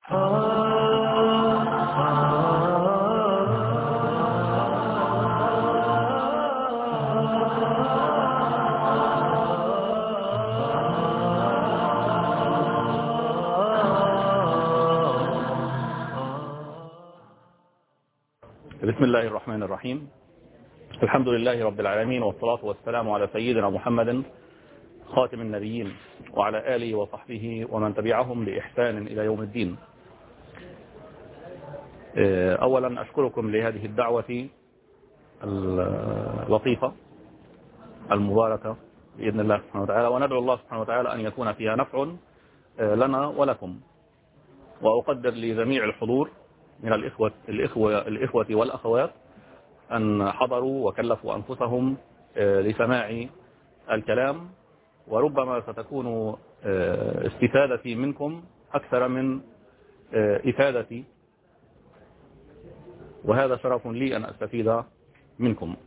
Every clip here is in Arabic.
بسم الله الرحمن الرحيم. الحمد لله رب العالمين، والصلاة والسلام على سيدنا محمد خاتم النبيين وعلى آله وصحبه ومن تبعهم بإحسان إلى يوم الدين. أولا أشكركم لهذه الدعوة اللطيفة المباركة بإذن الله سبحانه وتعالى، وندعو الله سبحانه وتعالى أن يكون فيها نفع لنا ولكم. وأقدر لجميع الحضور من الإخوة والأخوات أن حضروا وكلفوا أنفسهم لسماع الكلام، وربما ستكون استفادتي منكم أكثر من إفادتي، وهذا شرف لي أن أستفيد منكم.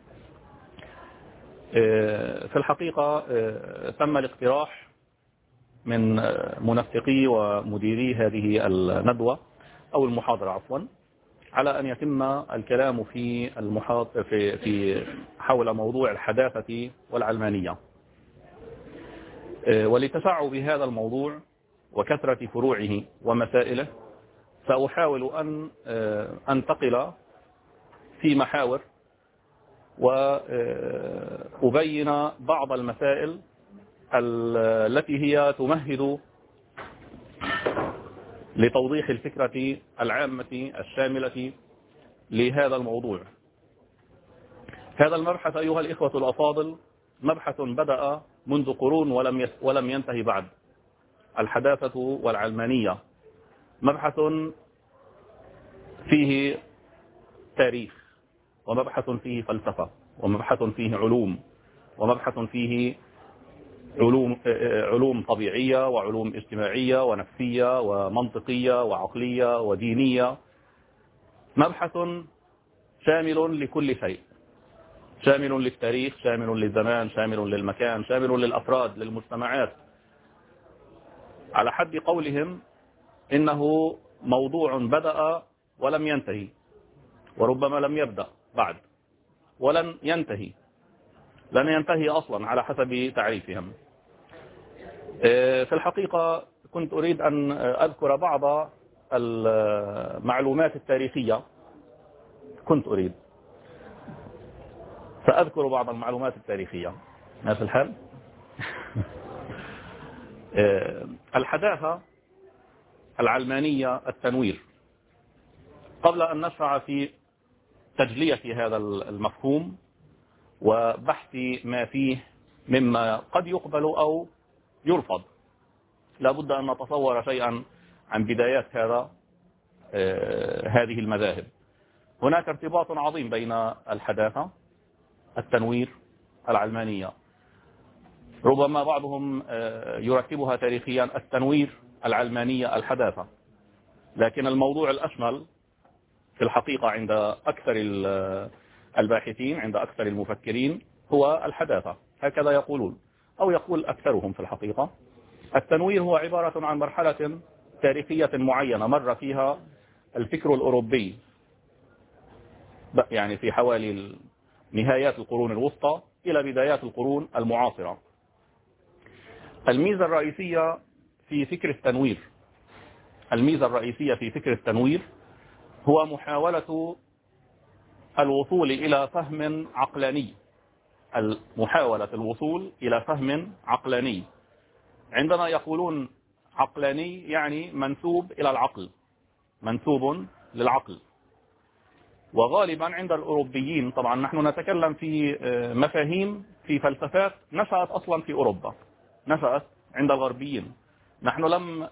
في الحقيقة تم الاقتراح من منسقي ومديري هذه الندوة أو المحاضرة عفوا على أن يتم الكلام في حول موضوع الحداثة والعلمانية. ولتشعب هذا الموضوع وكثرة فروعه ومسائله، سأحاول أن أنتقل في محاور وأبين بعض المسائل التي هي تمهد لتوضيح الفكرة العامة الشاملة لهذا الموضوع. هذا المبحث أيها الإخوة الأفاضل مبحث بدأ منذ قرون ولم ينتهي بعد. الحداثة والعلمانية مبحث فيه تاريخ، ومبحث فيه فلسفة، ومبحث فيه علوم، ومبحث فيه علوم طبيعية وعلوم اجتماعية ونفسية ومنطقية وعقلية ودينية. مبحث شامل لكل شيء، شامل للتاريخ، شامل للزمان، شامل للمكان، شامل للأفراد، للمجتمعات. على حد قولهم إنه موضوع بدأ ولم ينتهي، وربما لم يبدأ بعد، ولن ينتهي، لن ينتهي أصلا على حسب تعريفهم. في الحقيقة كنت أريد أن أذكر بعض المعلومات التاريخية. سأذكر بعض المعلومات التاريخية ماشي الحال. الحداثة العلمانية التنوير. قبل أن نشرع في تجلية هذا المفهوم وبحث ما فيه مما قد يقبل أو يرفض، لابد أن نتصور شيئا عن بدايات هذه المذاهب. هناك ارتباط عظيم بين الحداثة، التنوير، العلمانية. ربما بعضهم يرتبها تاريخيا التنوير، العلمانية، الحداثة، لكن الموضوع الأشمل في الحقيقة عند أكثر الباحثين، عند أكثر المفكرين، هو الحداثة. هكذا يقولون، أو يقول أكثرهم في الحقيقة. التنوير هو عبارة عن مرحلة تاريخية معينة مر فيها الفكر الأوروبي، يعني في حوالي نهايات القرون الوسطى إلى بدايات القرون المعاصرة. الميزة الرئيسية في فكر التنوير هو محاولة الوصول إلى فهم عقلاني. عندما يقولون عقلاني يعني منسوب إلى العقل، منسوب للعقل. وغالبا عند الأوروبيين، طبعا نحن نتكلم في مفاهيم، في فلسفات نشأت أصلا في أوروبا، نشأت عند الغربيين. نحن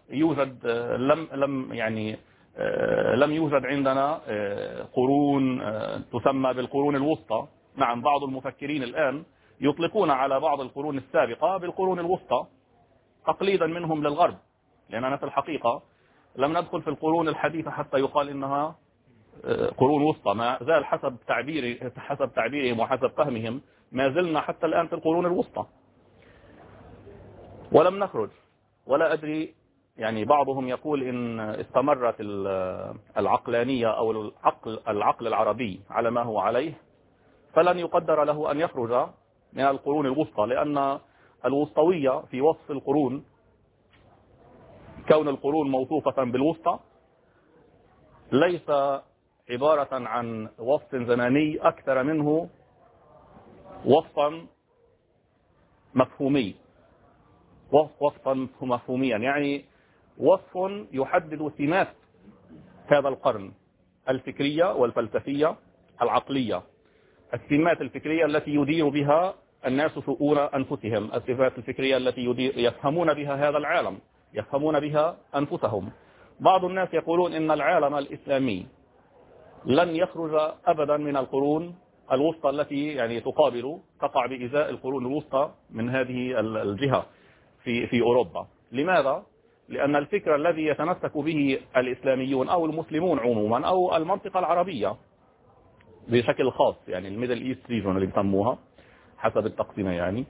لم يوجد عندنا قرون تسمى بالقرون الوسطى. نعم، بعض المفكرين الآن يطلقون على بعض القرون السابقة بالقرون الوسطى تقليدا منهم للغرب، لأننا في الحقيقة لم ندخل في القرون الحديثة حتى يقال إنها قرون وسطى. ما زال حسب تعبيرهم وحسب فهمهم ما زلنا حتى الآن في القرون الوسطى، ولم نخرج. ولا أدري يعني بعضهم يقول إن استمرت العقلانية أو العقل العربي على ما هو عليه فلن يقدر له أن يخرج من القرون الوسطى، لأن الوسطوية في وصف القرون، كون القرون موصوفة بالوسطى، ليس عبارة عن وصف زماني أكثر منه وصفا مفهومي، وصفا مفهوميا، يعني وصف يحدد سمات هذا القرن الفكرية والفلسفية العقلية، السمات الفكرية التي يدير بها الناس شؤون أنفسهم، الصفات الفكرية التي يفهمون بها هذا العالم، يفهمون بها أنفسهم. بعض الناس يقولون إن العالم الإسلامي لن يخرج أبدا من القرون الوسطى التي يعني تقع بإزاء القرون الوسطى من هذه الجهة في أوروبا. لماذا؟ لأن الفكر الذي يتمسك به الإسلاميون أو المسلمون عموما أو المنطقة العربية بشكل خاص، يعني الميدل إيست ريجون اللي بيسموها حسب التقسيمة، يعني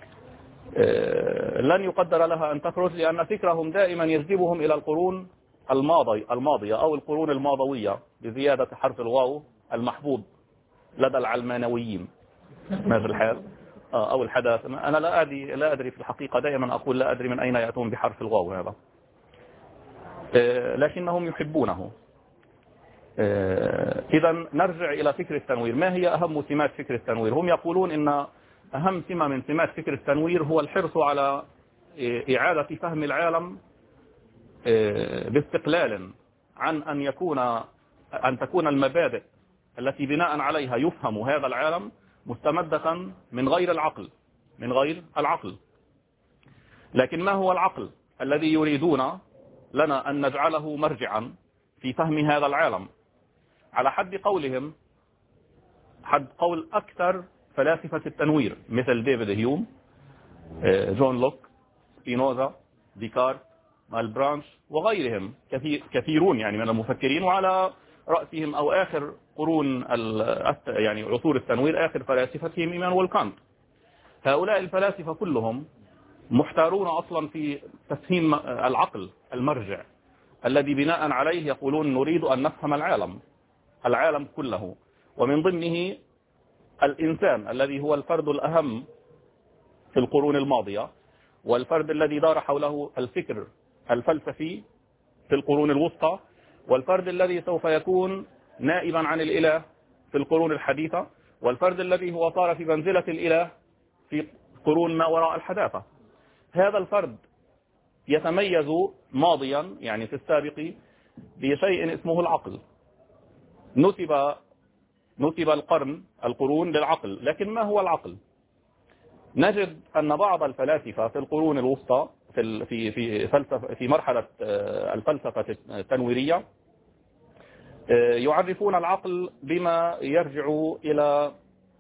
لن يقدر لها أن تخرج، لأن فكرهم دائما يجذبهم إلى القرون الماضية أو القرون الماضوية بزيادة حرف الواو المحفوظ لدى العلمانويين. ماذا الحال؟ أو الحداث. أنا لا أدري في الحقيقة، دائما أقول لا أدري من أين يأتون بحرف الواو هذا، لكنهم يحبونه. إذا نرجع إلى فكر التنوير. ما هي أهم سمات فكر التنوير؟ هم يقولون إن أهم سمة من سمات فكر التنوير هو الحرص على إعادة فهم العالم باستقلال عن أن تكون المبادئ التي بناء عليها يفهم هذا العالم مستمدة من غير العقل. لكن ما هو العقل الذي يريدون لنا أن نجعله مرجعا في فهم هذا العالم؟ على حد قولهم، حد قول أكثر فلاسفة التنوير مثل ديفيد هيوم، جون لوك، سبينوزا، ديكارت، مالبرانش وغيرهم كثيرون يعني من المفكرين، وعلى رأسهم أو آخر قرون يعني عصور التنوير آخر فلاسفتهم إيمانويل كانت. هؤلاء الفلاسفة كلهم محتارون أصلا في تفهيم العقل المرجع الذي بناء عليه يقولون نريد أن نفهم العالم كله، ومن ضمنه الإنسان الذي هو الفرد الأهم في القرون الماضية، والفرد الذي دار حوله الفكر الفلسفي في القرون الوسطى، والفرد الذي سوف يكون نائبا عن الإله في القرون الحديثة، والفرد الذي هو صار في منزلة الإله في قرون ما وراء الحداثة. هذا الفرد يتميز ماضيا يعني في السابق بشيء اسمه العقل. نسب القرون للعقل، لكن ما هو العقل؟ نجد أن بعض الفلاسفة في القرون الوسطى في مرحلة الفلسفة التنويرية يعرفون العقل بما يرجع إلى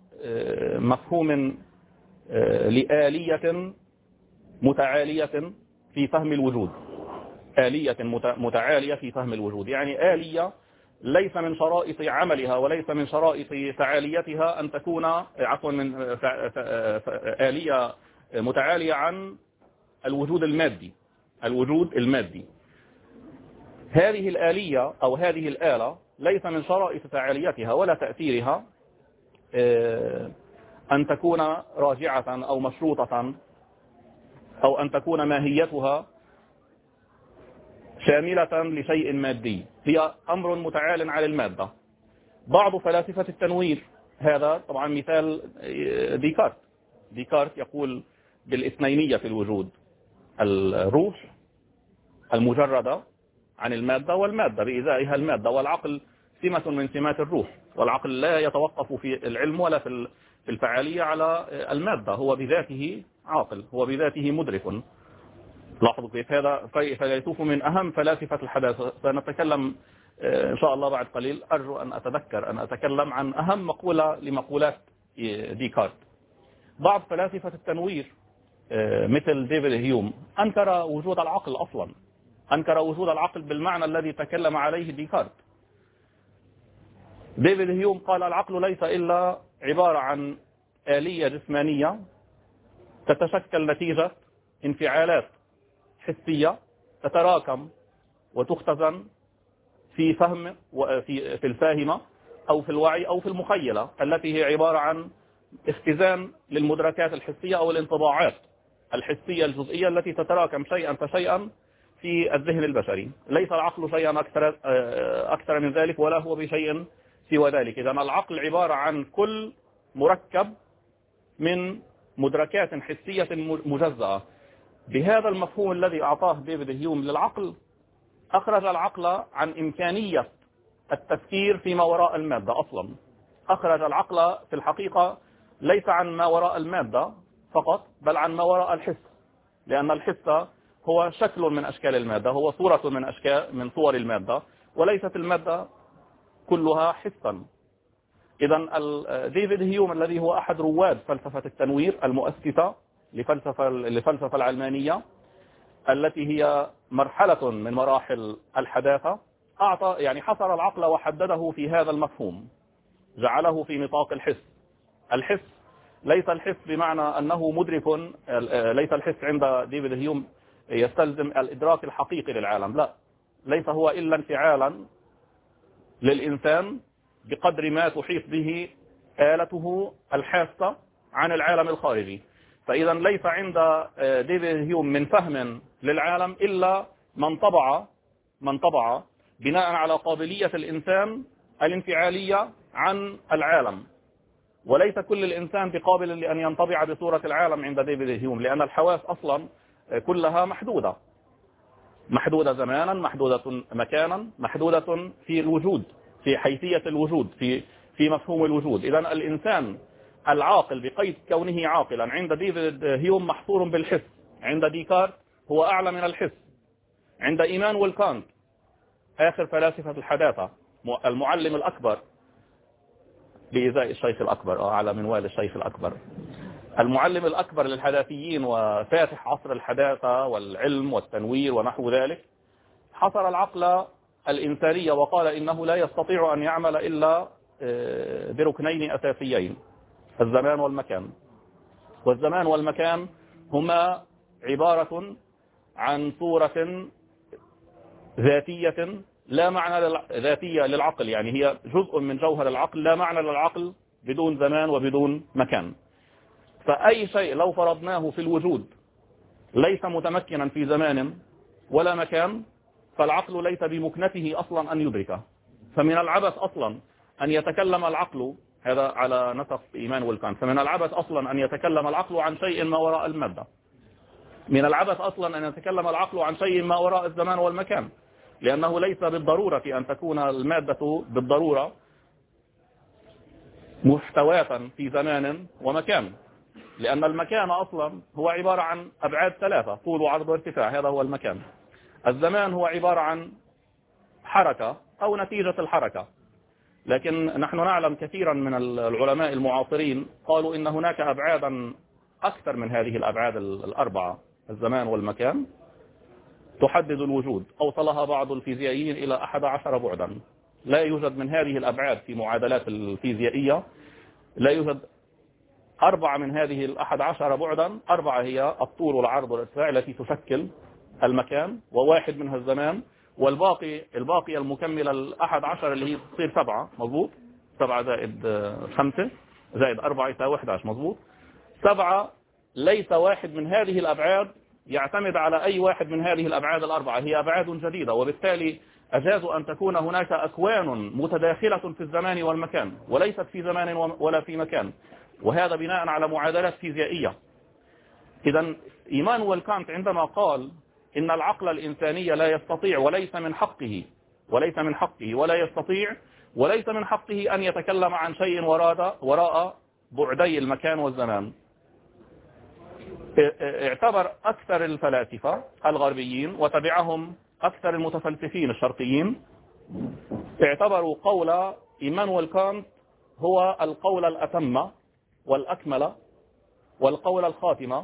مفهوم لآلية متعالية في فهم الوجود، آلية متعالية في فهم الوجود، يعني آلية ليس من شرائط عملها وليس من شرائط فعاليتها أن تكون من آلية متعالية عن الوجود المادي. هذه الآلية أو هذه الآلة ليس من شرائط فعاليتها ولا تأثيرها أن تكون راجعة أو مشروطة أو أن تكون ماهيتها شاملة لشيء مادي، هي أمر متعال على المادة. بعض فلاسفة التنوير، هذا طبعا مثال ديكارت يقول بالاثنينية في الوجود، الروح المجردة عن المادة والمادة بإزائها المادة، والعقل سمة من سمات الروح، والعقل لا يتوقف في العلم ولا في الفعالية على المادة، هو بذاته عاقل، هو بذاته مدرك. لاحظوا كيف هذا فيلسوف من أهم فلاسفة الحداثة. سنتكلم إن شاء الله بعد قليل، أرجو أن أتكلم عن أهم مقولة لمقولات ديكارت. بعض فلاسفة التنوير مثل ديفيد هيوم أنكر وجود العقل أصلا، أنكر وجود العقل بالمعنى الذي تكلم عليه ديكارت. ديفيد هيوم قال العقل ليس إلا عبارة عن آلية جسمانية تتشكل نتيجة انفعالات حسية تتراكم وتختزن في فهم في الفاهمة أو في الوعي أو في المخيلة، التي هي عبارة عن اختزان للمدركات الحسية أو الانطباعات الحسية الجزئية التي تتراكم شيئا فشيئا في الذهن البشري. ليس العقل شيئا أكثر من ذلك، ولا هو بشيء سوى ذلك. إذن العقل عبارة عن كل مركب من مدركات حسية مجزأة. بهذا المفهوم الذي أعطاه ديفيد هيوم للعقل، أخرج العقل عن إمكانية التفكير فيما وراء المادة أصلا. أخرج العقل في الحقيقة ليس عن ما وراء المادة فقط، بل عن ما وراء الحس، لأن الحس هو شكل من أشكال المادة، هو صورة من صور المادة، وليست المادة كلها حسا. إذن ديفيد هيوم الذي هو أحد رواد فلسفة التنوير المؤسسة للفلسفة العلمانية، التي هي مرحلة من مراحل الحداثة، حصر العقل وحدده في هذا المفهوم، جعله في نطاق الحس. الحس ليس الحس بمعنى أنه مدرك، ليس الحس عند ديفيد هيوم يستلزم الإدراك الحقيقي للعالم، لا، ليس هو إلا انفعالا للإنسان بقدر ما تحيط به آلته الحاسة عن العالم الخارجي. فإذا ليس عند ديفيد هيوم من فهم للعالم إلا من طبع بناء على قابلية الإنسان الانفعالية عن العالم، وليس كل الإنسان بقابل لأن ينطبع بصورة العالم عند ديفيد هيوم، لأن الحواس أصلا كلها محدودة زمانا، محدودة مكانا، محدودة في الوجود، في حيثية الوجود، في مفهوم الوجود. إذن الإنسان العاقل بقيد كونه عاقلا عند ديفيد هيوم محصور بالحس. عند ديكارت هو أعلى من الحس. عند إيمانويل كانت آخر فلاسفة الحداثة، المعلم الأكبر بإزاء الشيخ الأكبر، أعلى من والد الشيخ الأكبر، المعلم الأكبر للحداثيين وفاتح عصر الحداثة والعلم والتنوير ونحو ذلك، حصر العقل الإنسانية وقال إنه لا يستطيع أن يعمل إلا بركنين أساسيين: الزمان والمكان. والزمان والمكان هما عبارة عن صورة ذاتية لا معنى ذاتية للعقل، يعني هي جزء من جوهر العقل، لا معنى للعقل بدون زمان وبدون مكان. فأي شيء لو فرضناه في الوجود ليس متمكنا في زمان ولا مكان، فالعقل ليس بمكنته أصلا أن يدركه. فمن العبث أصلا أن يتكلم العقل، هذا على نسق إيمانويل كانت، فمن العبث أصلا أن يتكلم العقل عن شيء ما وراء المادة. من العبث أصلا أن يتكلم العقل عن شيء ما وراء الزمان والمكان، لأنه ليس بالضرورة أن تكون المادة بالضرورة محتواة في زمان ومكان، لأن المكان أصلا هو عبارة عن أبعاد ثلاثة: طول وعرض وارتفاع، هذا هو المكان. الزمان هو عبارة عن حركة أو نتيجة الحركة. لكن نحن نعلم كثيرا من العلماء المعاصرين قالوا إن هناك أبعادا أكثر من هذه الأبعاد الأربعة: الزمان والمكان، تحدد الوجود. أوصلها بعض الفيزيائيين إلى 11 بعدا. لا يوجد من هذه الأبعاد في معادلات الفيزيائية، لا يوجد 4 من هذه 11 بعدا. 4 هي الطول والعرض والارتفاع التي تشكل المكان، و1 منها الزمان، والباقي المكملة 11 اللي هي تصير 7. مظبوط؟ 7 زائد 5 زائد 4 يساوي 11. مظبوط؟ 7 ليس واحد من هذه الأبعاد يعتمد على أي واحد من هذه الأبعاد الأربعة، هي أبعاد جديدة، وبالتالي أجاز أن تكون هناك أكوان متداخلة في الزمان والمكان، وليست في زمان ولا في مكان، وهذا بناء على معادلات فيزيائية. إذن إيمانويل كانت عندما قال إن العقل الإنساني لا يستطيع وليس من حقه ولا يستطيع وليس من حقه أن يتكلم عن شيء وراء بعدي المكان والزمان، اعتبر أكثر الفلاسفة الغربيين وتبعهم أكثر المتفلسفين الشرقيين اعتبروا قول إيمانويل كانت هو القول الأتم والأكمل والقول الخاتمة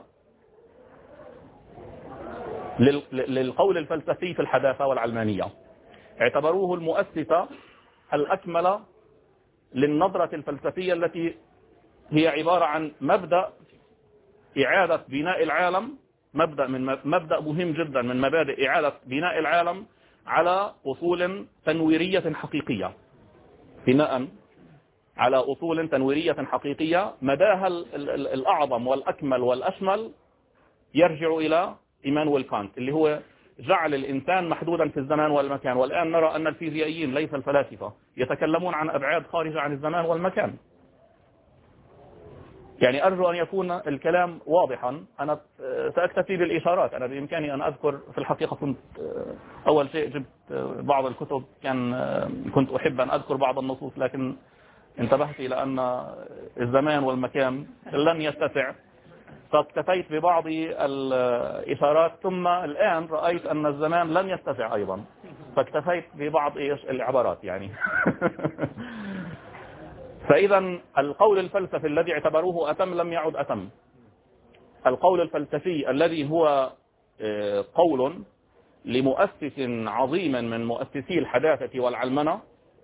للقول الفلسفي في الحداثة والعلمانية. اعتبروه المؤسسة الأكمل للنظرة الفلسفية التي هي عبارة عن مبدأ إعادة بناء العالم مبدأ مهم جدا من مبادئ إعادة بناء العالم على أصول تنويرية حقيقية. بناء على أصول تنويرية حقيقية مداها الأعظم والأكمل والأشمل يرجع إلى إيمانويل كانت، اللي هو جعل الإنسان محدودا في الزمان والمكان. والآن نرى أن الفيزيائيين ليس الفلاسفة يتكلمون عن أبعاد خارجة عن الزمان والمكان. يعني أرجو أن يكون الكلام واضحا. أنا سأكتفي بالإشارات. أنا بإمكاني أن أذكر، في الحقيقة كنت أول شيء جبت بعض الكتب، كنت أحب أن أذكر بعض النصوص، لكن انتبهت إلى أن الزمان والمكان لن يتسع، فاكتفيت ببعض الإشارات. ثم الآن رأيت أن الزمان لن يتسع أيضا، فاكتفيت ببعض العبارات يعني. فإذا القول الفلسفي الذي اعتبروه أتم لم يعد أتم. القول الفلسفي الذي هو قول لمؤسس عظيم من مؤسسي الحداثة والعلمنة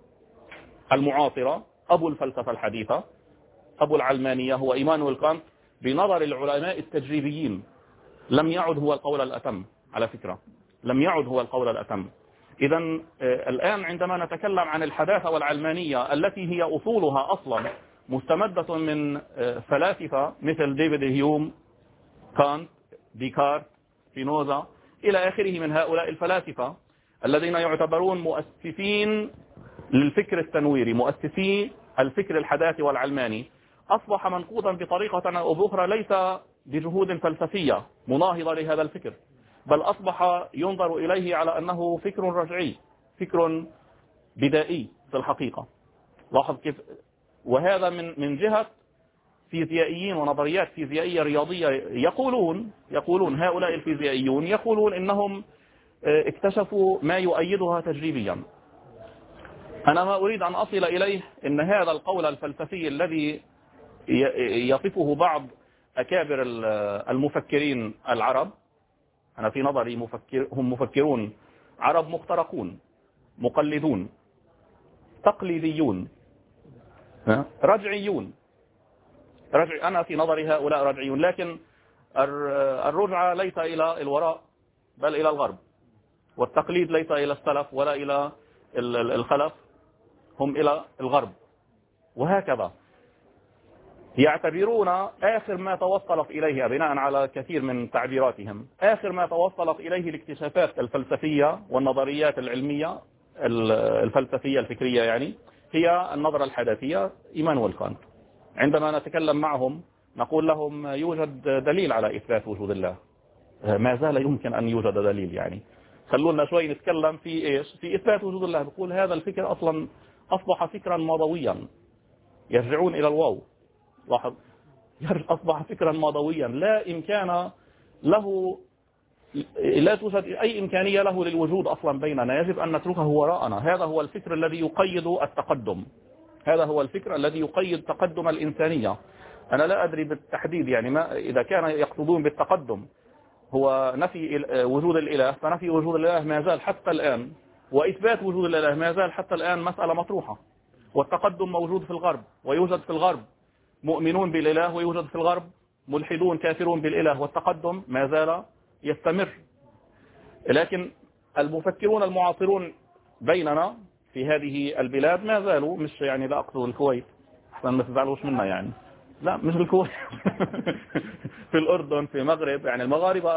المعاصرة، أبو الفلسفة الحديثة، أبو العلمانية، هو إيمانويل كانت، بنظر العلماء التجريبيين لم يعد هو القول الأتم. على فكرة لم يعد هو القول الأتم. إذا الآن عندما نتكلم عن الحداثة والعلمانية التي هي أصولها أصلا مستمدة من فلاسفة مثل ديفيد هيوم، كانت، ديكارت، سبينوزا إلى آخره من هؤلاء الفلاسفة الذين يعتبرون مؤسسين للفكر التنويري، مؤسسي الفكر الحداثي والعلماني، أصبح منقوضا بطريقة أو بأخرى ليس بجهود فلسفية مناهضة لهذا الفكر، بل أصبح ينظر إليه على أنه فكر رجعي، فكر بدائي في الحقيقة. لاحظ كيف. وهذا من جهة فيزيائيين ونظريات فيزيائية رياضية يقولون هؤلاء الفيزيائيون يقولون إنهم اكتشفوا ما يؤيدها تجريبيا. أنا ما أريد أن أصل إليه إن هذا القول الفلسفي الذي يصفه بعض أكابر المفكرين العرب، أنا في نظري هم مفكرون عرب مخترقون، مقلدون، تقليديون، رجعيون. أنا في نظري هؤلاء رجعيون، لكن الرجعة ليس إلى الوراء بل إلى الغرب، والتقليد ليس إلى السلف ولا إلى الخلف، هم إلى الغرب. وهكذا يعتبرون آخر ما توصلت إليه بناء على كثير من تعبيراتهم، آخر ما توصلت إليه الاكتشافات الفلسفية والنظريات العلمية الفلسفية الفكرية، يعني هي النظرة الحداثية إيمانويل كانت. عندما نتكلم معهم نقول لهم يوجد دليل على إثبات وجود الله، ما زال يمكن أن يوجد دليل، يعني خلونا شوي نتكلم في إيش؟ في إثبات وجود الله. بقول هذا الفكر أصلا أصبح فكرا ماضويا، يرجعون إلى الواو. لاحظ، أصبح فكرا ماضويا لا إمكان له، لا توجد أي إمكانية له للوجود أصلا بيننا، يجب أن نتركه وراءنا. هذا هو الفكر الذي يقيد التقدم، هذا هو الفكر الذي يقيد تقدم الإنسانية. أنا لا أدري بالتحديد يعني ما إذا كان يقصدون بالتقدم هو نفي وجود الإله، فنفي وجود الإله ما زال حتى الآن، وإثبات وجود الإله ما زال حتى الآن مسألة مطروحة. والتقدم موجود في الغرب ويوجد في الغرب مؤمنون بالإله، ويوجد في الغرب ملحدون كافرون بالإله، والتقدم ما زال يستمر. لكن المفكرون المعاصرون بيننا في هذه البلاد ما زالوا، مش يعني لا أقصد الكويت أحسن ما تزعلوش منا يعني، لا مش الكويت، في الأردن، في المغرب، يعني المغاربة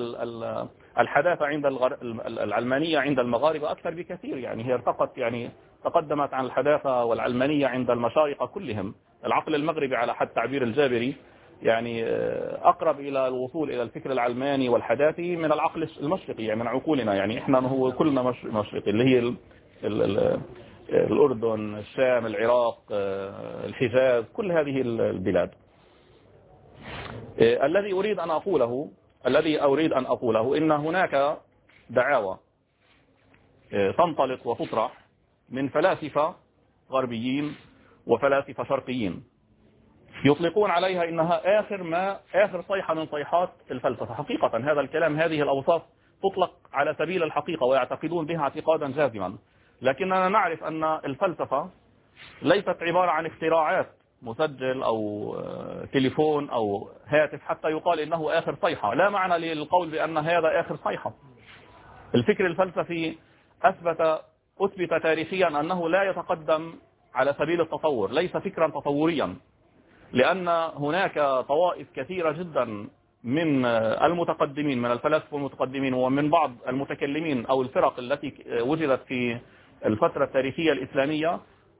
الحداثة عند العلمانية عند المغاربة أكثر بكثير، يعني هي ارتقت، يعني تقدمت عن الحداثة والعلمانية عند المشارقة كلهم. العقل المغربي على حد تعبير الجابري يعني أقرب إلى الوصول إلى الفكر العلماني والحداثي من العقل المشرقي، يعني من عقولنا، يعني إحنا هو كلنا مشرقي، اللي هي الأردن، الشام، العراق، الحجاز، كل هذه البلاد. الذي أريد أن أقوله إن هناك دعاوى تنطلق وتطرح من فلاسفة غربيين وفلاسفة شرقيين يطلقون عليها إنها آخر صيحة من صيحات الفلسفة. حقيقة هذا الكلام، هذه الأوصاف تطلق على سبيل الحقيقة ويعتقدون بها اعتقادا جازما، لكننا نعرف أن الفلسفة ليست عبارة عن اختراعات مسجل أو تليفون أو هاتف حتى يقال إنه آخر صيحة. لا معنى للقول بأن هذا آخر صيحة. الفكر الفلسفي أثبت تاريخيا أنه لا يتقدم على سبيل التطور، ليس فكرا تطوريا، لأن هناك طوائف كثيرة جدا من المتقدمين، من الفلاسفة المتقدمين ومن بعض المتكلمين أو الفرق التي وجدت في الفترة التاريخية الإسلامية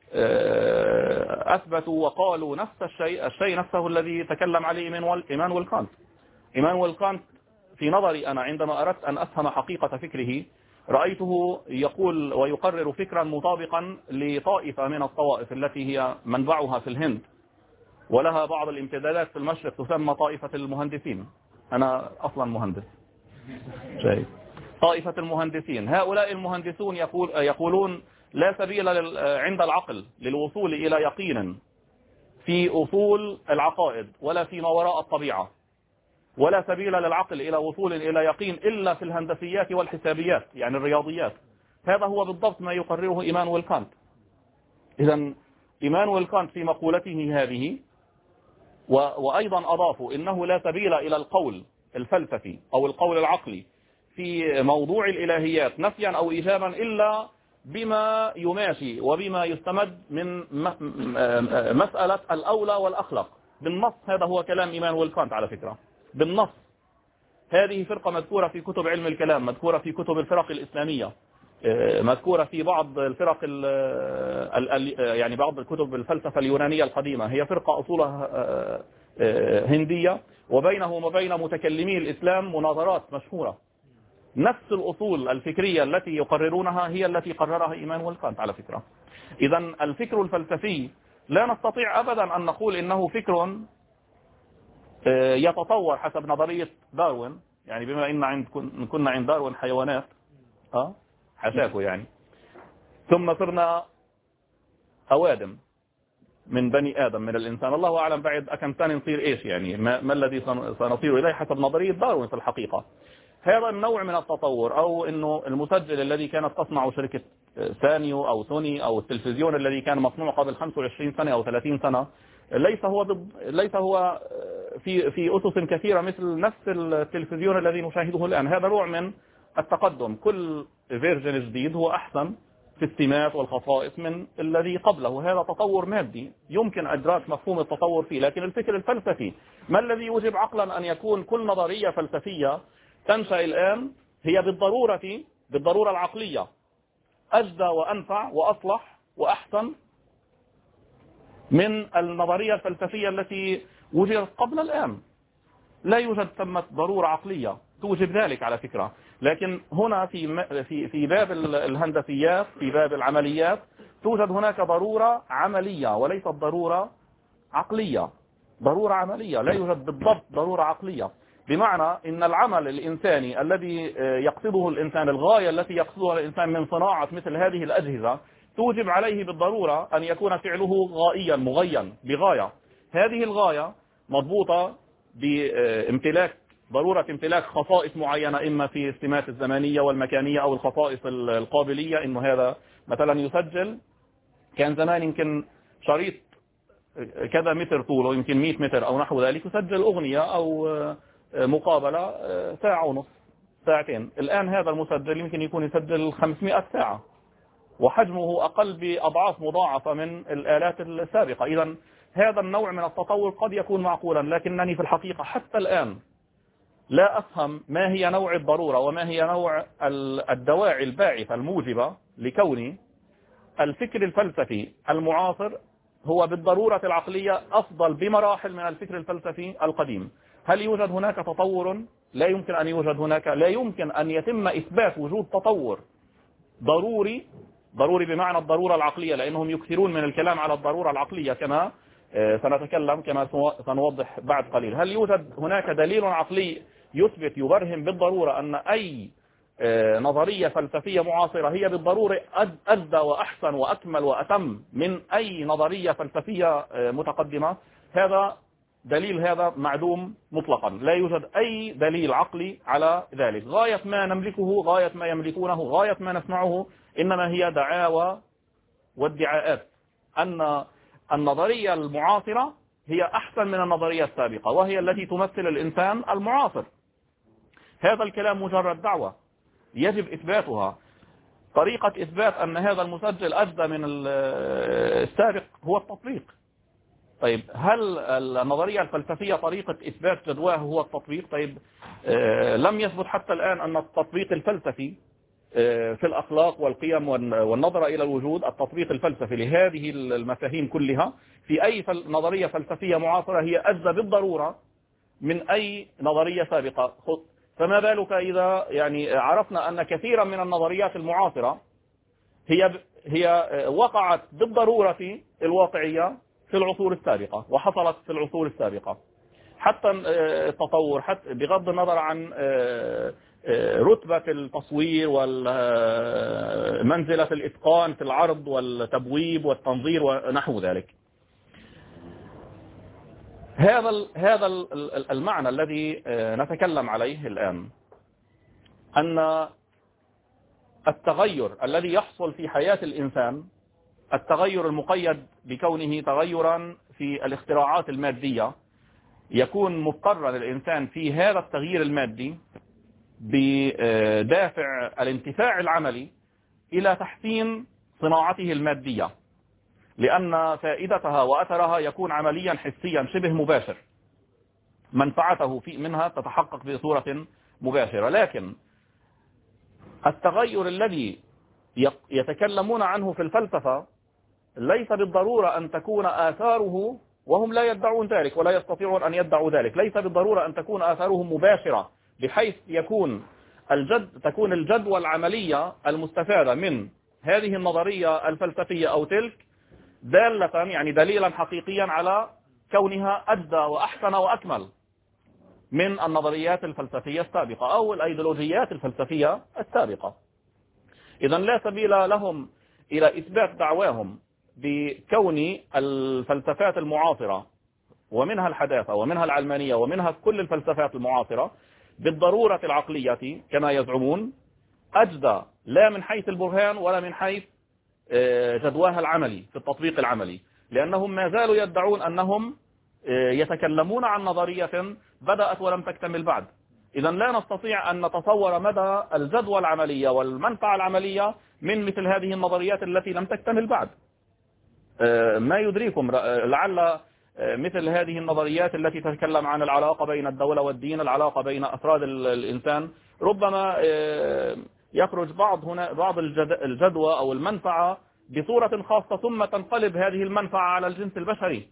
أثبتوا وقالوا نفس الشيء نفسه الذي تكلم عليه إيمانويل كانت. إيمانويل كانت في نظري أنا عندما أردت أن أفهم حقيقة فكره رأيته يقول ويقرر فكرا مطابقا لطائفة من الطوائف التي هي منبعها في الهند ولها بعض الامتدادات في المشرق، تسمى طائفة المهندسين. أنا أصلا مهندس شيء. طائفة المهندسين، هؤلاء المهندسون يقولون لا سبيل عند العقل للوصول إلى يقين في أصول العقائد ولا فيما وراء الطبيعة، ولا سبيل للعقل إلى وصول إلى يقين إلا في الهندسيات والحسابيات، يعني الرياضيات. هذا هو بالضبط ما يقرره إيمانويل كانت. إذن إيمانويل كانت في مقولته هذه وأيضا أضافوا إنه لا سبيل إلى القول الفلسفي أو القول العقلي في موضوع الإلهيات نفيا أو إيجابا إلا بما يماشي وبما يستمد من مسألة الأولى والأخلاق بالنص. هذا هو كلام إيمانويل كانت على فكرة بالنص. هذه فرقة مذكورة في كتب علم الكلام، مذكورة في كتب الفرق الإسلامية، مذكورة في بعض الفرق يعني بعض الكتب الفلسفة اليونانية القديمة. هي فرقة أصولها هندية، وبينه وبين متكلمي الإسلام مناظرات مشهورة. نفس الأصول الفكرية التي يقررونها هي التي قررها إيمانويل كانت على فكرة. إذن الفكر الفلسفي لا نستطيع أبدا أن نقول إنه فكر يتطور حسب نظرية داروين، يعني بما إن كنا عند داروين حيوانات حشاكوا يعني، ثم صرنا أوادم من بني آدم من الإنسان. الله أعلم بعد أكم ثاني نصير إيش، يعني ما الذي سنصير إليه حسب نظرية داروين في الحقيقة. هذا النوع من التطور، أو إنه المسجل الذي كانت تصنعه شركة سانيو أو سوني، أو التلفزيون الذي كان مصنوع قبل 25 سنة أو 30 سنة، ليس هو في أسس كثيرة مثل نفس التلفزيون الذي نشاهده الآن. هذا نوع من التقدم، كل فيرجن جديد هو أحسن في السمات والخصائص من الذي قبله. هذا تطور مادي يمكن إدراك مفهوم التطور فيه. لكن الفكر الفلسفي ما الذي يوجب عقلا أن يكون كل نظرية فلسفية تنشأ الآن هي بالضرورة العقلية أجدى وأنفع وأصلح وأحسن من النظرية الفلسفية التي وجدت قبل الآن؟ لا يوجد ثمة ضرورة عقلية توجب ذلك على فكرة. لكن هنا في باب الهندسيات، في باب العمليات، توجد هناك ضرورة عملية وليست ضرورة عقلية. ضرورة عملية، لا يوجد بالضبط ضرورة عقلية. بمعنى ان العمل الإنساني الذي يقصده الإنسان، الغاية التي يقصدها الإنسان من صناعة مثل هذه الأجهزة، توجب عليه بالضرورة أن يكون فعله غائيا مغيا بغاية. هذه الغاية مضبوطة بامتلاك ضرورة امتلاك خصائص معينة، إما في السمات الزمانية والمكانية أو الخصائص القابلية. إنه هذا مثلا يسجل، كان زمان يمكن شريط كذا متر طوله، يمكن 100 متر أو نحو ذلك، يسجل أغنية أو مقابلة ساعة ونصف ساعتين. الآن هذا المسجل يمكن يكون يسجل 500 ساعة، وحجمه أقل بأضعاف مضاعفة من الآلات السابقة. إذا هذا النوع من التطور قد يكون معقولا، لكنني في الحقيقة حتى الآن لا أفهم ما هي نوع الضرورة وما هي نوع الدواعي الباعثة الموجبة لكون الفكر الفلسفي المعاصر هو بالضرورة العقلية أفضل بمراحل من الفكر الفلسفي القديم. هل يوجد هناك تطور؟ لا يمكن أن يوجد هناك، لا يمكن أن يتم إثبات وجود تطور ضروري بمعنى الضرورة العقلية، لأنهم يكثرون من الكلام على الضرورة العقلية كما سنتكلم، كما سنوضح بعد قليل. هل يوجد هناك دليل عقلي يثبت يبرهن بالضرورة أن أي نظرية فلسفية معاصرة هي بالضرورة أجدى وأحسن وأكمل وأتم من أي نظرية فلسفية متقدمة؟ هذا دليل هذا معدوم مطلقا، لا يوجد أي دليل عقلي على ذلك. غاية ما نملكه، غاية ما يملكونه، غاية ما نسمعه إنما هي دعاوى وادعاءات أن النظرية المعاصرة هي أحسن من النظرية السابقة، وهي التي تمثل الإنسان المعاصر. هذا الكلام مجرد دعوة يجب إثباتها. طريقة إثبات أن هذا المسجل أجدى من السابق هو التطبيق. طيب هل النظرية الفلسفية طريقة إثبات جدواه هو التطبيق؟ طيب لم يثبت حتى الآن أن التطبيق الفلسفي في الأخلاق والقيم والنظرة إلى الوجود، التطبيق الفلسفي لهذه المفاهيم كلها في أي نظرية فلسفية معاصرة هي أجدى بالضرورة من أي نظرية سابقة. فما بالك إذا يعني عرفنا أن كثيرا من النظريات المعاصرة هي وقعت بالضرورة الواقعية في العصور السابقة، وحصلت في العصور السابقة. حتى التطور، حتى بغض النظر عن رتبة التصوير ومنزلة الإتقان في العرض والتبويب والتنظير ونحو ذلك. هذا المعنى الذي نتكلم عليه الآن، أن التغير الذي يحصل في حياة الإنسان، التغير المقيد بكونه تغيرا في الاختراعات المادية، يكون مضطرا الإنسان في هذا التغيير المادي بدافع الانتفاع العملي إلى تحسين صناعته المادية، لأن فائدتها وأثرها يكون عمليا حسيا شبه مباشر، منفعته منها تتحقق بصورة مباشرة. لكن التغير الذي يتكلمون عنه في الفلسفة ليس بالضرورة أن تكون آثاره، وهم لا يدعون ذلك ولا يستطيعون أن يدعوا ذلك، ليس بالضرورة أن تكون آثارهم مباشرة بحيث تكون الجدوى العملية المستفادة من هذه النظرية الفلسفية أو تلك دالة، يعني دليلا حقيقيا على كونها أجدى وأحسن وأكمل من النظريات الفلسفية السابقة أو الأيديولوجيات الفلسفية السابقة. إذن لا سبيل لهم إلى إثبات دعواهم بكون الفلسفات المعاصرة، ومنها الحداثة ومنها العلمانية ومنها كل الفلسفات المعاصرة بالضرورة العقلية كما يزعمون، أجدى لا من حيث البرهان ولا من حيث جدواها العملي في التطبيق العملي، لأنهم ما زالوا يدعون أنهم يتكلمون عن نظرية بدأت ولم تكتمل بعد. إذن لا نستطيع أن نتصور مدى الجدوى العملية والمنفعة العملية من مثل هذه النظريات التي لم تكتمل بعد. ما يدريكم، لعل مثل هذه النظريات التي تتكلم عن العلاقة بين الدولة والدين، العلاقة بين أفراد الإنسان، ربما يخرج بعض الجدوى أو المنفعة بصورة خاصة، ثم تنقلب هذه المنفعة على الجنس البشري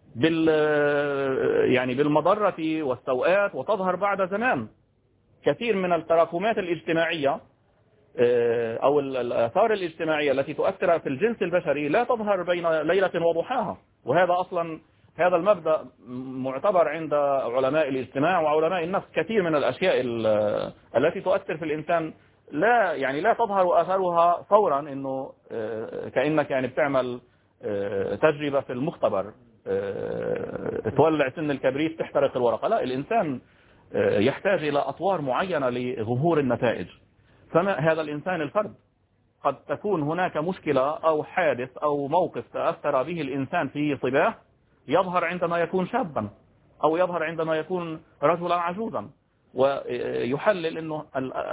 يعني بالمضرة والسوءات، وتظهر بعد زمان. كثير من التراكمات الاجتماعية أو الآثار الاجتماعية التي تؤثر في الجنس البشري لا تظهر بين ليلة وضحاها، وهذا أصلا هذا المبدأ معتبر عند علماء الاجتماع وعلماء النفس. كثير من الأشياء التي تؤثر في الإنسان لا تظهر آثارها فورا، إنه كأنك يعني بتعمل تجربة في المختبر، تولع سن الكبريت تحترق الورقة. لا، الإنسان يحتاج إلى أطوار معينة لظهور النتائج. فما هذا الإنسان الفرد قد تكون هناك مشكلة أو حادث أو موقف تأثر به الإنسان في صباه يظهر عندما يكون شابا، أو يظهر عندما يكون رجلا عجوزا، ويحلل أنه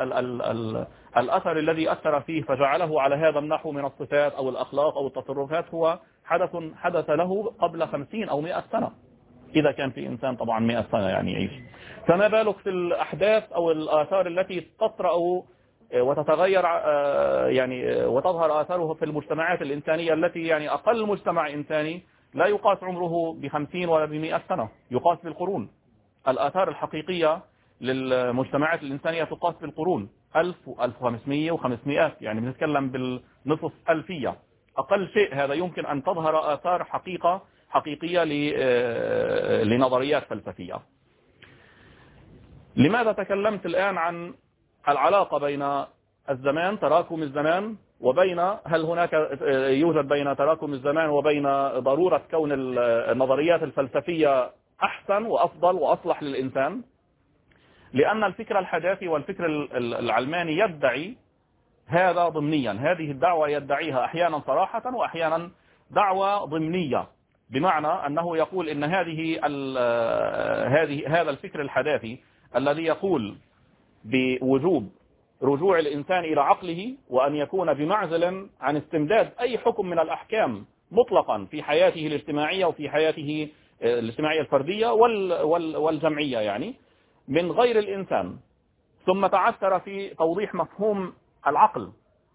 الأثر الذي أثر فيه فجعله على هذا النحو من الصفات أو الأخلاق أو التصرفات هو حدث له قبل 50 أو 100 سنة، إذا كان في إنسان طبعا 100 سنة يعني يعيش. فما بالك في الأحداث أو الآثار التي تطرأ وتتغير يعني وتظهر آثاره في المجتمعات الإنسانية التي يعني أقل مجتمع إنساني لا يقاس عمره ب50 ولا ب100 سنة، يقاس بالقرون. الآثار الحقيقية للمجتمعات الإنسانية تقاس بالقرون، 1000 و1500 و500، يعني بنتكلم بالنصف ألفية أقل شيء. هذا يمكن أن تظهر آثار حقيقية لنظريات فلسفية. لماذا تكلمت الآن عن العلاقة بين الزمان، تراكم الزمان، وبين هل هناك يوجد بين تراكم الزمان وبين ضرورة كون النظريات الفلسفية أحسن وأفضل وأصلح للإنسان؟ لأن الفكر الحداثي والفكر العلماني يدعي هذا ضمنيا، هذه الدعوة يدعيها أحيانا صراحة وأحيانا دعوة ضمنية، بمعنى أنه يقول إن هذا الفكر الحداثي الذي يقول بوجوب رجوع الإنسان إلى عقله وأن يكون بمعزل عن استمداد أي حكم من الأحكام مطلقا في حياته الاجتماعية وفي حياته الاجتماعية الفردية والجمعية، يعني من غير الإنسان. ثم تعثر في توضيح مفهوم العقل.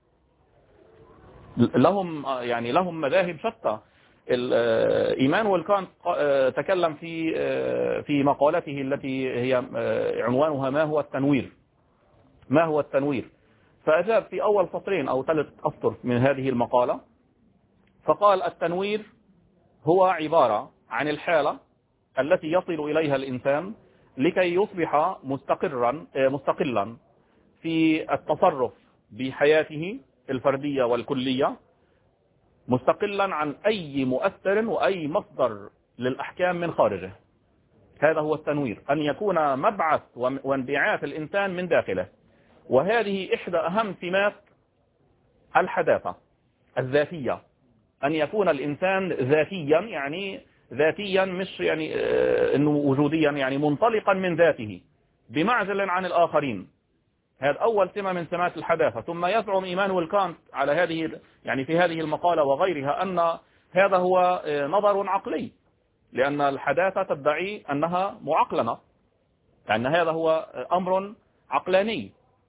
لهم مذاهب شتى. إيمانويل كانت تكلم في مقالته التي هي عنوانها ما هو التنوير. ما هو التنوير؟ فأجاب في أول سطرين أو 3 أسطر من هذه المقالة، فقال: التنوير هو عبارة عن الحالة التي يصل إليها الإنسان لكي يصبح مستقلا في التصرف بحياته الفردية والكلية، مستقلا عن أي مؤثر وأي مصدر للأحكام من خارجه. هذا هو التنوير، أن يكون مبعث وانبعاث الإنسان من داخله. وهذه إحدى أهم سمات الحداثة الذاتية، أن يكون الإنسان ذاتيا، يعني ذاتيا مش يعني إنه وجوديا، يعني منطلقا من ذاته بمعزل عن الآخرين. هذا أول سمة من سمات الحداثة. ثم يزعم إيمانويل كانت على يعني في هذه المقالة وغيرها أن هذا هو نظر عقلي، لأن الحداثة تدعي أنها معقلنة، لأن هذا هو أمر عقلاني.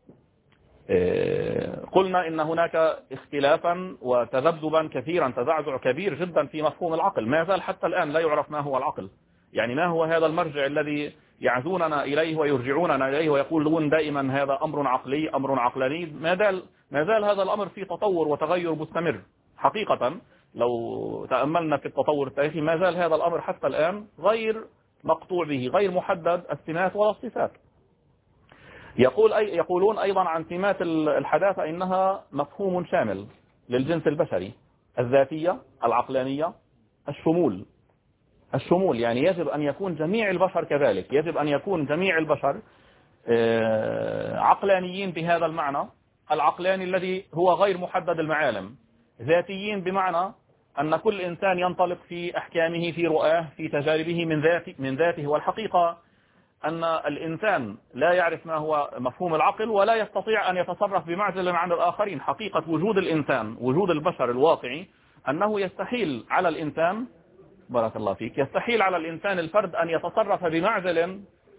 قلنا إن هناك اختلافا وتذبذبا كثيرا، تزعزع كبير جدا في مفهوم العقل. ما زال حتى الآن لا يعرف ما هو العقل، يعني ما هو هذا المرجع الذي يعزوننا إليه ويرجعوننا إليه ويقولون دائما هذا أمر عقلي، أمر عقلاني. ما زال هذا الأمر في تطور وتغير مستمر. حقيقة لو تأملنا في التطور التاريخي ما زال هذا الأمر حتى الآن غير مقطوع به، غير محدد السمات ولا الصفات. يقولون أيضا عن سمات الحداثة إنها مفهوم شامل للجنس البشري: الذاتية، العقلانية، الشمول. يعني يجب أن يكون جميع البشر كذلك، يجب أن يكون جميع البشر عقلانيين بهذا المعنى العقلاني الذي هو غير محدد المعالم، ذاتيين بمعنى أن كل إنسان ينطلق في أحكامه، في رؤاه، في تجاربه من ذاته. والحقيقة أن الإنسان لا يعرف ما هو مفهوم العقل ولا يستطيع أن يتصرف بمعزل عن الآخرين. حقيقة وجود الإنسان، وجود البشر الواقعي، أنه يستحيل على الإنسان، بارك الله فيك، يستحيل على الإنسان الفرد أن يتصرف بمعزل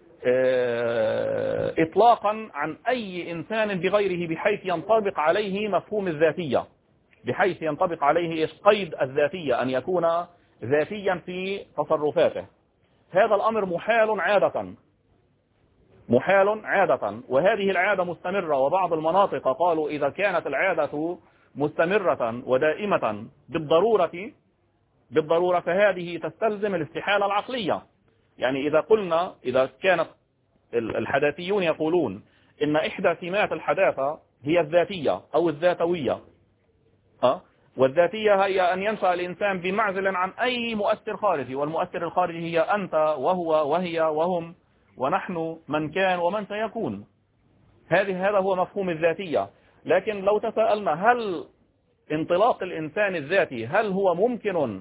إطلاقا عن أي إنسان بغيره، بحيث ينطبق عليه مفهوم الذاتية، بحيث ينطبق عليه قيد الذاتية، أن يكون ذاتيا في تصرفاته. هذا الأمر محال عادة، وهذه العادة مستمرة. وبعض المناطق قالوا إذا كانت العادة مستمرة ودائمة بالضرورة فهذه تستلزم الاستحالة العقلية. يعني إذا كانت الحداثيون يقولون إن إحدى سمات الحداثة هي الذاتية أو الذاتوية، والذاتية هي أن ينشأ الإنسان بمعزل عن أي مؤثر خارجي، والمؤثر الخارجي هي أنت وهو وهي وهم ونحن، من كان ومن سيكون. هذا هو مفهوم الذاتية. لكن لو تساءلنا هل انطلاق الإنسان الذاتي هل هو ممكن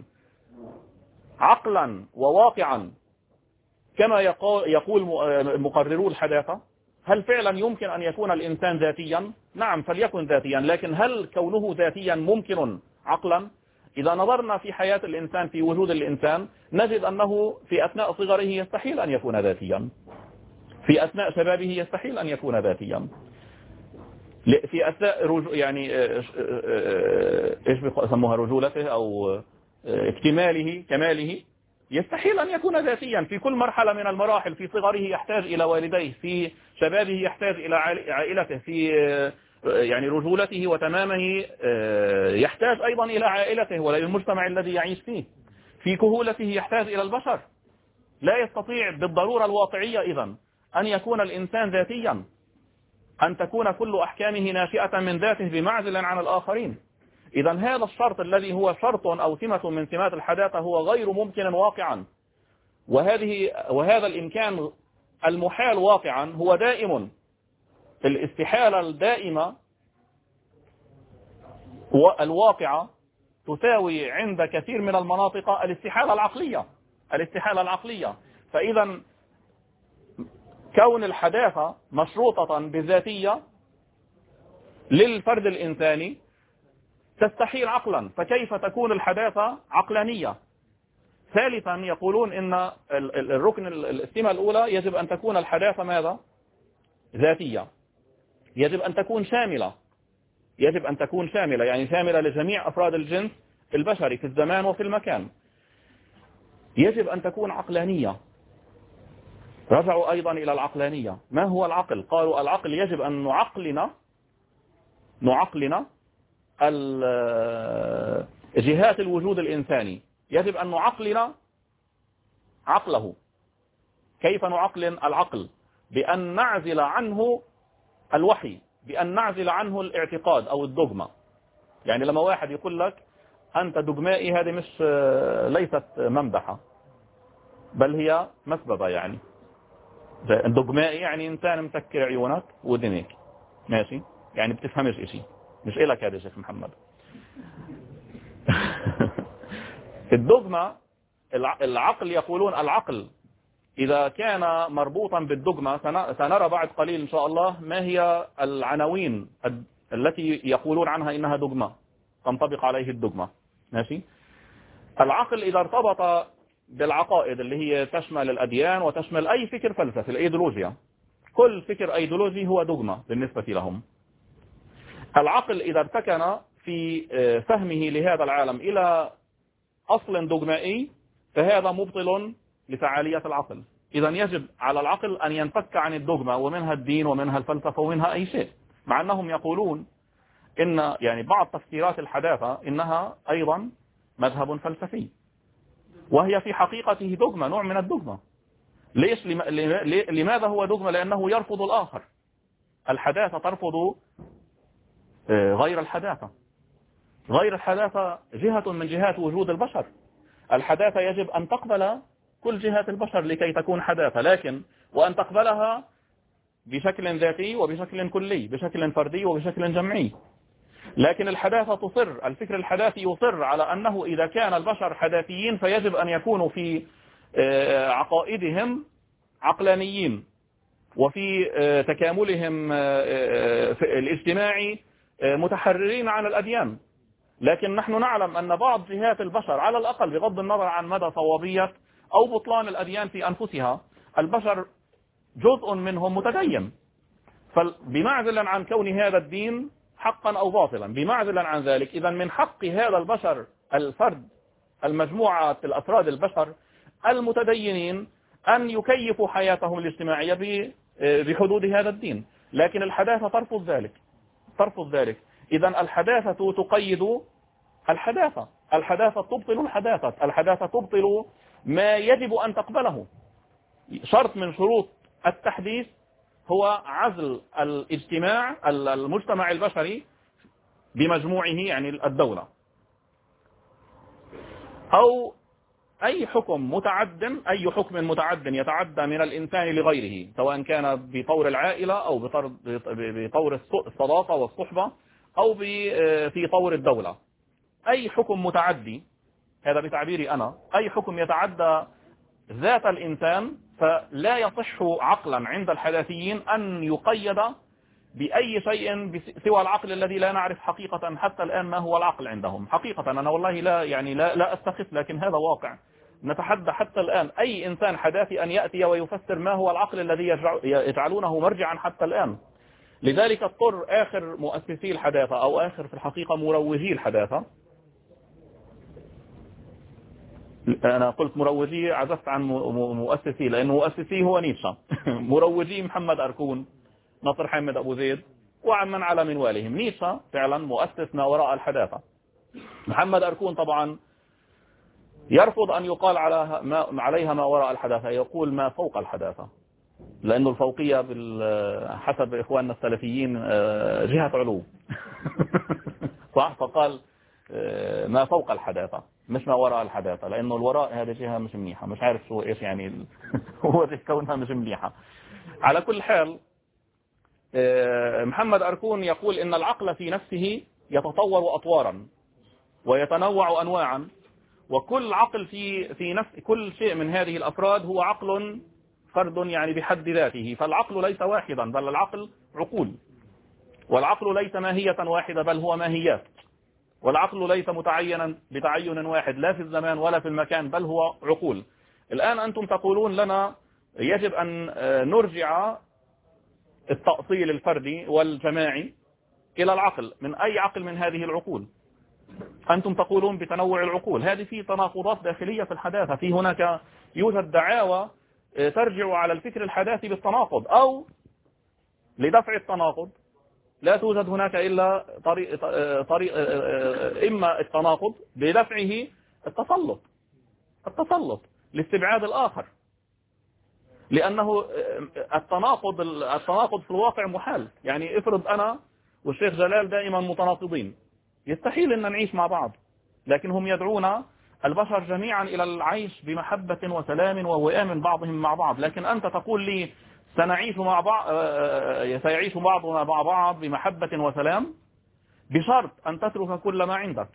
عقلا وواقعا كما يقول مقررو الحداثة؟ هل فعلا يمكن أن يكون الإنسان ذاتيا؟ نعم، فليكن ذاتيا، لكن هل كونه ذاتيا ممكن عقلا؟ إذا نظرنا في حياة الإنسان، في وجود الإنسان، نجد أنه في أثناء صغره يستحيل أن يكون ذاتيا، في أثناء شبابه يستحيل أن يكون ذاتيا، في أثناء يعني إيش بيسموها رجولته أو كماله يستحيل أن يكون ذاتيا. في كل مرحلة من المراحل، في صغره يحتاج إلى والديه، في شبابه يحتاج إلى عائلته، في يعني رجولته وتمامه يحتاج أيضا إلى عائلته وإلى المجتمع الذي يعيش فيه، في كهولته يحتاج إلى البشر. لا يستطيع بالضرورة الواقعية إذن أن يكون الإنسان ذاتيا، أن تكون كل أحكامه ناشئة من ذاته بمعزل عن الآخرين. إذا هذا الشرط الذي هو شرط أو سمة من سمات الحداثة هو غير ممكن واقعا، وهذا الإمكان المحال واقعا هو دائم. الاستحالة الدائمة والواقعة تساوي عند كثير من المناطق الاستحالة العقلية. الاستحالة العقلية. فإذا كون الحداثة مشروطة بذاتية للفرد الإنساني تستحيل عقلا، فكيف تكون الحداثة عقلانية؟ ثالثا يقولون إن الركن السمة الأولى يجب أن تكون الحداثة ماذا؟ ذاتية. يجب أن تكون شاملة. يجب أن تكون شاملة، يعني شاملة لجميع أفراد الجنس البشري في الزمان وفي المكان. يجب أن تكون عقلانية. رجعوا أيضا إلى العقلانية. ما هو العقل؟ قالوا العقل يجب أن نعقلنا جهات الوجود الإنساني. يجب أن نعقلنا عقله. كيف نعقلن العقل؟ بأن نعزل عنه الوحي، بأن نعزل عنه الاعتقاد أو الدogma. يعني لما واحد يقول لك أنت دogمائي، هذه مش ليست ممدحة، بل هي مسببة. يعني دogمائي يعني إنسان مسكر عيونك ودنيك، ماشي، يعني بتفهمش إشي، مش إلك هذا شيخ محمد. الدogma العقل، يقولون العقل إذا كان مربوطا بالدogma، سنرى بعد قليل إن شاء الله ما هي العناوين التي يقولون عنها إنها dogma تنطبق عليه الدogma. ماشي. العقل إذا ارتبط بالعقائد اللي هي تشمل الأديان وتشمل أي فكر فلسفي، الأيديولوجيا، كل فكر أيديولوجي هو dogma بالنسبة لهم. العقل إذا ارتكن في فهمه لهذا العالم إلى أصل دogمائي فهذا مبطل لفعالية العقل. إذا يجب على العقل أن ينفك عن الدogma، ومنها الدين ومنها الفلسفة ومنها أي شيء. مع أنهم يقولون إن يعني بعض تفسيرات الحداثة إنها أيضا مذهب فلسفي، وهي في حقيقته dogma، نوع من الدogma. ليش؟ لماذا هو dogma؟ لأنه يرفض الآخر. الحداثة ترفض غير الحداثة. غير الحداثة جهة من جهات وجود البشر. الحداثة يجب أن تقبل كل جهات البشر لكي تكون حداثة، لكن وأن تقبلها بشكل ذاتي وبشكل كلي، بشكل فردي وبشكل جمعي. لكن الحداثة تصر، الفكر الحداثي يصر على أنه إذا كان البشر حداثيين فيجب أن يكونوا في عقائدهم عقلانيين، وفي تكاملهم الاجتماعي متحررين عن الأديان. لكن نحن نعلم أن بعض جهات البشر، على الأقل بغض النظر عن مدى صوابية أو بطلان الأديان في أنفسها، البشر جزء منهم متدين، فبمعزل عن كون هذا الدين حقا أو باطلا، بمعزل عن ذلك، إذا من حق هذا البشر، الفرد، المجموعة الأفراد البشر المتدينين، أن يكيفوا حياتهم الاجتماعية بحدود هذا الدين. لكن الحداثة ترفض ذلك، ترفض ذلك. إذا الحداثة تقيد الحداثة. الحداثة تبطل الحداثة. الحداثة تبطل ما يجب أن تقبله. شرط من شروط التحديث هو عزل الاجتماع، المجتمع البشري بمجموعه، يعني الدولة، أو أي حكم متعد، أي حكم متعد يتعدى من الإنسان لغيره، سواء كان بطور العائلة أو بطور الصداقة والصحبة أو في طور الدولة. أي حكم متعدي، هذا بتعبيري أنا، أي حكم يتعدى ذات الإنسان فلا يصح عقلا عند الحداثيين أن يقيد بأي شيء سوى العقل الذي لا نعرف حقيقة حتى الآن ما هو العقل عندهم. حقيقة أنا والله لا أستخف، لكن هذا واقع. نتحدى حتى الآن أي إنسان حداثي أن يأتي ويفسر ما هو العقل الذي يجعلونه مرجعا حتى الآن. لذلك اضطر آخر مؤسسي الحداثة، أو آخر في الحقيقة مروجي الحداثة، أنا قلت مروجي عزفت عن مؤسسي لأنه مؤسسي هو نيتشه. مروجي محمد أركون، نصر حامد أبو زيد، وعمن على منوالهم. نيتشه فعلا مؤسس ما وراء الحداثة. محمد أركون طبعا يرفض أن يقال عليها ما وراء الحداثة، يقول ما فوق الحداثة، لأنه الفوقية حسب إخواننا السلفيين جهة علو. صح؟ فقال ما فوق الحداثة مش ما وراء الحداثة، لأنه الوراء هذه جهة مش منيحة، مش عارف شو إيش يعني هو كونها مش منيحة. على كل حال محمد أركون يقول إن العقل في نفسه يتطور أطوارا، ويتنوع أنواعا، وكل عقل في نفس كل شيء من هذه الأفراد هو عقل فرد يعني بحد ذاته، فالعقل ليس واحدا بل العقل عقول، والعقل ليس ماهية واحدة بل هو ماهيات، والعقل ليس متعينا بتعين واحد لا في الزمان ولا في المكان بل هو عقول. الآن أنتم تقولون لنا يجب أن نرجع التأصيل الفردي والجماعي إلى العقل. من أي عقل من هذه العقول؟ أنتم تقولون بتنوع العقول. هذه في تناقضات داخلية في الحداثة، في هناك يوجد دعاوى ترجع على الفكر الحداثي بالتناقض، أو لدفع التناقض لا توجد هناك إلا طريق إما التناقض بدفعه التسلط لاستبعاد الآخر، لأنه التناقض في الواقع محال. يعني افرض أنا والشيخ جلال دائما متناقضين، يستحيل أن نعيش مع بعض، لكن هم يدعون البشر جميعا إلى العيش بمحبة وسلام ووئام بعضهم مع بعض، لكن أنت تقول لي سنعيش مع بعض، سيعيش بعضنا مع بعض بمحبة وسلام بشرط أن تترك كل ما عندك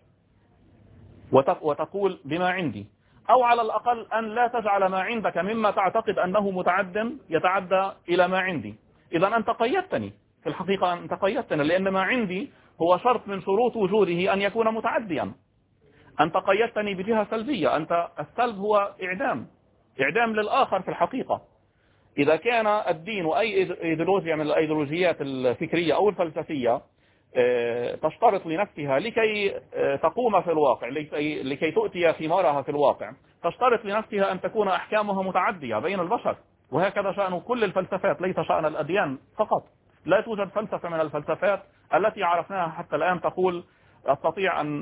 وتقول بما عندي، أو على الأقل أن لا تجعل ما عندك مما تعتقد أنه متعد يتعدى إلى ما عندي. إذا أنت قيدتني، في الحقيقة أنت قيدتني، لأن ما عندي هو شرط من شروط وجوده أن يكون متعديا. أنت قيدتني بجهة سلبية، أنت السلب هو إعدام للآخر في الحقيقة. إذا كان الدين وأي إيديولوجيا من الأيديولوجيات الفكرية أو الفلسفية تشترط لنفسها لكي تقوم في الواقع، لكي تؤتي ثمارها في الواقع، تشترط لنفسها أن تكون أحكامها متعدية بين البشر، وهكذا شأن كل الفلسفات، ليس شأن الأديان فقط. لا توجد فلسفة من الفلسفات التي عرفناها حتى الآن تقول أستطيع أن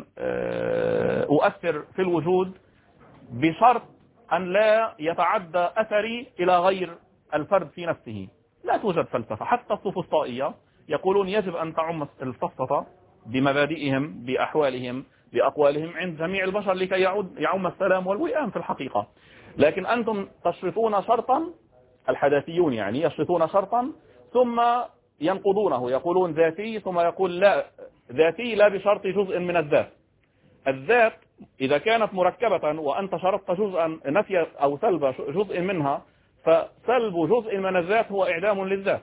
أؤثر في الوجود بشرط أن لا يتعدى أثري إلى غير الفرد في نفسه. لا توجد فلسفة. حتى السوفسطائية يقولون يجب أن تعم الفلسفة بمبادئهم بأحوالهم بأقوالهم عند جميع البشر لكي يعم السلام والوئام في الحقيقة. لكن أنتم تشرطون شرطا، الحداثيون يعني يشرطون شرطا ثم ينقضونه، يقولون ذاتي، ثم يقول لا ذاتي لا بشرط جزء من الذات. الذات إذا كانت مركبة وأنت شرطت جزءا نفي أو سلب جزء منها، فسلب جزء من الذات هو إعدام للذات.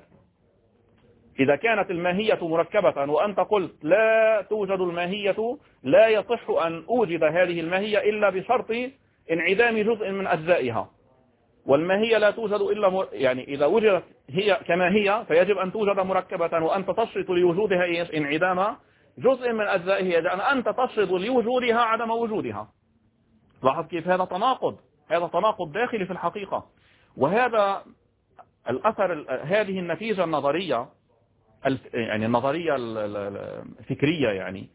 إذا كانت الماهية مركبة وأنت قلت لا توجد الماهية، لا يصح أن أوجد هذه الماهية إلا بشرط انعدام جزء من أجزائها، والماهية لا توجد إلا يعني إذا وجدت هي كما هي فيجب أن توجد مركبة، وأنت تشرط لوجودها انعدام جزء من أجزائها، لأن أنت تشرط لوجودها عدم وجودها. لاحظ كيف هذا تناقض، هذا تناقض داخلي في الحقيقة. وهذا الأثر، هذه النتيجة النظرية، يعني النظرية الفكرية يعني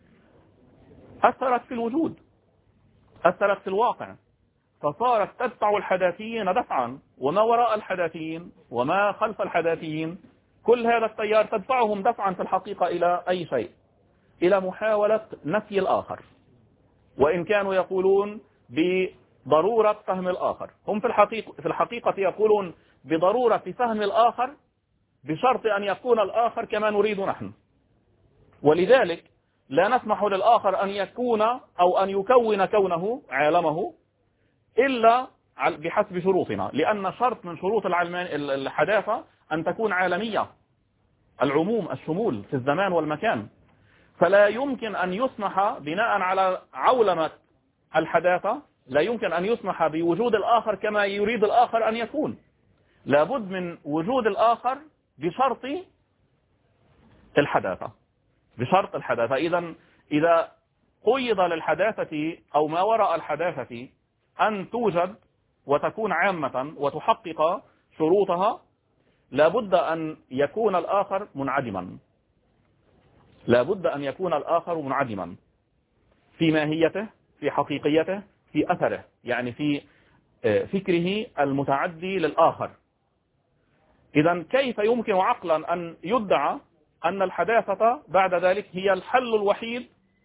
أثرت في الوجود، أثرت في الواقع، فصارت تدفع الحداثيين دفعا، وما وراء الحداثيين وما خلف الحداثيين، كل هذا التيار تدفعهم دفعا في الحقيقة إلى أي شيء، إلى محاولة نفي الآخر، وإن كانوا يقولون بضرورة فهم الآخر. هم في الحقيقة يقولون بضرورة فهم الآخر بشرط أن يكون الآخر كما نريد نحن، ولذلك لا نسمح للآخر أن يكون أو أن يكون كونه عالمه إلا بحسب شروطنا، لأن شرط من شروط الحداثة أن تكون عالمية، العموم الشمول في الزمان والمكان. فلا يمكن أن يسمح بناء على عولمة الحداثة، لا يمكن أن يسمح بوجود الآخر كما يريد الآخر أن يكون، لابد من وجود الآخر بشرط الحداثة، بشرط الحداثة. إذا قيد للحداثة أو ما وراء الحداثة أن توجد وتكون عامة وتحقق شروطها، لابد أن يكون الآخر منعدما، لابد أن يكون الآخر منعدما في ماهيته، في حقيقيته، في أثره، يعني في فكره المتعدي للآخر. إذن كيف يمكن عقلا أن يدعى أن الحداثة بعد ذلك هي الحل الوحيد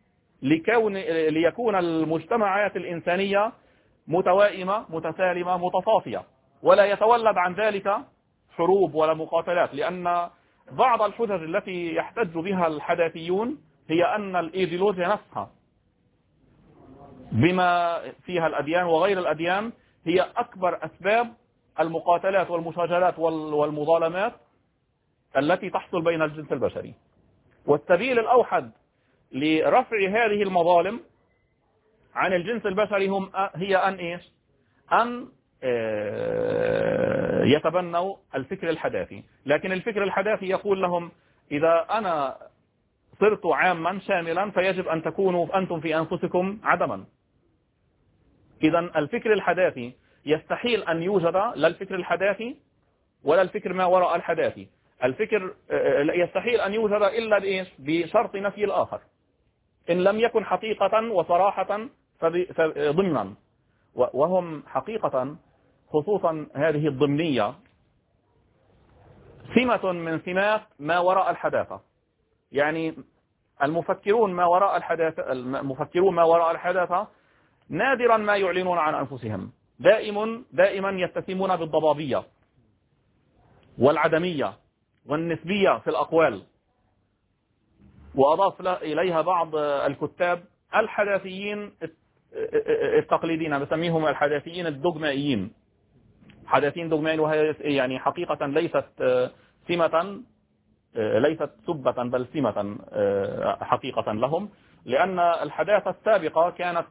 ليكون المجتمعات الإنسانية متوائمة متسالمة متصافية، ولا يتولد عن ذلك حروب ولا مقاتلات؟ لأن بعض الحجج التي يحتج بها الحداثيون هي أن الإيديولوجيا نفسها بما فيها الأديان وغير الأديان هي أكبر أسباب المقاتلات والمشاجرات والمظالمات التي تحصل بين الجنس البشري. والسبيل الأوحد لرفع هذه المظالم عن الجنس البشري هي أن إيش؟ أن يتبنوا الفكر الحداثي. لكن الفكر الحداثي يقول لهم إذا أنا صرت عاما شاملا فيجب أن تكونوا أنتم في أنفسكم عدما. إذا الفكر الحداثي يستحيل أن يوجد لا الفكر الحداثي ولا الفكر ما وراء الحداثي. الفكر يستحيل أن يوجد إلا بإيش؟ بشرط نفي الآخر، إن لم يكن حقيقة وصراحة ضمنا. وهم حقيقة خصوصا هذه الضمنية سمة من سمات ما وراء الحداثة. يعني المفكرون ما وراء الحداثة نادرا ما يعلنون عن أنفسهم، دائما يتسمون بالضبابية والعدمية والنسبية في الأقوال. وأضاف إليها بعض الكتاب الحداثيين التقليديين، بسميهم الحداثيين الدogمائيين، حداثيين دogمائيين، وهي يعني حقيقة ليست سمة، ليست سبة بل سمة حقيقة لهم، لأن الحداثة السابقة كانت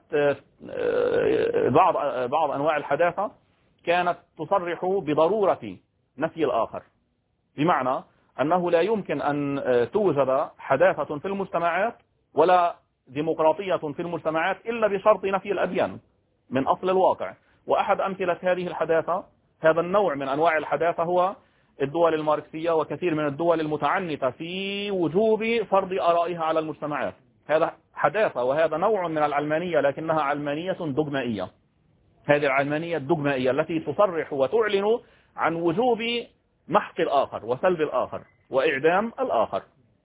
بعض أنواع الحداثة كانت تصرح بضرورة نفي الآخر، بمعنى أنه لا يمكن أن توجد حداثة في المجتمعات ولا ديمقراطية في المجتمعات إلا بشرط نفي الأديان من أصل الواقع. وأحد أمثلة هذه الحداثة، هذا النوع من أنواع الحداثة، هو الدول الماركسية وكثير من الدول المتعنتة في وجوب فرض آرائها على المجتمعات. هذا حداثة، وهذا نوع من العلمانية، لكنها علمانية دogمائية. هذه العلمانية الدogمائية التي تصرح وتعلن عن وجوب محق الآخر وسلب الآخر وإعدام الآخر.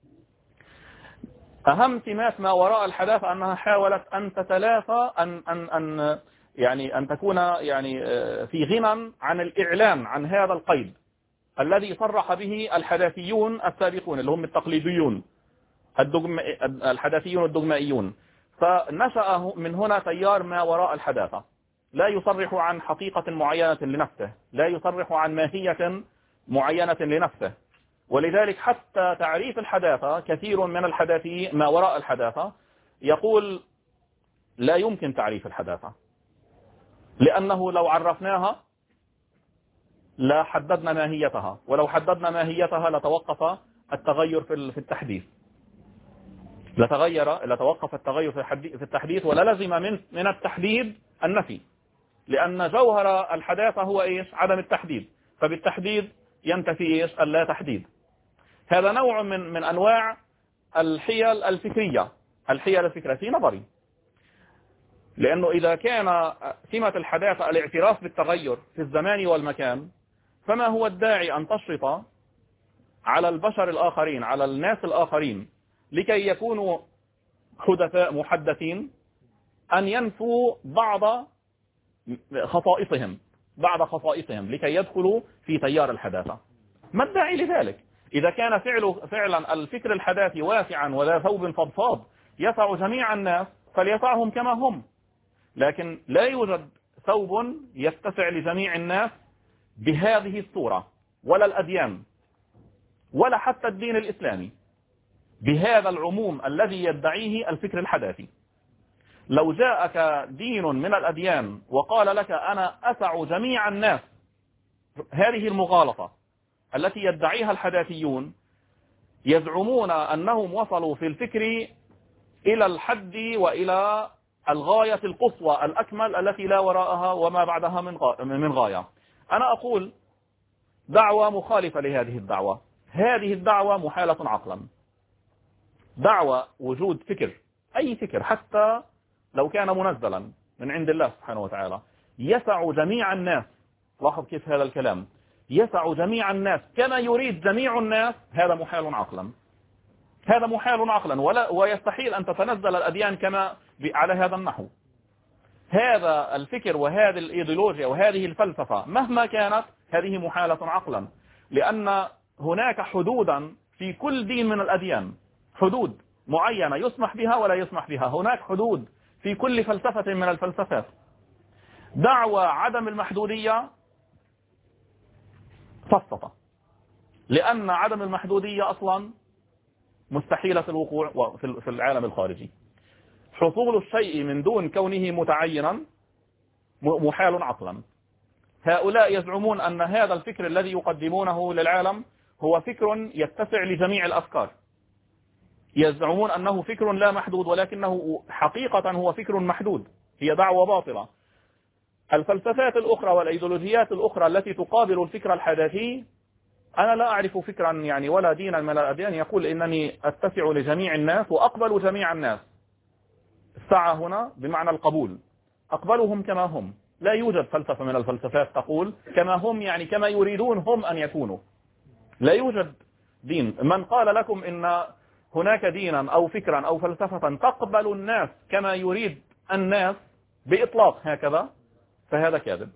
أهم سمات ما وراء الحداثة أنها حاولت أن تتلافى أن تكون في غنى عن الإعلان عن هذا القيد الذي صرح به الحداثيون السابقون اللي هم التقليديون الحداثيون الدogمائيون. فنشأ من هنا تيار ما وراء الحداثة، لا يصرح عن حقيقة معينة لنفسه، لا يصرح عن ماهية معينة لنفسه. ولذلك حتى تعريف الحداثة كثير من الحداثيين ما وراء الحداثة يقول لا يمكن تعريف الحداثة، لأنه لو عرفناها لا حددنا ماهيتها، ولو حددنا ماهيتها لتوقف التغير في التحديث، لتوقف التغير في التحديث، ولا لزم من التحديد النفي، لأن جوهر الحداثة هو إيش؟ عدم التحديد، فبالتحديد ينتفي إيش؟ اللا تحديد. هذا نوع من أنواع الحيل الفكرية في نظري، لأنه إذا كان سمة الحداثة الاعتراف بالتغير في الزمان والمكان، فما هو الداعي أن تشرط على البشر الآخرين، على الناس الآخرين، لكي يكونوا حدثاء محدثين، أن ينفوا بعض خصائصهم لكي يدخلوا في تيار الحداثة؟ ما الداعي لذلك؟ إذا كان فعلا الفكر الحداثي واسعا ولا ثوب فضفاض يسع جميع الناس فليسعهم كما هم، لكن لا يوجد ثوب يتسع لجميع الناس بهذه الصورة، ولا الأديان ولا حتى الدين الإسلامي بهذا العموم الذي يدعيه الفكر الحداثي. لو جاءك دين من الأديان وقال لك أنا أسع جميع الناس، هذه المغالطة التي يدعيها الحداثيون، يزعمون أنهم وصلوا في الفكر إلى الحد وإلى الغاية القصوى الأكمل التي لا وراءها وما بعدها من غاية. أنا أقول دعوة مخالفة لهذه الدعوة. هذه الدعوة محالة عقلا. دعوة وجود فكر، أي فكر حتى لو كان منزلا من عند الله سبحانه وتعالى، يسع جميع الناس. لاحظ كيف هذا الكلام، يسع جميع الناس كما يريد جميع الناس. هذا محال عقلا، هذا محال عقلا، ويستحيل أن تتنزل الأديان كما على هذا النحو. هذا الفكر وهذه الإيديولوجيا وهذه الفلسفة مهما كانت هذه محالة عقلا، لأن هناك حدودا في كل دين من الأديان، حدود معينة يسمح بها ولا يسمح بها. هناك حدود في كل فلسفة من الفلسفات. دعوى عدم المحدودية سقطت، لأن عدم المحدودية أصلا مستحيلة الوقوع في العالم الخارجي. حصول الشيء من دون كونه متعينا محال عقلا. هؤلاء يزعمون أن هذا الفكر الذي يقدمونه للعالم هو فكر يتسع لجميع الأفكار. يزعمون أنه فكر لا محدود، ولكنه حقيقة هو فكر محدود. هي دعوة باطلة. الفلسفات الأخرى والأيديولوجيات الأخرى التي تقابل الفكر الحداثي، أنا لا أعرف فكرا يعني ولا دينا من الأديان يقول إنني أتسع لجميع الناس وأقبل جميع الناس. السعة هنا بمعنى القبول، أقبلهم كما هم. لا يوجد فلسفة من الفلسفات تقول كما هم، يعني كما يريدون هم أن يكونوا. لا يوجد دين. من قال لكم إن هناك دينا أو فكرا أو فلسفة تقبل الناس كما يريد الناس بإطلاق هكذا، فهذا كاذب.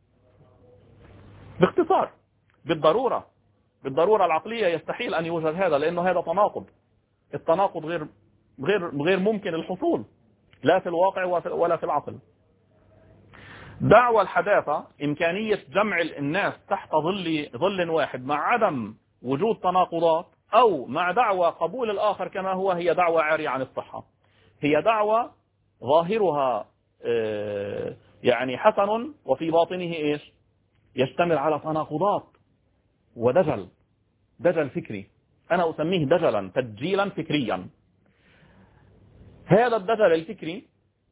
باختصار، بالضرورة العقلية يستحيل أن يوجد هذا، لأنه هذا تناقض. التناقض غير ممكن الحصول، لا في الواقع ولا في العقل. دعوى الحداثة إمكانية جمع الناس تحت ظل واحد مع عدم وجود تناقضات، أو مع دعوى قبول الآخر كما هو، هي دعوى عارية عن الصحة. هي دعوى ظاهرها يعني حسن، وفي باطنه إيش؟ يشتمل على تناقضات ودجل فكري. أنا أسميه دجلا، تدجيلا فكريا. هذا الدجل الفكري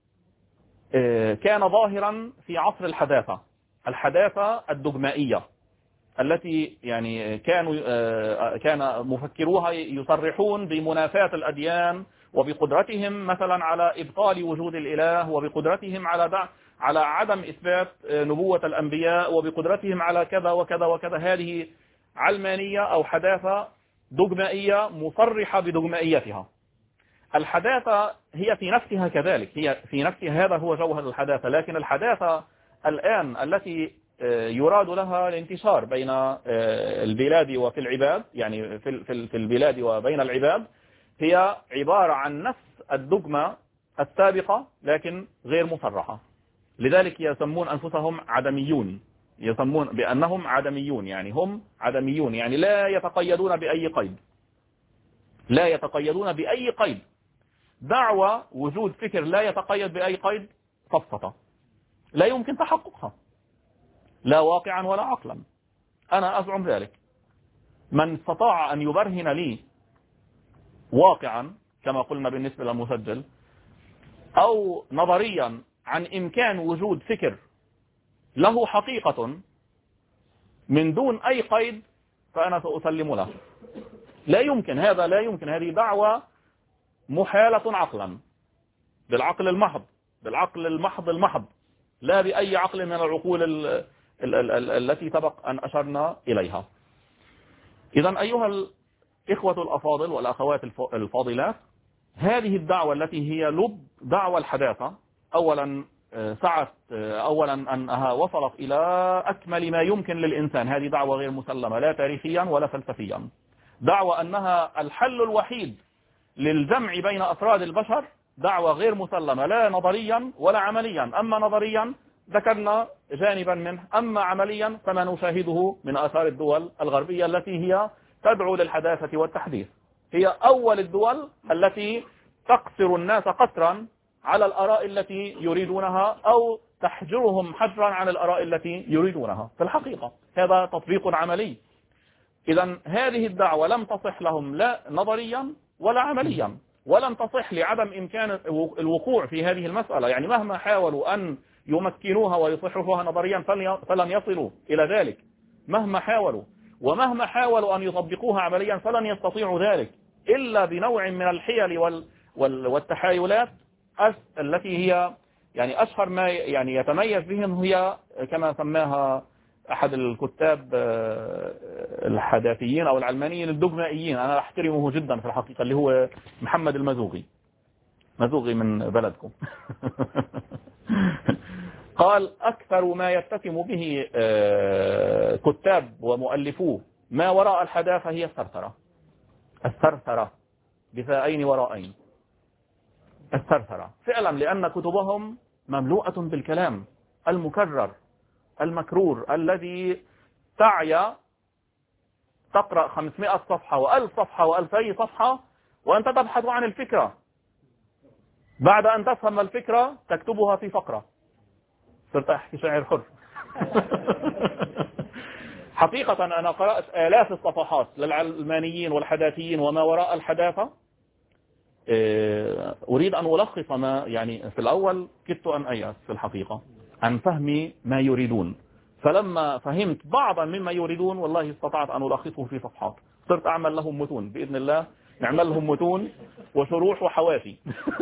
كان ظاهرا في عصر الحداثة الدogمائية، التي يعني كان مفكروها يصرحون بمنافاة الأديان، وبقدرتهم مثلا على إبطال وجود الإله، وبقدرتهم على عدم إثبات نبوة الأنبياء، وبقدرتهم على كذا وكذا وكذا. هذه علمانية أو حداثة دogمائية مصرحة بدogمائيتها. الحداثة هي في نفسها كذلك، هي في نفسها، هذا هو جوهر الحداثة. لكن الحداثة الآن التي يراد لها الانتشار بين البلاد وفي العباد، يعني في البلاد وبين العباد، هي عبارة عن نفس الدogma السابقة لكن غير مصرحة. لذلك يسمون أنفسهم عدميون، يسمون بأنهم عدميون، يعني هم عدميون، يعني لا يتقيدون بأي قيد. دعوى وجود فكر لا يتقيد بأي قيد سفسطة، لا يمكن تحققها، لا واقعا ولا عقلا. أنا أزعم ذلك. من استطاع أن يبرهن لي واقعا كما قلنا بالنسبة للمسجل، أو نظريا عن إمكان وجود فكر له حقيقة من دون أي قيد، فأنا سأسلم له. لا يمكن، هذا لا يمكن. هذه دعوة محالة عقلا، بالعقل المحض، لا بأي عقل من العقول التي سبق أن أشرنا إليها. إذن أيها الإخوة الأفاضل والأخوات الفاضلات، هذه الدعوة التي هي لب دعوة الحداثة، أولا أنها وصلت إلى أكمل ما يمكن للإنسان. هذه دعوة غير مسلمة لا تاريخيا ولا فلسفيا. دعوة أنها الحل الوحيد للجمع بين أفراد البشر، دعوة غير مسلمة لا نظريا ولا عمليا. أما نظريا ذكرنا جانبا منه، أما عمليا فما نشاهده من آثار الدول الغربية التي هي تدعو للحداثة والتحديث. هي أول الدول التي تقصر الناس قصرا على الآراء التي يريدونها، أو تحجرهم حجرا عن الآراء التي يريدونها. في الحقيقة هذا تطبيق عملي. إذن هذه الدعوة لم تصح لهم لا نظريا ولا عمليا، ولم تصح لعدم إمكان الوقوع في هذه المسألة. يعني مهما حاولوا أن يمكنوها ويصححوها نظريا فلن يصلوا إلى ذلك، مهما حاولوا. ومهما حاولوا أن يطبقوها عمليا فلن يستطيعوا ذلك إلا بنوع من الحيل والتحايلات التي هي يعني أشهر ما يعني يتميز بهم، هي كما سماها أحد الكتاب الحداثيين أو العلمانيين الدogمائيين، أنا أحترمه جدا في الحقيقة، اللي هو محمد المزوغي من بلدكم. قال أكثر ما يتسم به كتاب ومؤلفوه ما وراء الحداثة هي الثرثرة بثاءين ورائين. الثرثرة فعلا، لأن كتبهم مملوءة بالكلام المكرر المكرور الذي تعي تقرأ 500 صفحة و1000 صفحة و2000 صفحة وأنت تبحث عن الفكرة. بعد أن تفهم الفكرة تكتبها في فقرة. صرت أحكي شاعر حر. حقيقة أنا قرأت آلاف الصفحات للعلمانيين والحداثيين وما وراء الحداثة. أريد أن ألخص ما يعني في الأول كدت أن أيأس في الحقيقة عن فهم ما يريدون، فلما فهمت بعضا مما يريدون والله استطعت أن ألخصه في صفحات. صرت أعمل لهم متون بإذن الله، نعمل لهم متون وشروح وحواشي.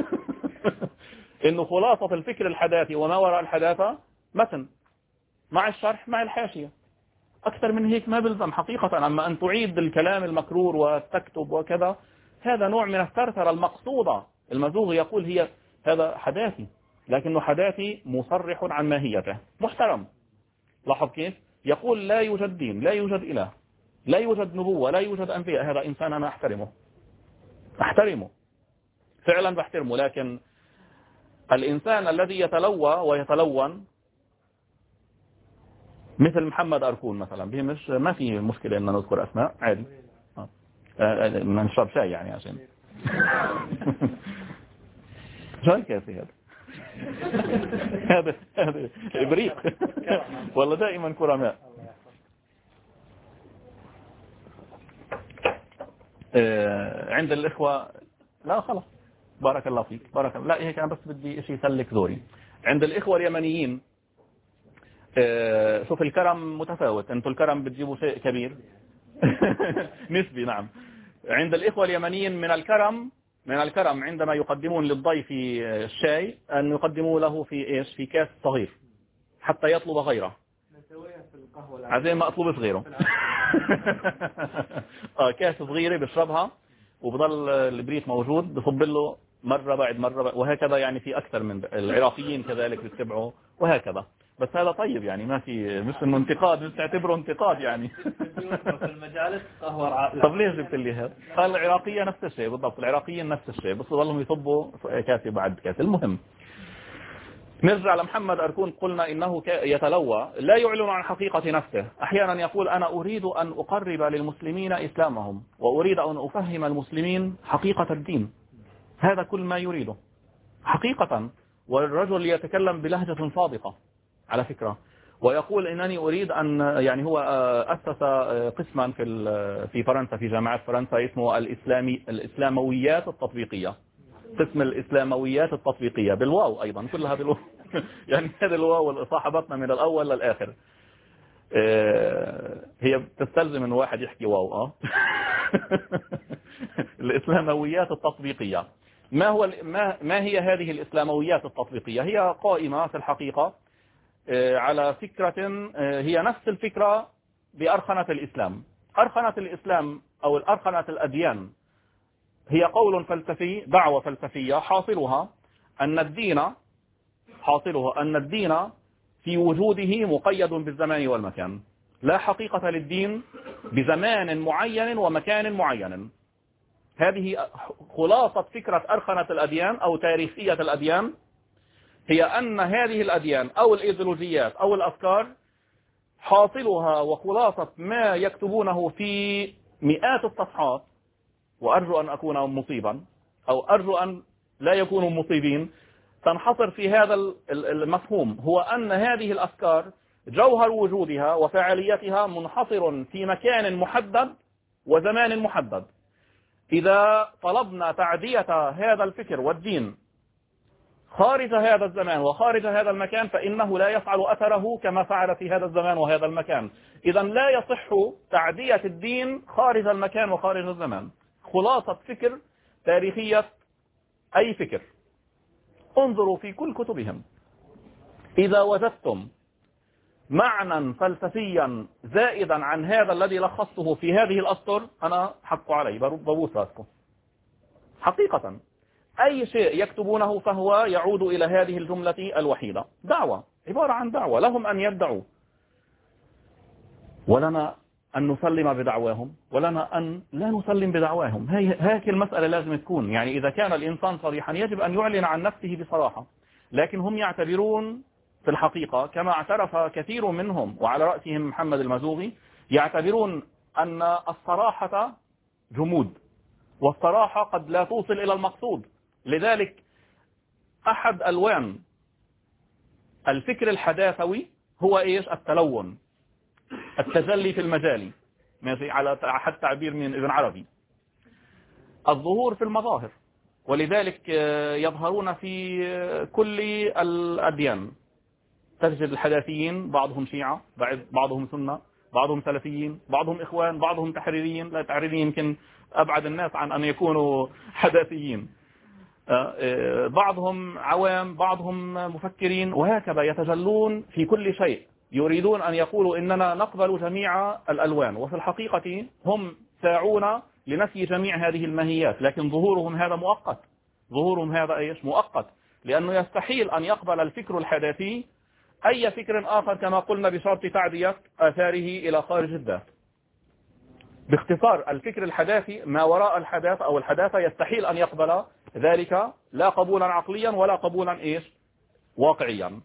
إنه خلاصة الفكر الحداثي وما وراء الحداثة متن مع الشرح مع الحاشية. أكثر من هيك ما بلزم حقيقة. أما أن تعيد الكلام المكرور وتكتب وكذا هذا نوع من الثرثرة المقصودة. المزوغ يقول هي هذا حداثي، لكنه حداثي مصرح عن ماهيته محترم. لاحظ كيف يقول لا يوجد دين، لا يوجد إله، لا يوجد نبوة، لا يوجد أنبياء. هذا إنسان أنا أحترمه فعلا بحترمه. لكن الإنسان الذي يتلوى ويتلون مثل محمد أركون مثلا، مش ما في مشكلة أن نذكر أسماء عادي، نشرب شاي يعني عشان شو الكاسي هذا؟ هذا إبريق والله دائما كرماء. عند الإخوة لا خلاص بارك الله فيك بارك الله. لا هيك أنا بس بدي شيء يسلك ذوري. عند الإخوة اليمنيين شوف الكرم متفاوت. أنتوا الكرم بتجيبوا شيء كبير نسبي. نعم عند الإخوة اليمنيين من الكرم عندما يقدمون للضيف الشاي أن يقدموا له في إيش؟ في كاس صغير حتى يطلب غيره. عزين ما أطلبش غيره. كاس صغيرة بشربها وبضل البريق موجود، بصب له مرة بعد مرة وهكذا. يعني في أكثر من العراقيين كذلك بيتبعوا وهكذا. بس هذا طيب يعني ما في، مش انه انتقاد، مش تعتبره انتقاد يعني. في المجالس قهوة. طب ليش جبت لي هذا؟ قال العراقية نفس الشيء بالضبط، العراقيين نفس الشيء بس ظلهم يصبوا كاسي بعد كاسي. المهم نرجع لمحمد أركون. قلنا إنه يتلوى، لا يعلن عن حقيقة نفسه. أحيانا يقول أنا أريد أن أقرب للمسلمين إسلامهم وأريد أن أفهم المسلمين حقيقة الدين. هذا كل ما يريده حقيقة. والرجل يتكلم بلهجة صادقة على فكرة، ويقول إنني أريد أن يعني هو أسس قسما في فرنسا في جامعة فرنسا اسمه الإسلامويات التطبيقية. قسم الإسلامويات التطبيقية بالواو أيضا كلها بالواو. يعني هذا الواو صاحبتنا من الأول للآخر. هي بتستلزم أن واحد يحكي واو. الإسلامويات التطبيقية. ما هي هذه الإسلامويات التطبيقية؟ هي قائمة في الحقيقة على فكرة هي نفس الفكرة بأرخنة الإسلام. أرخنة الإسلام أو الأرخنة الأديان هي قول فلسفي، دعوة فلسفية حاصلها أن الدين في وجوده مقيد بالزمان والمكان. لا حقيقة للدين بزمان معين ومكان معين. هذه خلاصة فكرة أرخنة الأديان أو تاريخية الأديان، هي أن هذه الأديان أو الإيديولوجيات أو الأفكار حاصلها وخلاصة ما يكتبونه في مئات الصفحات، وأرجو أن أكون مصيبا أو أرجو أن لا يكونوا مصيبين، تنحصر في هذا المفهوم، هو أن هذه الأفكار جوهر وجودها وفعاليتها منحصر في مكان محدد وزمان محدد. إذا طلبنا تعدية هذا الفكر والدين خارج هذا الزمان وخارج هذا المكان فإنه لا يفعل أثره كما فعل في هذا الزمان وهذا المكان. إذا لا يصح تعدية الدين خارج المكان وخارج الزمان. خلاصة فكر تاريخية أي فكر انظروا في كل كتبهم، إذا وجدتم معنى فلسفيا زائدا عن هذا الذي لخصته في هذه الأسطر أنا حق علي ببوس راسكم حقيقة. أي شيء يكتبونه فهو يعود إلى هذه الجملة الوحيدة، دعوة، عبارة عن دعوة لهم أن يدعوا ولنا أن نسلم بدعواهم ولنا أن لا نسلم بدعواهم. هيك المسألة لازم تكون. يعني إذا كان الإنسان صريحا يجب أن يعلن عن نفسه بصراحة، لكن هم يعتبرون في الحقيقة كما اعترف كثير منهم وعلى رأسهم محمد المزوغي، يعتبرون أن الصراحة جمود، والصراحة قد لا توصل إلى المقصود. لذلك أحد ألوان الفكر الحداثوي هو إيش؟ التلون، التجلي في المجال، على حد تعبير من ابن عربي، الظهور في المظاهر. ولذلك يظهرون في كل الأديان. تجد الحداثيين بعضهم شيعة، بعضهم سنة، بعضهم سلفيين، بعضهم إخوان، بعضهم تحريريين. لا، تحريريين يمكن أبعد الناس عن أن يكونوا حداثيين. بعضهم عوام، بعضهم مفكرين، وهكذا يتجلون في كل شيء. يريدون أن يقولوا إننا نقبل جميع الألوان، وفي الحقيقة هم ساعون لنفي جميع هذه الماهيات. لكن ظهورهم هذا مؤقت. ظهورهم هذا إيش؟ مؤقت، لأنه يستحيل أن يقبل الفكر الحداثي أي فكر آخر كما قلنا بشرط تعدية آثاره إلى خارج الذات. باختصار، الفكر الحداثي ما وراء الحداثة أو الحداثة يستحيل أن يقبل ذلك، لا قبولا عقليا ولا قبولا إيش؟ واقعيا.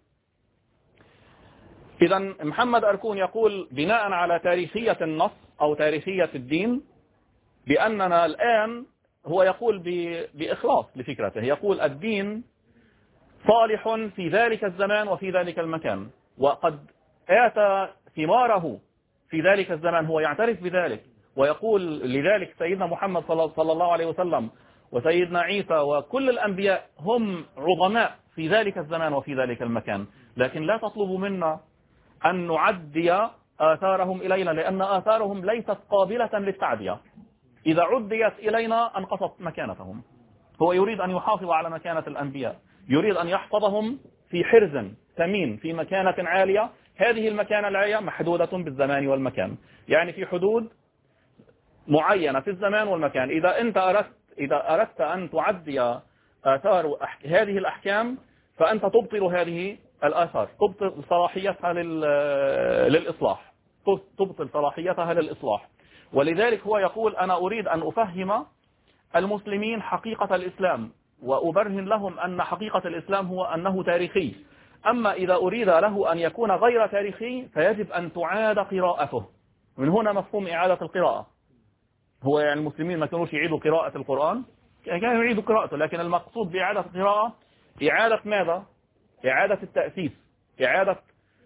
إذا محمد أركون يقول بناء على تاريخية النص أو تاريخية الدين بأننا الآن، هو يقول بإخلاص لفكرته، يقول الدين صالح في ذلك الزمان وفي ذلك المكان، وقد آتى ثماره في ذلك الزمان. هو يعترف بذلك ويقول لذلك سيدنا محمد صلى الله عليه وسلم وسيدنا عيسى وكل الأنبياء هم عظماء في ذلك الزمان وفي ذلك المكان. لكن لا تطلبوا منا أن نعدي آثارهم إلينا، لأن آثارهم ليست قابلة للتعدية. إذا عديت إلينا أنقصت مكانتهم. هو يريد أن يحافظ على مكانة الأنبياء، يريد أن يحفظهم في حرز ثمين، في مكانة عالية. هذه المكانة العالية محدودة بالزمان والمكان، يعني في حدود معينة في الزمان والمكان. إذا أردت أن تعدي آثار هذه الأحكام فأنت تبطل هذه الآثار، تبطل صلاحيتها للإصلاح، تبطل صلاحيتها للإصلاح. ولذلك هو يقول أنا أريد أن أفهم المسلمين حقيقة الإسلام وأبرهن لهم أن حقيقة الإسلام هو أنه تاريخي. أما إذا أريد له أن يكون غير تاريخي فيجب أن تعاد قراءته. من هنا مفهوم إعادة القراءة. هو يعني المسلمين ما كانوش يعيدوا قراءة القرآن، كانوا يعيدوا قراءته، لكن المقصود بإعادة القراءة إعادة ماذا؟ إعادة التأسيس، إعادة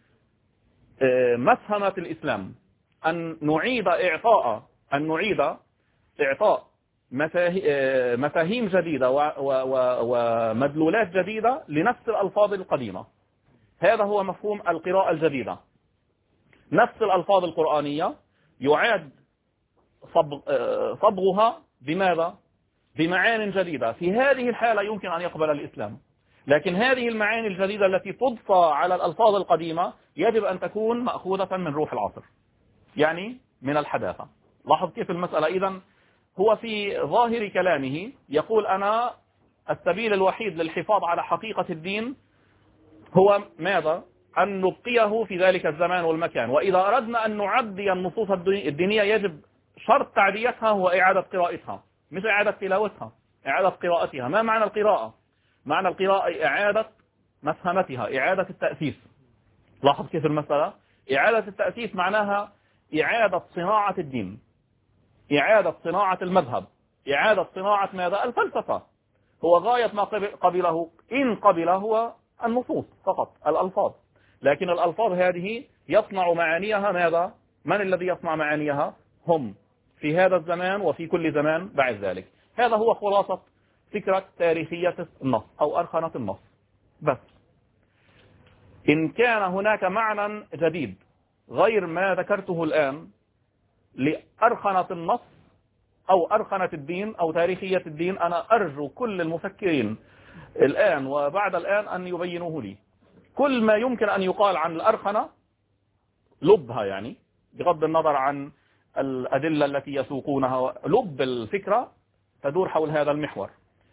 مفهمة الإسلام، أن نعيد إعطاء مفاهيم جديدة ومدلولات جديدة لنفس الألفاظ القديمة. هذا هو مفهوم القراءة الجديدة. نفس الألفاظ القرآنية يعاد صبغها بماذا؟ بمعان جديدة. في هذه الحالة يمكن أن يقبل الإسلام. لكن هذه المعاني الجديدة التي تضفى على الألفاظ القديمة يجب أن تكون مأخوذة من روح العصر، يعني من الحداثة. لاحظ كيف المسألة. إذن هو في ظاهر كلامه يقول أنا السبيل الوحيد للحفاظ على حقيقة الدين هو ماذا؟ أن نبقيه في ذلك الزمان والمكان. وإذا أردنا أن نعدي النصوص الدينية يجب شرط تعديتها هو إعادة قراءتها، مش إعادة تلاوتها، إعادة قراءتها. ما معنى القراءة؟ معنى القراءة إعادة مفهمتها، إعادة التأسيس. لاحظ كيف المسألة. إعادة التأسيس معناها إعادة صناعة الدين، إعادة صناعة المذهب، إعادة صناعة ماذا؟ الفلسفة. هو غاية ما قبله إن قبله هو النصوص فقط، الألفاظ. لكن الألفاظ هذه يصنع معانيها ماذا؟ من الذي يصنع معانيها؟ هم في هذا الزمان وفي كل زمان بعد ذلك. هذا هو خلاصة فكرة تاريخية النص أو أرخنة النص. بس إن كان هناك معنى جديد غير ما ذكرته الآن لأرخنة النص أو أرخنة الدين أو تاريخية الدين، أنا أرجو كل المفكرين الآن وبعد الآن أن يبينوه لي. كل ما يمكن أن يقال عن الأرخنة لبها، يعني بغض النظر عن الأدلة التي يسوقونها، لب الفكرة تدور حول هذا المحور.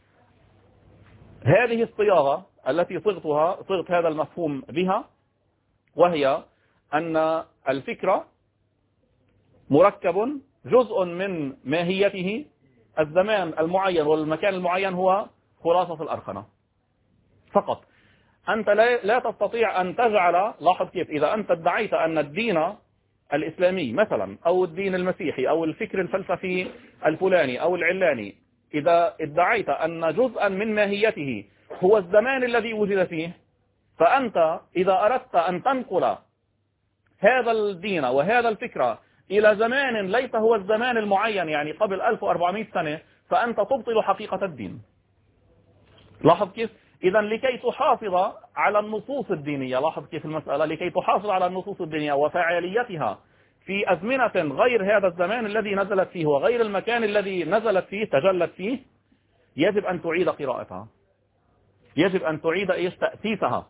هذه الصياغة التي صغت هذا المفهوم بها، وهي أن الفكرة مركب جزء من ماهيته الزمان المعين والمكان المعين هو خلاصة الأرخنة فقط. أنت لا تستطيع أن تجعل، لاحظ كيف، إذا أنت ادعيت أن الدين الإسلامي مثلا أو الدين المسيحي أو الفكر الفلسفي الفلاني أو العلاني، إذا ادعيت أن جزءا من ماهيته هو الزمان الذي وجد فيه، فأنت إذا أردت أن تنقل هذا الدين وهذا الفكرة إلى زمان ليس هو الزمان المعين، يعني قبل 1400 سنة، فأنت تبطل حقيقة الدين. لاحظ كيف؟ إذا لكي تحافظ على النصوص الدينية، لاحظ كيف المسألة، لكي تحافظ على النصوص الدينية وفعاليتها في أزمنة غير هذا الزمان الذي نزلت فيه وغير المكان الذي نزلت فيه تجلت فيه، يجب أن تعيد قراءتها، يجب أن تعيد تأسيسها.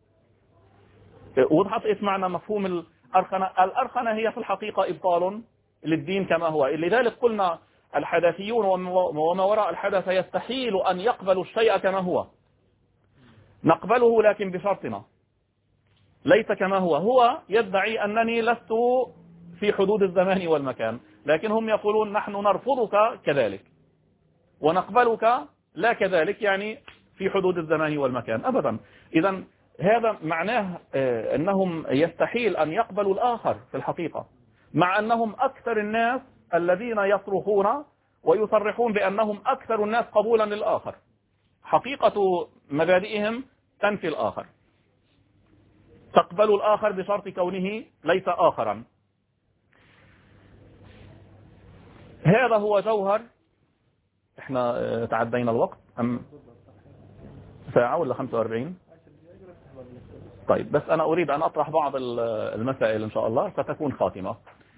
وضحت إيش معنى مفهوم الأرخنة؟ الأرخنة هي في الحقيقة إبطال للدين كما هو. لذلك قلنا الحداثيون وما وراء الحدث يستحيل أن يقبلوا الشيء كما هو. نقبله لكن بشرطنا، ليس كما هو. هو يدعي أنني لست في حدود الزمان والمكان، لكن هم يقولون نحن نرفضك كذلك ونقبلك لا كذلك، يعني في حدود الزمان والمكان أبدا. إذا هذا معناه أنهم يستحيل أن يقبلوا الآخر في الحقيقة، مع أنهم أكثر الناس الذين يصرخون ويصرحون بأنهم أكثر الناس قبولا للآخر. حقيقة مبادئهم تنفي الآخر، تقبل الآخر بشرط كونه ليس آخرا. هذا هو جوهر. احنا تعدينا الوقت أم ساعة ولا 45؟ طيب، بس أنا أريد أن أطرح بعض المسائل إن شاء الله ستكون خاتمة.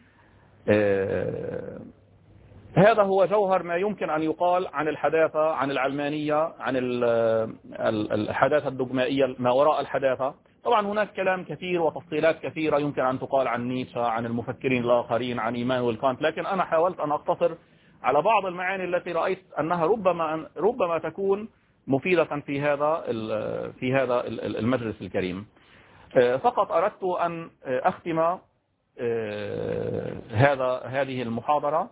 هذا هو جوهر ما يمكن أن يقال عن الحداثة، عن العلمانية، عن الحداثة الدogمائية ما وراء الحداثة. طبعا هناك كلام كثير وتفصيلات كثيرة يمكن أن تقال عن نيتشه، عن المفكرين الآخرين، عن إيمانويل كانت، لكن أنا حاولت أن أقتصر على بعض المعاني التي رأيت أنها ربما تكون مفيدة في هذا المجلس الكريم. فقط أردت أن أختم هذه المحاضرة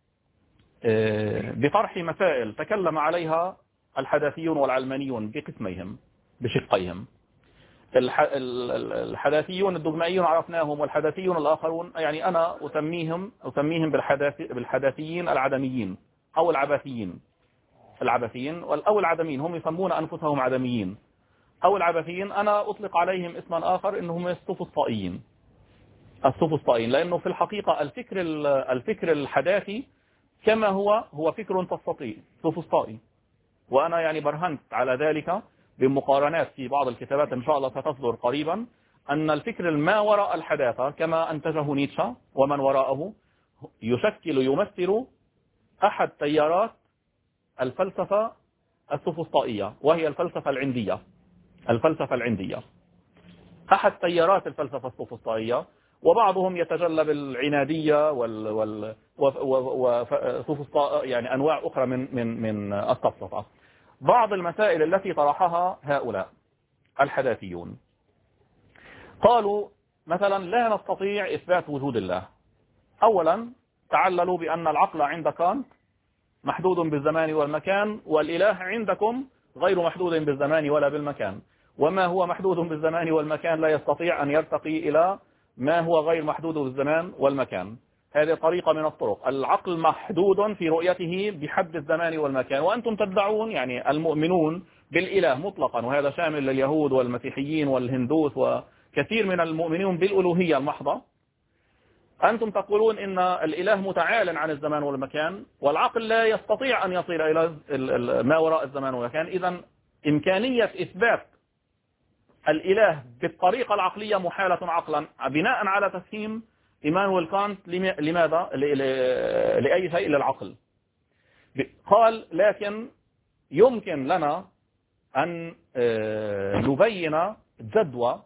بطرح مسائل تكلم عليها الحداثيون والعلمانيون بقسميهم بشقيهم. الحداثيون الدogمائيون عرفناهم، والحداثيون الآخرون يعني أنا أسميهم بالحداثيين العدميين أو العبثيين أو العدميين. هم يسمون أنفسهم عدميين أو العبثيين. أنا أطلق عليهم اسما آخر إنهم السوفسطائيين، لأنه في الحقيقة الفكر الحداثي كما هو فكر سوفسطائي، وأنا يعني برهنت على ذلك بمقارنات في بعض الكتابات إن شاء الله ستصدر قريبا، أن الفكر ما وراء الحداثة كما أنتجه نيتشه ومن وراءه يمثل أحد تيارات الفلسفة السوفسطائية، وهي الفلسفة العندية. أحد تيارات الفلسفة السوفسطائية، وبعضهم يتجلى بالعنادية وسوفسطاء يعني أنواع أخرى من السفسطة. بعض المسائل التي طرحها هؤلاء الحداثيون قالوا مثلا لا نستطيع إثبات وجود الله. أولا تعللوا بأن العقل عند كانت محدود بالزمان والمكان، والإله عندكم غير محدود بالزمان ولا بالمكان، وما هو محدود بالزمان والمكان لا يستطيع أن يرتقي إلى ما هو غير محدود بالزمان والمكان. هذه طريقة من الطرق. العقل محدود في رؤيته بحد الزمان والمكان، وأنتم تدعون يعني المؤمنون بالإله مطلقا، وهذا شامل لليهود والمسيحيين والهندوس وكثير من المؤمنين بالألوهية المحضة. أنتم تقولون إن الإله متعال عن الزمان والمكان، والعقل لا يستطيع أن يصل إلى ما وراء الزمان والمكان. إذن إمكانية إثبات الإله بالطريقة العقلية محالة عقلا، بناء على تفهيم إيمانويل كانت. لماذا؟ لأي شيء للعقل. قال لكن يمكن لنا أن نبين جدوى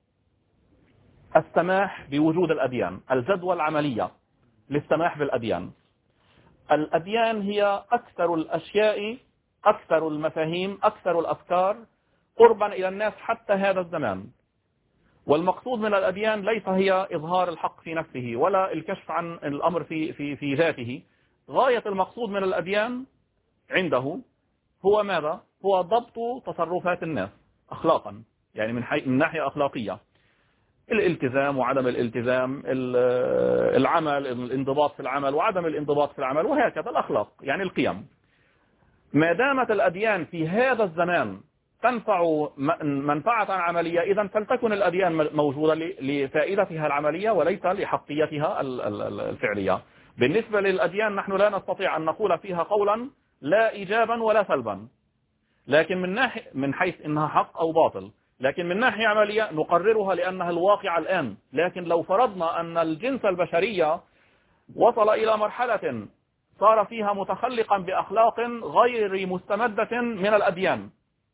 السماح بوجود الأديان، الجدوى العملية للسماح بالأديان. الأديان هي أكثر الأشياء، أكثر المفاهيم، أكثر الأفكار قربا إلى الناس حتى هذا الزمان. والمقصود من الأديان ليس هي إظهار الحق في نفسه ولا الكشف عن الأمر في ذاته. غاية المقصود من الأديان عنده هو ماذا؟ هو ضبط تصرفات الناس أخلاقا، يعني من ناحية أخلاقية، الالتزام وعدم الالتزام، العمل، الانضباط في العمل وعدم الانضباط في العمل، وهكذا الأخلاق يعني القيم. ما دامت الأديان في هذا الزمان تنفع منفعة عملية، إذن فلتكن الأديان موجودة لفائدتها العملية وليس لحقيتها الفعلية. بالنسبة للأديان نحن لا نستطيع أن نقول فيها قولا لا إيجابا ولا سلبا، لكن من حيث إنها حق أو باطل، لكن من ناحية عملية نقررها لأنها الواقع الآن. لكن لو فرضنا أن الجنس البشرية وصل إلى مرحلة صار فيها متخلقا بأخلاق غير مستمدة من الأديان،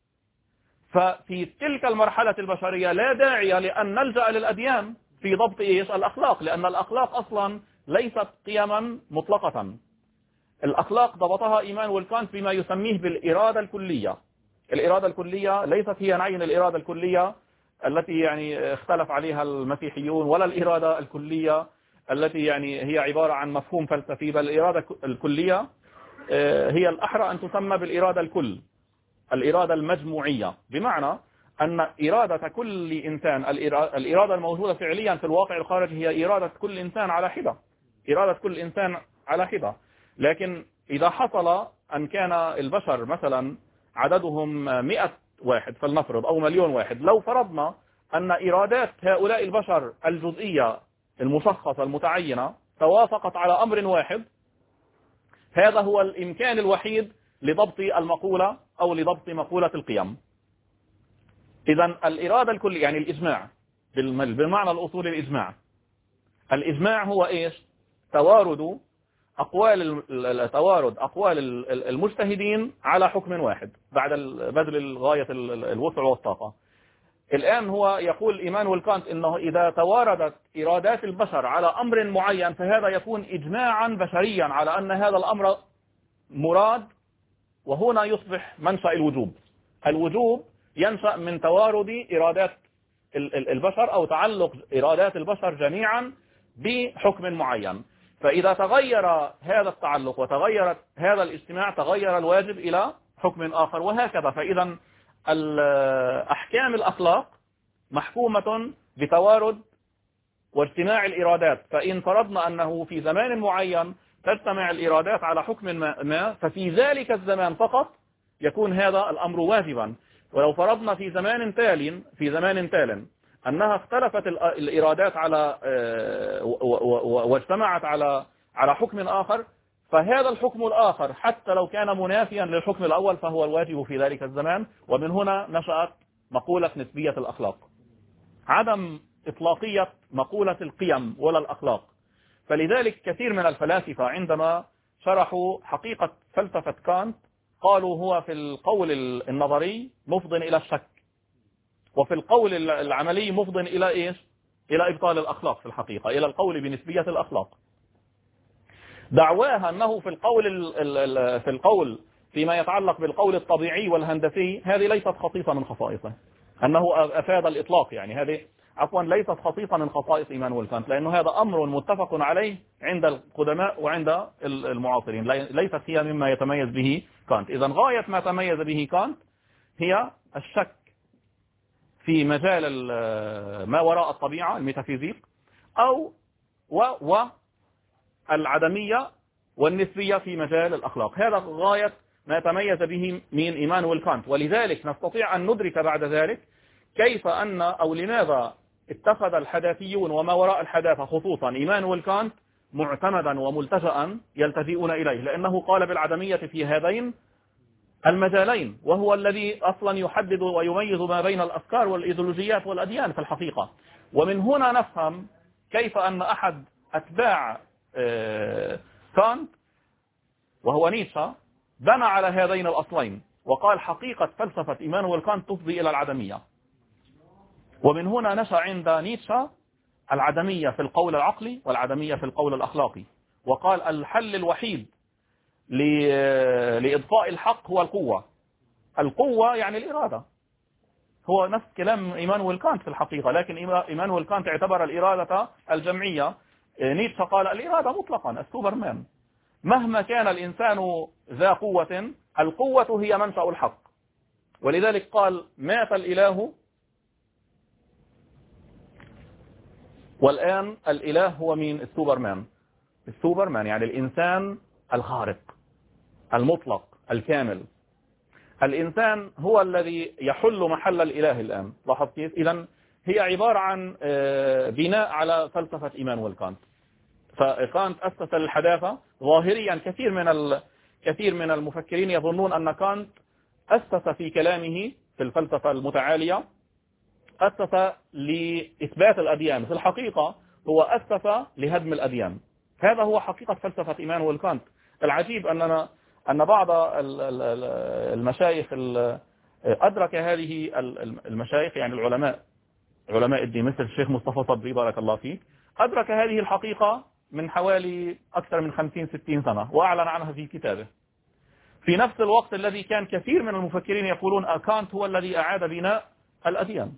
ففي تلك المرحلة البشرية لا داعي لأن نلجأ للأديان في ضبط الأخلاق، لأن الأخلاق أصلا ليست قيما مطلقة. الأخلاق ضبطها إيمانويل كانت بما يسميه بالإرادة الكلية. الإرادة الكلية ليست هي نعين الإرادة الكلية التي يعني اختلف عليها المسيحيون، ولا الإرادة الكلية التي يعني هي عبارة عن مفهوم فلسفي، بل الإرادة الكلية هي الأحرى أن تسمى بالإرادة الكل، الإرادة المجموعية، بمعنى أن إرادة كل إنسان، الإرادة الموجودة فعليا في الواقع الخارجي هي إرادة كل إنسان على حدة، إرادة كل إنسان على حدة. لكن إذا حصل أن كان البشر مثلا عددهم 100 واحد فلنفرض أو مليون واحد، لو فرضنا أن إرادات هؤلاء البشر الجزئية المشخصة المتعينة توافقت على أمر واحد، هذا هو الإمكان الوحيد لضبط المقولة أو لضبط مقولة القيم. إذن الإرادة الكلية يعني الإجماع بالمعنى الأصولي، الإجماع هو إيش؟ توارد أقوال المجتهدين على حكم واحد بعد بذل غاية الوسع والطاقة. الآن هو يقول إيمانويل كانت إنه إذا تواردت إرادات البشر على أمر معين فهذا يكون إجماعا بشريا على أن هذا الأمر مراد، وهنا يصبح منشأ الوجوب. الوجوب ينشأ من توارد إرادات البشر أو تعلق إرادات البشر جميعا بحكم معين، فإذا تغير هذا التعلق وتغيرت هذا الاجتماع تغير الواجب إلى حكم آخر، وهكذا. فإذا أحكام الأخلاق محكومة بتوارد واجتماع الإرادات، فإن فرضنا أنه في زمان معين تجتمع الإرادات على حكم ما ففي ذلك الزمان فقط يكون هذا الأمر واجبا. ولو فرضنا في زمان تال أنها اختلفت الإرادات على واجتمعت على حكم آخر، فهذا الحكم الآخر حتى لو كان منافيا للحكم الأول فهو الواجب في ذلك الزمان. ومن هنا نشأت مقولة نسبية الأخلاق، عدم إطلاقية مقولة القيم ولا الأخلاق. فلذلك كثير من الفلاسفة عندما شرحوا حقيقة فلسفة كانت قالوا هو في القول النظري مفض إلى الشك، وفي القول العملي مفض إلى إيش؟ إلى إبطال الأخلاق، في الحقيقة إلى القول بنسبية الأخلاق. دعواها أنه في القول فيما يتعلق بالقول الطبيعي والهندسي هذه ليست خصيصة من خصائصه، أنه أفاد الإطلاق، يعني هذه عفوا ليست خصيصة من خصائص إيمانويل كانت، لأنه هذا أمر متفق عليه عند القدماء وعند المعاصرين، ليست هي مما يتميز به كانت. إذن غاية ما تميز به كانت هي الشك في مجال ما وراء الطبيعة الميتافيزيق، أو والعدمية والنسبية في مجال الأخلاق. هذا غاية ما تميز به من إيمانويل كانت. ولذلك نستطيع أن ندرك بعد ذلك كيف أن أو لماذا اتخذ الحداثيون وما وراء الحداثة خصوصا إيمانويل كانت معتمدا وملتجأ يلتجئون إليه، لأنه قال بالعدمية في هذين المجالين، وهو الذي أصلا يحدد ويميز ما بين الأفكار والإيديولوجيات والأديان في الحقيقة. ومن هنا نفهم كيف أن أحد أتباع كانت وهو نيتشه بنى على هذين الأصلين وقال حقيقة فلسفة إيمانويل كانت تفضي إلى العدمية. ومن هنا نشأ عند نيتشه العدمية في القول العقلي والعدمية في القول الأخلاقي، وقال الحل الوحيد لإضفاء الحق هو القوة يعني الإرادة. هو نفس كلام إيمانويل كانت في الحقيقة، لكن إيمانويل كانت اعتبر الإرادة الجمعية، نيتشه قال الإرادة مطلقا السوبرمان. مهما كان الإنسان ذا قوة، القوة هي منشأ الحق. ولذلك قال مات الإله والآن الإله هو مين؟ السوبرمان. السوبرمان يعني الإنسان الخارق المطلق الكامل. الإنسان هو الذي يحل محل الإله الآن. لاحظ كيف؟ إذن هي عبارة عن بناء على فلسفة إيمانويل كانت. فكانت أسس الحداثة ظاهريا. كثير من المفكرين يظنون أن كانت أسس في كلامه في الفلسفة المتعالية أسس لإثبات الأديان، في الحقيقة هو أسس لهدم الأديان. هذا هو حقيقة فلسفة إيمانويل كانت. العجيب أن بعض المشايخ أدرك هذه المشايخ، يعني علماء الدين مثل الشيخ مصطفى صبري بارك الله فيه، أدرك هذه الحقيقة من حوالي أكثر من 50-60 سنة وأعلن عنها في كتابه، في نفس الوقت الذي كان كثير من المفكرين يقولون كانت هو الذي أعاد بناء الأديان.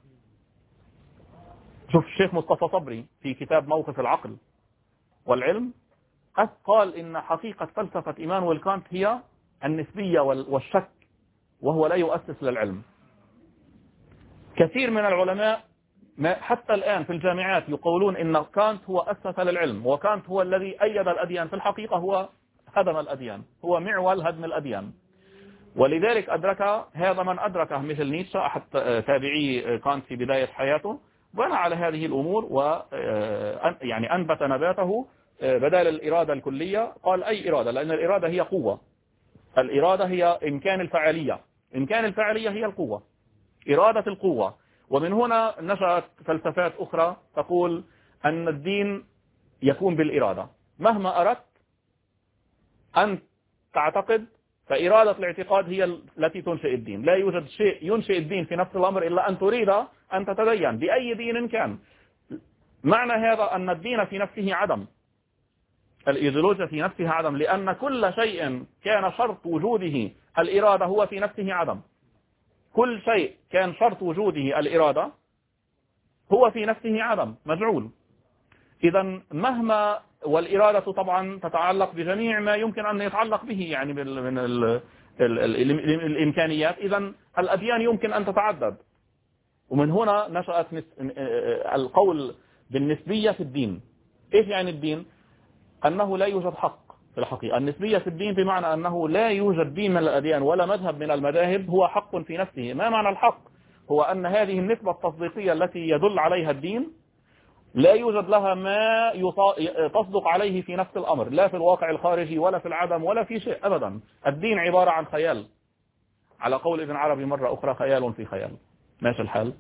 شوف الشيخ مصطفى صبري في كتاب موقف العقل والعلم قال إن حقيقة فلسفة إيمانويل كانت هي النسبية والشك، وهو لا يؤسس للعلم. كثير من العلماء حتى الآن في الجامعات يقولون إن كانت هو أسس للعلم، وكانت هو الذي أيد الأديان، في الحقيقة هو هدم الأديان، هو معول هدم الأديان. ولذلك أدرك هذا من أدركه مثل نيتشه أحد تابعي كانت في بداية حياته، بنى على هذه الأمور يعني أنبت نباته بدل الإرادة الكلية. قال أي إرادة، لأن الإرادة هي قوة، الإرادة هي إمكان الفعالية هي القوة، إرادة القوة. ومن هنا نشأت فلسفات أخرى تقول أن الدين يكون بالإرادة. مهما أردت أن تعتقد فإرادة الاعتقاد هي التي تنشئ الدين. لا يوجد شيء ينشئ الدين في نفس الأمر إلا أن تريد أن تتدين بأي دين كان. معنى هذا أن الدين في نفسه عدم، الإيديولوجيا في نفسها عدم، لأن كل شيء كان شرط وجوده الإرادة هو في نفسه عدم. كل شيء كان شرط وجوده الإرادة هو في نفسه عدم مجعول. إذا مهما، والإرادة طبعا تتعلق بجميع ما يمكن أن يتعلق به، يعني من الإمكانيات. إذا الأديان يمكن أن تتعدد، ومن هنا نشأت القول بالنسبية في الدين. إيش يعني الدين؟ أنه لا يوجد حق في الحقيقة. النسبية في الدين بمعنى أنه لا يوجد دين من الأديان ولا مذهب من المذاهب هو حق في نفسه. ما معنى الحق؟ هو أن هذه النسبة التصديقية التي يدل عليها الدين لا يوجد لها ما تصدق عليه في نفس الأمر، لا في الواقع الخارجي ولا في العدم ولا في شيء أبدا. الدين عبارة عن خيال، على قول ابن عربي مرة أخرى خيال في خيال. ماشي الحال.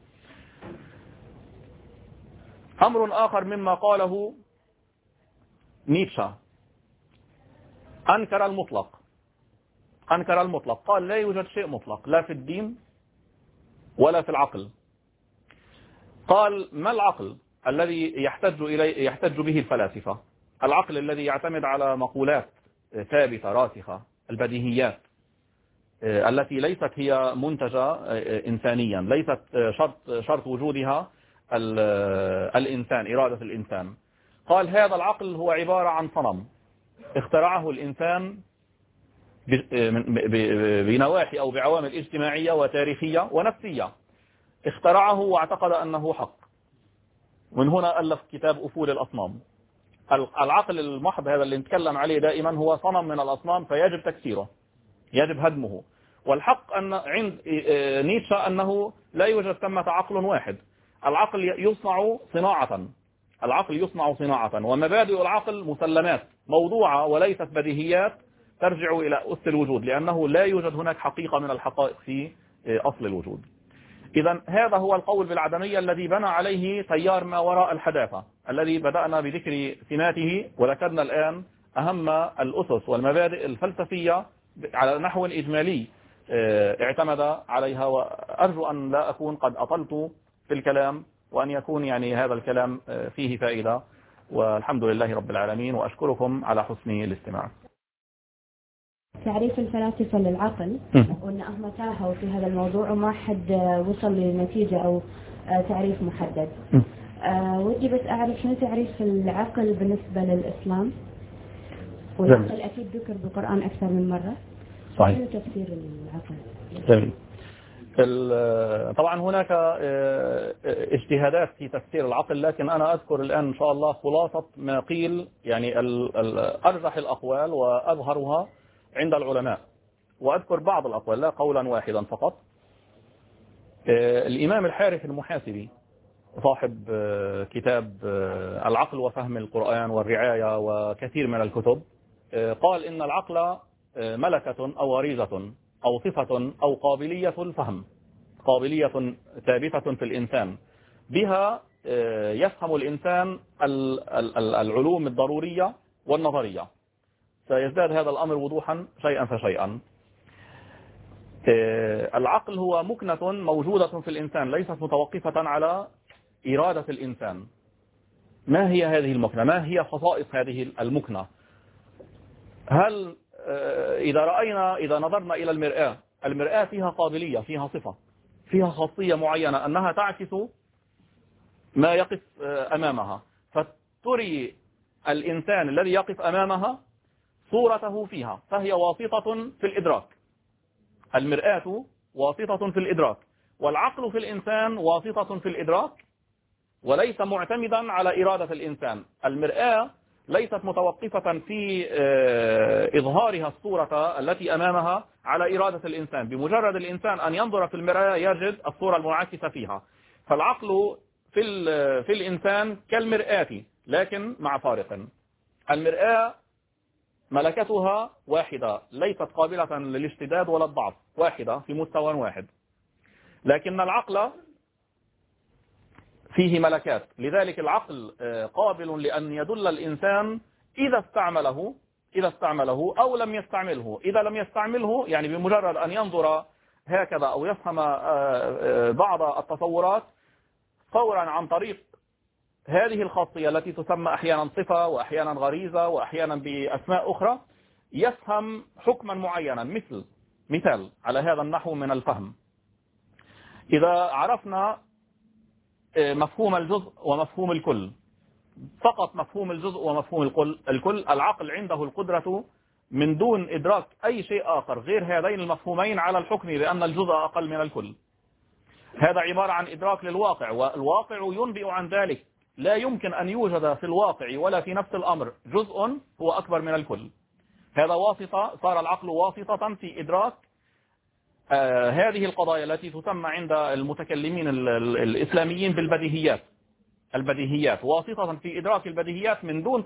أمر آخر مما قاله نيتشه، أنكر المطلق. قال لا يوجد شيء مطلق لا في الدين ولا في العقل. قال ما العقل الذي يحتج به الفلاسفة؟ العقل الذي يعتمد على مقولات ثابتة راسخة، البديهيات التي ليست هي منتجة إنسانيا، ليست شرط وجودها الإنسان، إرادة الإنسان. قال هذا العقل هو عبارة عن صنم اخترعه الإنسان بنواحي أو بعوامل اجتماعية وتاريخية ونفسية، اخترعه واعتقد أنه حق. من هنا ألف كتاب أفول الأصنام. العقل المحض هذا اللي نتكلم عليه دائما هو صنم من الأصنام، فيجب تكسيره، يجب هدمه. والحق أن عند نيتشه أنه لا يوجد ثمة عقل واحد. العقل يصنع صناعة، ومبادئ العقل مسلمات موضوعة وليست بديهيات ترجع إلى أس الوجود، لأنه لا يوجد هناك حقيقة من الحقائق في أصل الوجود. إذا هذا هو القول بالعدمية الذي بنى عليه تيار ما وراء الحداثة، الذي بدأنا بذكر سماته وذكرنا الآن أهم الأسس والمبادئ الفلسفية على نحو إجمالي اعتمد عليها. وأرجو أن لا أكون قد أطلت في الكلام، وأن يكون يعني هذا الكلام فيه فائدة. والحمد لله رب العالمين، وأشكركم على حسن الاستماع. تعريف الفلاسفة للعقل، وأنهم تاهوا في هذا الموضوع وما حد وصل لنتيجة أو تعريف محدد. ودي بس أعرف شنو تعريف العقل بالنسبة للإسلام، والعقل أكيد ذكر بالقرآن أكثر من مرة. صحيح. شنو تفسير العقل؟ جميل. طبعا هناك اجتهادات في تفسير العقل، لكن أنا أذكر الآن إن شاء الله خلاصة ما قيل، يعني أرجح الأقوال وأظهرها عند العلماء، وأذكر بعض الأقوال لا قولا واحدا فقط. الإمام الحارث المحاسبي صاحب كتاب العقل وفهم القرآن والرعاية وكثير من الكتب، قال إن العقل ملكة أو غريزة أو صفة أو قابلية الفهم، قابلية ثابتة في الإنسان، بها يفهم الإنسان العلوم الضرورية والنظرية. سيزداد هذا الأمر وضوحا شيئا فشيئا. العقل هو مكنة موجودة في الإنسان، ليست متوقفة على إرادة الإنسان. ما هي هذه المكنة؟ ما هي خصائص هذه المكنة؟ هل إذا نظرنا إلى المرآة فيها قابلية، فيها صفة، فيها خاصية معينة أنها تعكس ما يقف أمامها، فتري الإنسان الذي يقف أمامها صورته فيها، فهي واسطة في الإدراك. المرآة واسطة في الإدراك، والعقل في الإنسان واسطة في الإدراك، وليس معتمدا على إرادة الإنسان. المرآة ليست متوقفة في إظهارها الصورة التي أمامها على إرادة الإنسان. بمجرد الإنسان أن ينظر في المرآة يجد الصورة المنعكسة فيها. فالعقل في الإنسان كالمرآة، لكن مع فارق. المرآة ملكتها واحدة، ليست قابلة للاشتداد ولا الضعف، واحدة في مستوى واحد. لكن العقل فيه ملكات، لذلك العقل قابل لأن يدل الإنسان إذا استعمله أو لم يستعمله. إذا لم يستعمله يعني بمجرد أن ينظر هكذا أو يفهم بعض التصورات فورا عن طريق هذه الخاصية التي تسمى أحيانا صفة وأحيانا غريزة وأحيانا بأسماء أخرى، يفهم حكما معينا. مثال على هذا النحو من الفهم، إذا عرفنا مفهوم الجزء ومفهوم الكل، فقط مفهوم الجزء ومفهوم الكل، العقل عنده القدرة من دون إدراك أي شيء آخر غير هذين المفهومين على الحكم بأن الجزء أقل من الكل. هذا عبارة عن إدراك للواقع، والواقع ينبئ عن ذلك. لا يمكن أن يوجد في الواقع ولا في نفس الأمر جزء هو أكبر من الكل. هذا واسطة، صار العقل واسطة في إدراك هذه القضايا التي تسمى عند المتكلمين الإسلاميين بالبديهيات. البديهيات واسطة في إدراك البديهيات من دون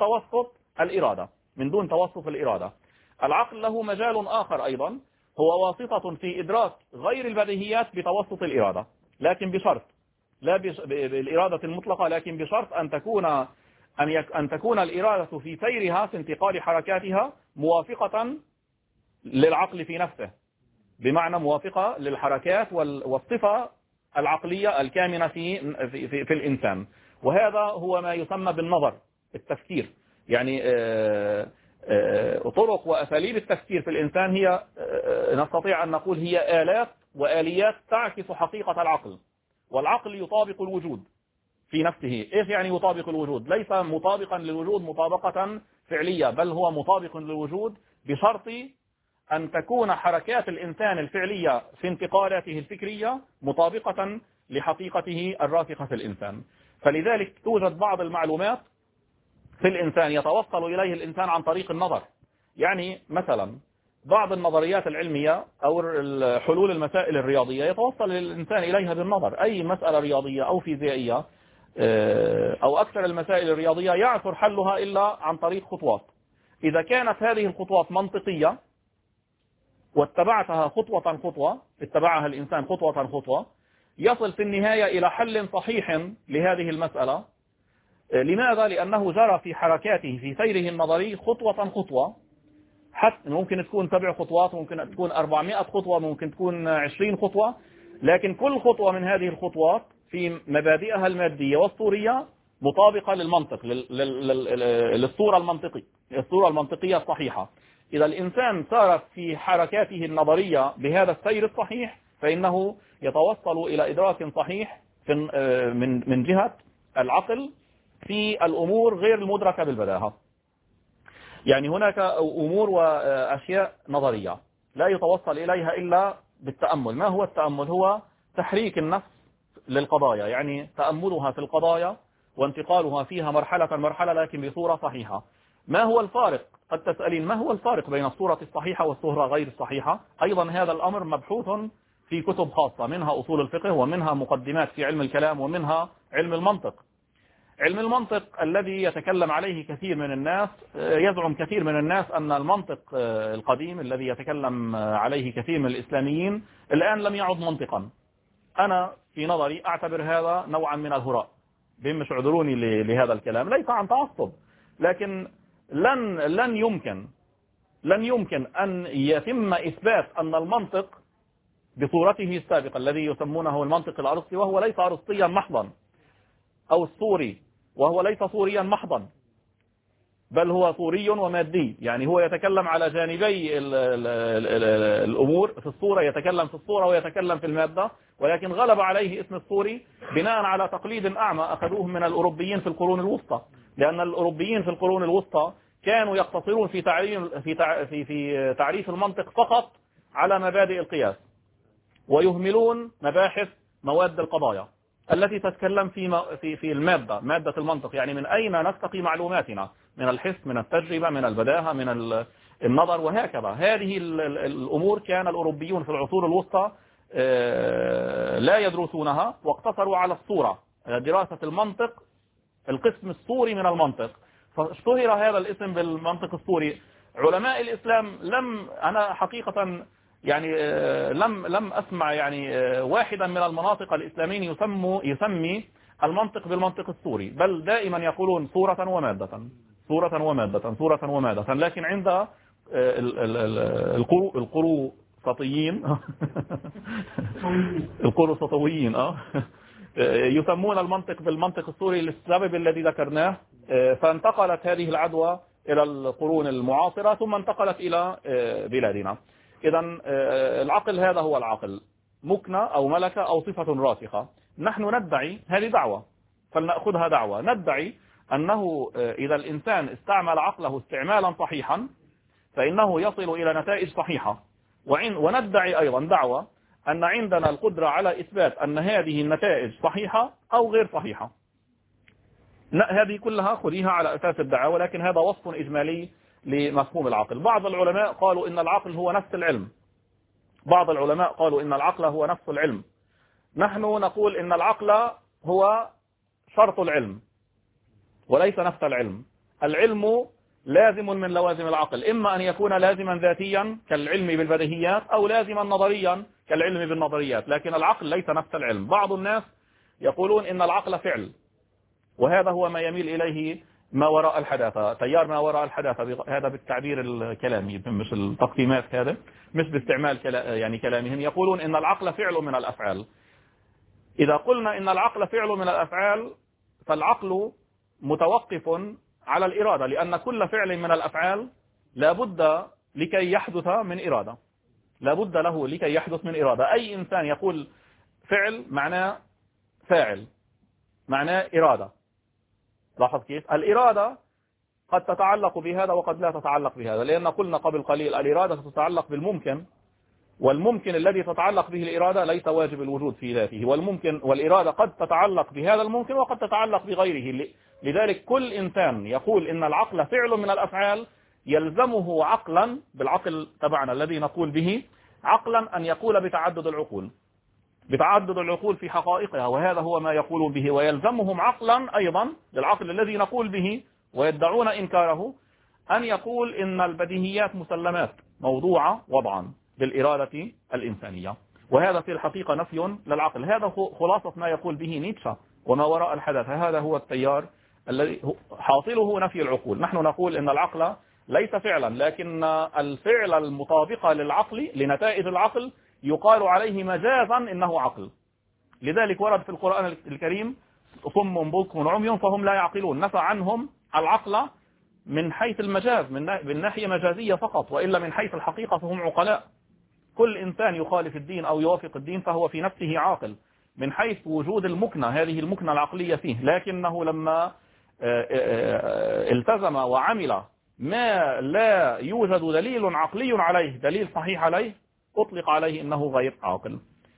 توسط الإرادة. العقل له مجال آخر أيضا، هو واسطة في إدراك غير البديهيات بتوسط الإرادة، لكن بشرط، لا بالإرادة المطلقة، لكن بشرط أن تكون الإرادة في سيرها في انتقال حركاتها موافقة للعقل في نفسه، بمعنى موافقة للحركات والصفة العقلية الكامنة في الإنسان. وهذا هو ما يسمى بالنظر، التفكير. يعني طرق وأساليب التفكير في الإنسان هي نستطيع أن نقول هي آلات وآليات تعكس حقيقة العقل. والعقل يطابق الوجود في نفسه. إيش يعني يطابق الوجود؟ ليس مطابقا للوجود مطابقة فعلية، بل هو مطابق للوجود بشرط أن تكون حركات الإنسان الفعلية في انتقالاته الفكرية مطابقة لحقيقته الراسخة في الإنسان. فلذلك توجد بعض المعلومات في الإنسان يتوصل إليه الإنسان عن طريق النظر. يعني مثلا بعض النظريات العلمية أو حلول المسائل الرياضية يتوصل الإنسان إليها بالنظر. أي مسألة رياضية أو فيزيائية أو أكثر المسائل الرياضية يعثر حلها إلا عن طريق خطوات. إذا كانت هذه الخطوات منطقية واتبعتها اتبعها الإنسان خطوة، يصل في النهاية إلى حل صحيح لهذه المسألة. لماذا؟ لأنه جرى في حركاته في سيره النظري خطوة، حتى ممكن تكون 7 خطوات، ممكن تكون 400 خطوة، ممكن تكون 20 خطوة، لكن كل خطوة من هذه الخطوات في مبادئها المادية والصورية مطابقة للمنطق، للصورة المنطقية الصحيحة. إذا الإنسان سار في حركاته النظرية بهذا السير الصحيح فإنه يتوصل إلى إدراك صحيح من جهة العقل في الأمور غير المدركة بالبداهة. يعني هناك أمور وأشياء نظرية لا يتوصل إليها إلا بالتأمل. ما هو التأمل؟ هو تحريك النفس للقضايا، يعني تأملها في القضايا وانتقالها فيها مرحلة مرحلة لكن بصورة صحيحة. ما هو الفارق؟ قد تسألين ما هو الفارق بين الصورة الصحيحة والصورة غير الصحيحة؟ أيضا هذا الأمر مبحوث في كتب خاصة، منها أصول الفقه ومنها مقدمات في علم الكلام ومنها علم المنطق. علم المنطق الذي يتكلم عليه كثير من الناس، يزعم كثير من الناس أن المنطق القديم الذي يتكلم عليه كثير من الإسلاميين الآن لم يعد منطقا. أنا في نظري أعتبر هذا نوعا من الهراء، مش عذروني لهذا الكلام، ليس عن تعصب، لكن لن يمكن أن يتم إثبات أن المنطق بصورته السابقة الذي يسمونه المنطق الأرسطي، وهو ليس أرسطيا محضا، أو الصوري وهو ليس صوريا محضا، بل هو صوري ومادي. يعني هو يتكلم على جانبي الأمور، في الصورة يتكلم في الصورة ويتكلم في المادة، ولكن غلب عليه اسم الصوري بناء على تقليد أعمى أخذوه من الأوروبيين في القرون الوسطى، لأن الأوروبيين في القرون الوسطى كانوا يقتصرون في تعريف المنطق فقط على مبادئ القياس، ويهملون مباحث مواد القضايا التي تتكلم في مادة المنطق، يعني من أين نستقي معلوماتنا، من الحس، من التجربة، من البداهة، من النظر وهكذا. هذه الأمور كان الأوروبيون في العصور الوسطى لا يدرسونها، واقتصروا على الصورة، دراسة المنطق، القسم الصوري من المنطق، فاشتهر هذا الاسم بالمنطق الصوري. علماء الإسلام أنا حقيقة يعني لم أسمع يعني واحدا من المناطق الإسلاميين يسمي المنطق بالمنطق الصوري، بل دائما يقولون صورة ومادة، صورة ومادة، صورة ومادة. لكن عند القروسطويين يسمون المنطق بالمنطق الصوري للسبب الذي ذكرناه. فانتقلت هذه العدوى إلى القرون المعاصرة ثم انتقلت إلى بلادنا. إذا العقل هذا هو العقل، مكنة أو ملكة أو صفة راسخة. نحن ندعي هذه دعوة، فلنأخذها دعوة، ندعي أنه إذا الإنسان استعمل عقله استعمالا صحيحا فإنه يصل إلى نتائج صحيحة، وندعي أيضا دعوة أن عندنا القدرة على إثبات أن هذه النتائج صحيحة أو غير صحيحة. هذه كلها خذيها على أساس الدعوة، ولكن هذا وصف إجمالي لمفهوم العقل. بعض العلماء قالوا إن العقل هو نفس العلم، بعض العلماء قالوا إن العقل هو نفس العلم. نحن نقول إن العقل هو شرط العلم وليس نفس العلم. العلم لازم من لوازم العقل، إما أن يكون لازما ذاتيا كالعلم بالبديهيات أو لازما نظريا كالعلم بالنظريات، لكن العقل ليس نفس العلم. بعض الناس يقولون إن العقل فعل، وهذا هو ما يميل إليه ما وراء الحداثة، تيار ما وراء الحداثة، هذا بالتعبير الكلامي مش التقسيمات، هذا مش باستعمال يعني كلامهم. يقولون إن العقل فعل من الأفعال. إذا قلنا إن العقل فعل من الأفعال فالعقل متوقف على الإرادة، لأن كل فعل من الأفعال لابد لكي يحدث من إرادة، لابد له لكي يحدث من إرادة. أي إنسان يقول فعل معناه فاعل، معناه إرادة. لاحظ كيف؟ الإرادة قد تتعلق بهذا وقد لا تتعلق بهذا، لأن قلنا قبل قليل الإرادة تتعلق بالممكن، والممكن الذي تتعلق به الإرادة ليس واجب الوجود في ذاته، والإرادة قد تتعلق بهذا الممكن وقد تتعلق بغيره. لذلك كل إنسان يقول إن العقل فعل من الأفعال يلزمه عقلا، بالعقل تبعنا الذي نقول به، عقلا أن يقول بتعدد العقول، بتعدد العقول في حقائقها، وهذا هو ما يقول به. ويلزمهم عقلا أيضا للعقل الذي نقول به ويدعون إنكاره أن يقول إن البديهيات مسلمات موضوعة وضعا بالإرادة الإنسانية، وهذا في الحقيقة نفي للعقل. هذا خلاصة ما يقول به نيتشه وما وراء الحدث، هذا هو التيار الذي حاصله نفي العقول. نحن نقول إن العقل ليس فعلا، لكن الفعل المطابق للعقل لنتائج العقل يقال عليه مجازا إنه عقل. لذلك ورد في القرآن الكريم صم بكم عمي فهم لا يعقلون، نفى عنهم العقل من حيث المجاز، من ناحية مجازية فقط، وإلا من حيث الحقيقة فهم عقلاء. كل إنسان يخالف الدين أو يوافق الدين فهو في نفسه عاقل من حيث وجود المكنة، هذه المكنة العقلية فيه. لكنه لما التزم وعمل ما لا يوجد دليل عقلي عليه، دليل صحيح عليه، أطلق عليه أنه غير عاقل.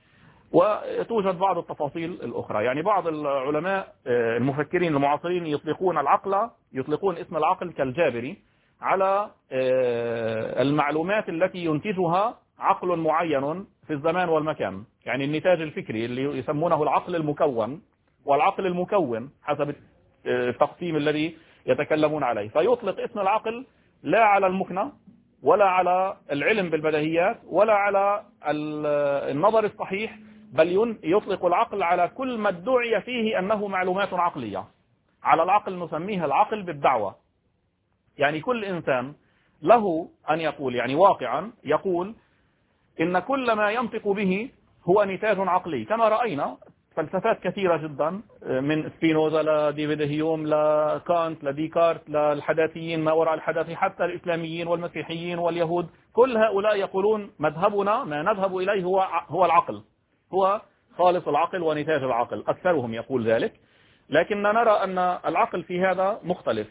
وتوجد بعض التفاصيل الأخرى، يعني بعض العلماء المفكرين المعاصرين يطلقون اسم العقل كالجابري على المعلومات التي ينتجها عقل معين في الزمان والمكان، يعني النتاج الفكري اللي يسمونه العقل المكون والعقل المكون حسب التقسيم الذي يتكلمون عليه. فيطلق اسم العقل لا على المكنة ولا على العلم بالبديهيات ولا على النظر الصحيح، بل يطلق العقل على كل ما ادعي فيه أنه معلومات عقلية. على العقل نسميها العقل بالدعوة، يعني كل إنسان له أن يقول، يعني واقعا يقول إن كل ما ينطق به هو نتاج عقلي، كما رأينا فلسفات كثيرة جدا من سبينوزا لديفيد هيوم لكانت لديكارت للحداثيين ما وراء الحداثي، حتى الإسلاميين والمسيحيين واليهود، كل هؤلاء يقولون مذهبنا ما نذهب إليه هو العقل، هو خالص العقل ونتاج العقل، أكثرهم يقول ذلك. لكننا نرى أن العقل في هذا مختلف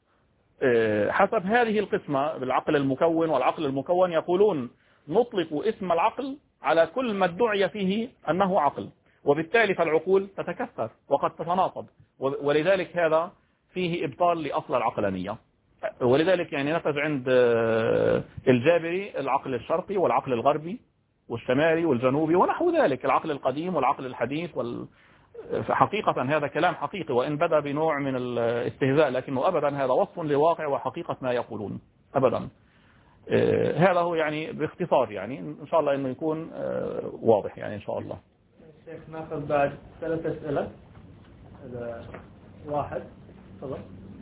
حسب هذه القسمة بالعقل المكون والعقل المكون. يقولون نطلق اسم العقل على كل ما ادعي فيه أنه عقل، وبالتالي فالعقول تتكثر وقد تتناقض، ولذلك هذا فيه إبطال لأصل العقلانية. ولذلك يعني نتج عند الجابري العقل الشرقي والعقل الغربي والشمالي والجنوبي ونحو ذلك، العقل القديم والعقل الحديث حقيقة هذا كلام حقيقي، وإن بدأ بنوع من الاستهزاء لكنه أبدا هذا وصف لواقع وحقيقة ما يقولون أبدا. هذا هو يعني باختصار، يعني إن شاء الله إنه يكون واضح يعني إن شاء الله. الشيخ ناخذ بعد 3 أسئلة. هذا واحد تفضل.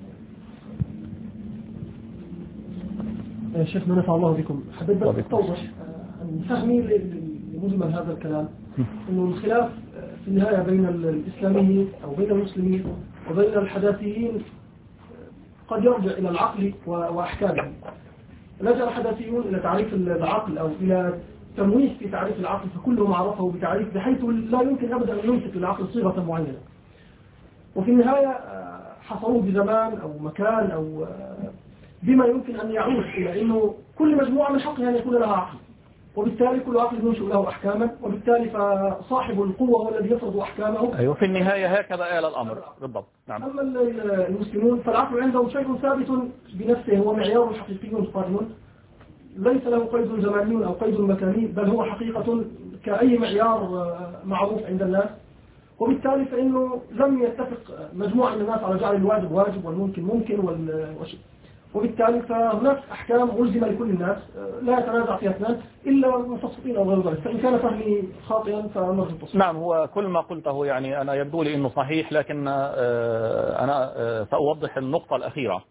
شيخنا نفع الله بكم، حبيت بس أوضح عن فهمي لمجمل هذا الكلام، إنه الخلاف في النهاية بين الإسلاميين أو بين المسلمين وبين الحداثيين قد يرجع إلى العقل وأحكامه. لجأ الحداثيون إلى تعريف العقل أو إلى تمويه في تعريف العقل، فكلهم عرفه بتعريف بحيث لا يمكن أبدا أن يمسك للعقل صيغة معينة، وفي النهاية حصروه بزمان أو مكان أو بما يمكن أن يعود إلى أنه كل مجموعة من حقها أن يكون لها عقل، وبالتالي كل عقل ينشئ له أحكاما، وبالتالي فصاحب القوة هو الذي يفرض أحكامه. أيوة، في النهاية هكذا آل الأمر بالضبط. نعم. أما المسلمون فالعقل عندهم شيء ثابت بنفسه، هو معيار حقيقي قائم، ليس له قيد زماني أو قيد مكاني، بل هو حقيقة كأي معيار معروف عند الناس. وبالتالي فإنه لم يتفق مجموعة من الناس على جعل الواجب واجب والممكن ممكن وبالتالي فهناك أحكام ملزمة لكل الناس لا يتنازع فيها اثنان إلا المتوسطين أو غير ذلك، فإن كان فهمي خاطئا فنرجو التصحيح. نعم، هو كل ما قلته يعني أنا يبدو لي أنه صحيح، لكن أنا سأوضح النقطة الأخيرة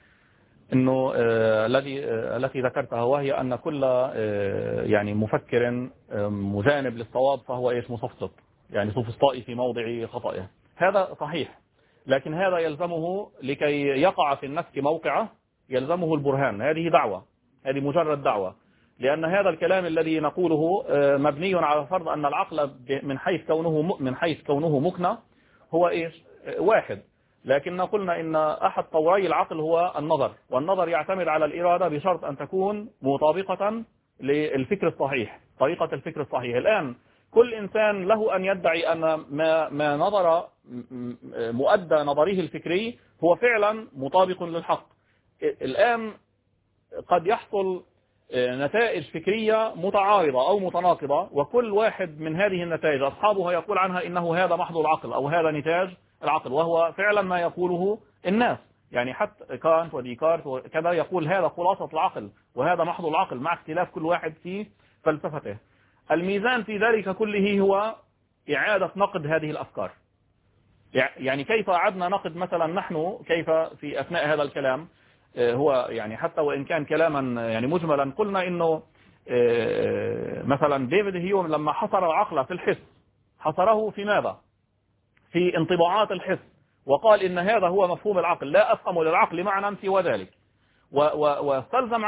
أنه التي ذكرتها، وهي أن كل يعني مفكر مجانب للصواب فهو إيش مصفصف، يعني سوفسطائي في موضع خطئه. هذا صحيح، لكن هذا يلزمه لكي يقع في النفس موقعه يلزمه البرهان. هذه دعوة، هذه مجرد دعوة، لأن هذا الكلام الذي نقوله مبني على فرض أن العقل من حيث كونه مكنة هو إيش واحد، لكن قلنا إن أحد طوري العقل هو النظر، والنظر يعتمد على الإرادة بشرط أن تكون مطابقة للفكر الصحيح، طريقة الفكر الصحيح. الآن كل إنسان له أن يدعي أن ما نظر مؤدى نظره الفكري هو فعلا مطابق للحق. الآن قد يحصل نتائج فكرية متعارضة أو متناقضة، وكل واحد من هذه النتائج أصحابها يقول عنها إنه هذا محض العقل أو هذا نتاج العقل، وهو فعلا ما يقوله الناس. يعني حتى كانت وديكارت وكذا يقول هذا خلاصة العقل وهذا محض العقل، مع اختلاف كل واحد في فلسفته. الميزان في ذلك كله هو إعادة نقد هذه الأفكار. يعني كيف أعدنا نقد مثلا نحن، كيف في أثناء هذا الكلام هو يعني حتى وإن كان كلاما يعني مجملا، قلنا إنه مثلا ديفيد هيوم لما حصر العقل في الحس حصره في ماذا؟ في انطباعات الحس، وقال إن هذا هو مفهوم العقل، لا أفهم للعقل معنى سوى ذلك، واستلزم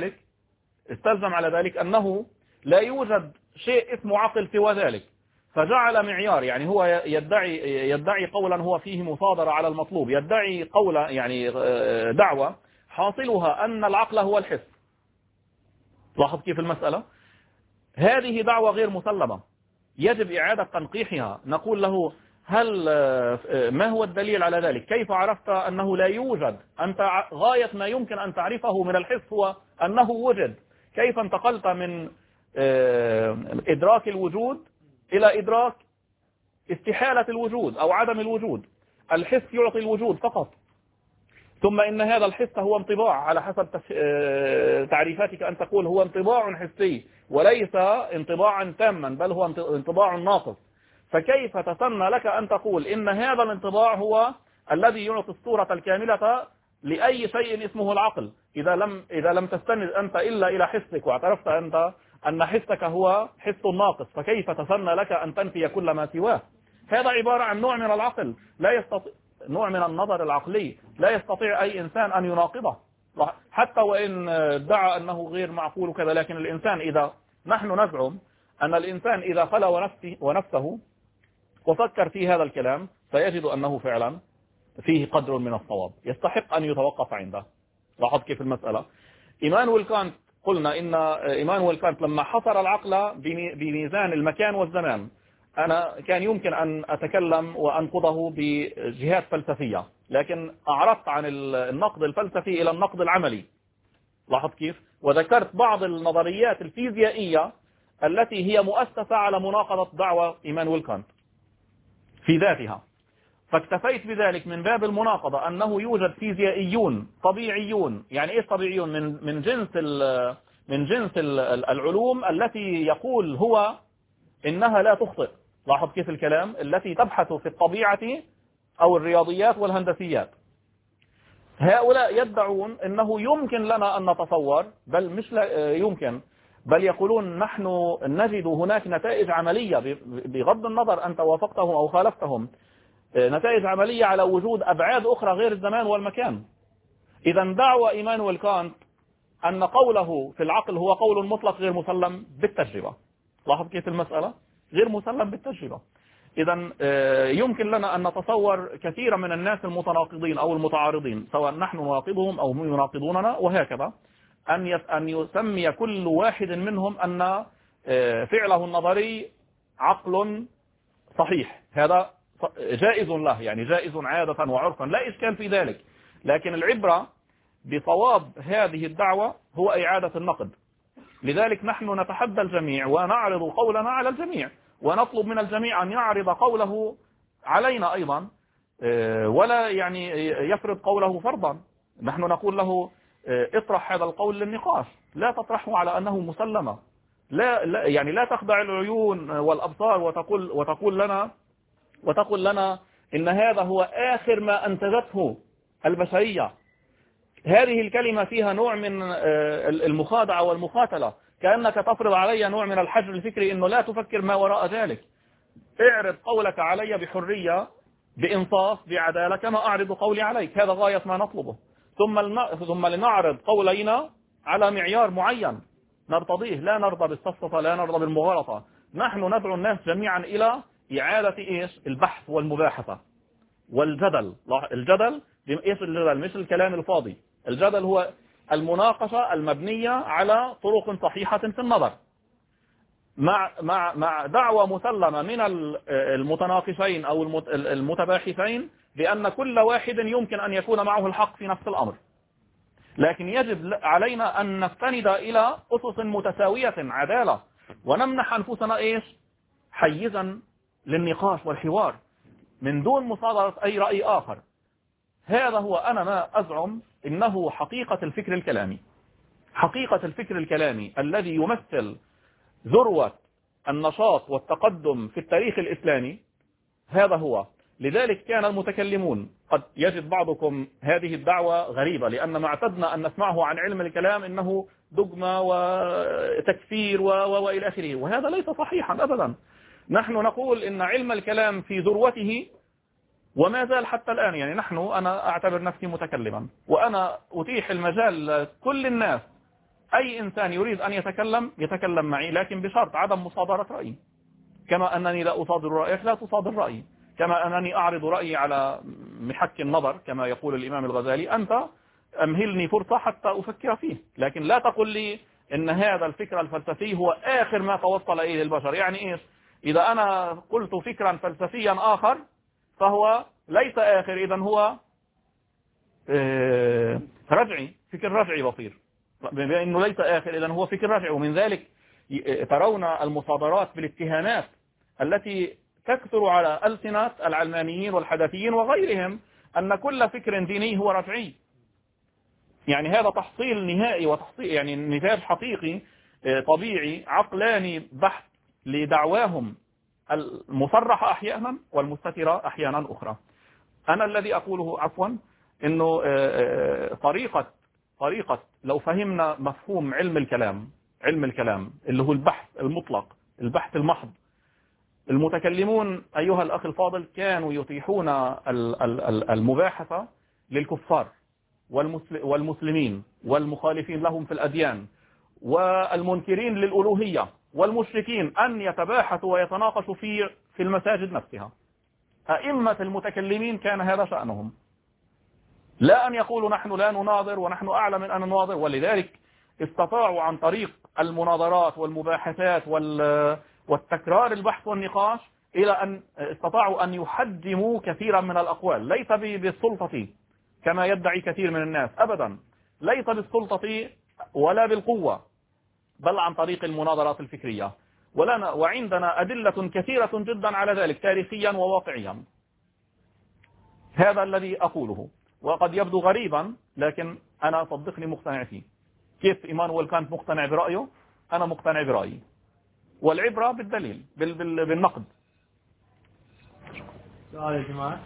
على ذلك أنه لا شيء اسمه عقل سوى ذلك، فجعل معيار، يعني هو يدعي قولا هو فيه مصادرة على المطلوب، يدعي قولا يعني دعوة حاصلها أن العقل هو الحس. لاحظ كيف المسألة؟ هذه دعوة غير مسلمة، يجب إعادة تنقيحها. نقول له ما هو الدليل على ذلك؟ كيف عرفت أنه لا يوجد؟ أنت غاية ما يمكن أن تعرفه من الحس هو أنه وجد. كيف انتقلت من إدراك الوجود إلى إدراك استحالة الوجود أو عدم الوجود؟ الحس يعطي الوجود فقط، ثم إن هذا الحس هو انطباع على حسب تعريفاتك، أن تقول هو انطباع حسي وليس انطباعا تاما، بل هو انطباع ناقص. فكيف تسنى لك أن تقول إن هذا الانطباع هو الذي يعطي الصورة الكاملة لأي شيء اسمه العقل، إذا لم تستند أنت إلا إلى حسك، واعترفت أنت أن حسك هو حس ناقص، فكيف تسنى لك أن تنفي كل ما سواه؟ هذا عبارة عن نوع من العقل لا يستطيع، نوع من النظر العقلي لا يستطيع أي إنسان أن يناقضه، حتى وإن ادعى أنه غير معقول وكذا. لكن الإنسان نحن نزعم أن الإنسان إذا خلى ونفسه وفكر في هذا الكلام سيجد أنه فعلا فيه قدر من الصواب يستحق أن يتوقف عنده. لاحظ كيف المسألة. إيمانويل كانت، قلنا إن إيمانويل كانت لما حصر العقل بميزان المكان والزمان، أنا كان يمكن أن أتكلم وأنقضه بجهات فلسفية، لكن أعرضت عن النقد الفلسفي إلى النقد العملي. لاحظ كيف؟ وذكرت بعض النظريات الفيزيائية التي هي مؤسسة على مناقضة دعوة إيمانويل كانت في ذاتها، فاكتفيت بذلك من باب المناقضة أنه يوجد فيزيائيون طبيعيون. يعني إيه طبيعيون؟ من جنس العلوم التي يقول هو إنها لا تخطئ. لاحظ كيف الكلام، التي تبحث في الطبيعة أو الرياضيات والهندسيات. هؤلاء يدعون أنه يمكن لنا أن نتصور، بل مش يمكن، بل يقولون نحن نجد هناك نتائج عملية، بغض النظر أنت وافقتهم أو خالفتهم، نتائج عملية على وجود أبعاد أخرى غير الزمان والمكان. إذا دعوى إيمانويل كانت أن قوله في العقل هو قول مطلق غير مسلم بالتجربة. لاحظ كيف المسألة، غير مسلم بالتجربة. إذا يمكن لنا أن نتصور كثيرا من الناس المتناقضين أو المتعارضين، سواء نحن نناقضهم أو هم يناقضوننا وهكذا، أن يسمي كل واحد منهم أن فعله النظري عقل صحيح. هذا جائز له، يعني جائز عادة وعرفا، لا إشكال في ذلك. لكن العبرة بصواب هذه الدعوة هو إعادة النقد. لذلك نحن نتحدى الجميع ونعرض قولنا على الجميع، ونطلب من الجميع أن يعرض قوله علينا أيضا، ولا يعني يفرض قوله فرضا. نحن نقول له اطرح هذا القول للنقاش، لا تطرحه على أنه مسلمة. يعني لا تخدع العيون والأبصار وتقول لنا إن هذا هو آخر ما أنتجته البشرية. هذه الكلمة فيها نوع من المخادعة والمخاتلة، كأنك تفرض علي نوع من الحجر الفكري، إنه لا تفكر ما وراء ذلك. اعرض قولك علي بحرية، بإنصاف، بعدالة، كما أعرض قولي عليك. هذا غاية ما نطلبه. ثم لنعرض قولينا على معيار معين نرتضيه، لا نرضى بالسفسطة، لا نرضى بالمغالطة. نحن ندعو الناس جميعا إلى إعادة البحث والمباحثة والجدل. الجدل إيش الجدل؟ مش الكلام الفاضي. الجدل هو المناقشة المبنية على طرق صحيحة في النظر، مع دعوة مسلمة من المتناقشين أو المتباحثين بأن كل واحد يمكن أن يكون معه الحق في نفس الأمر. لكن يجب علينا أن نستند إلى أسس متساوية، عدالة، ونمنح أنفسنا حيزا للنقاش والحوار من دون مصادرة أي رأي آخر. هذا هو أنا ما أزعم إنه حقيقة الفكر الكلامي. حقيقة الفكر الكلامي الذي يمثل ذروة النشاط والتقدم في التاريخ الإسلامي، هذا هو. لذلك كان المتكلمون، قد يجد بعضكم هذه الدعوة غريبة، لأن ما اعتدنا أن نسمعه عن علم الكلام إنه دogma وتكفير وإلى آخره، وهذا ليس صحيحا أبدا. نحن نقول إن علم الكلام في ذروته وما زال حتى الآن. يعني أنا أعتبر نفسي متكلما، وأنا أتيح المجال لكل الناس، أي إنسان يريد أن يتكلم معي، لكن بشرط عدم مصادرة رأيي. كما أنني لا أصادر رأيك لا تصادر رأيي، كما أنني أعرض رأيي على محك النظر كما يقول الإمام الغزالي، أنت أمهلني فرصة حتى أفكر فيه، لكن لا تقل لي إن هذا الفكر الفلسفي هو آخر ما توصل إليه البشر. يعني إيش؟ إذا أنا قلت فكرا فلسفيا آخر فهو ليس آخر، إذن هو رجعي، فكر رجعي بصير، بأنه ليس آخر إذن هو فكر رجعي. ومن ذلك ترون المصادرات بالاتهامات التي تكثر على ألسنة العلمانيين والحداثيين وغيرهم، أن كل فكر ديني هو رجعي. يعني هذا تحصيل نهائي وتحصيل يعني نتاج حقيقي طبيعي عقلاني بحت لدعواهم المصرحة أحيانا والمستترة أحيانا أخرى. أنا الذي أقوله عفوا أنه طريقة لو فهمنا مفهوم علم الكلام اللي هو البحث المطلق، البحث المحض، المتكلمون أيها الأخ الفاضل كانوا يتيحون المباحثة للكفار والمسلمين والمخالفين لهم في الأديان والمنكرين للألوهية والمشركين أن يتباحثوا ويتناقشوا في المساجد نفسها. أئمة المتكلمين كان هذا شأنهم، لا أن يقولوا نحن لا نناظر ونحن أعلى من أن نناظر. ولذلك استطاعوا عن طريق المناظرات والمباحثات والتكرار البحث والنقاش إلى أن استطاعوا أن يحجموا كثيرا من الأقوال، ليس بالسلطة كما يدعي كثير من الناس، أبدا ليس بالسلطة ولا بالقوة، بل عن طريق المناظرات الفكرية. وعندنا أدلة كثيرة جدا على ذلك تاريخيا وواقعيا. هذا الذي أقوله، وقد يبدو غريبا لكن أنا صدقني مقتنع فيه. كيف إيمانويل كانت مقتنع برأيه، أنا مقتنع برأيي، والعبرة بالدليل بالنقد. سؤال يا جماعة،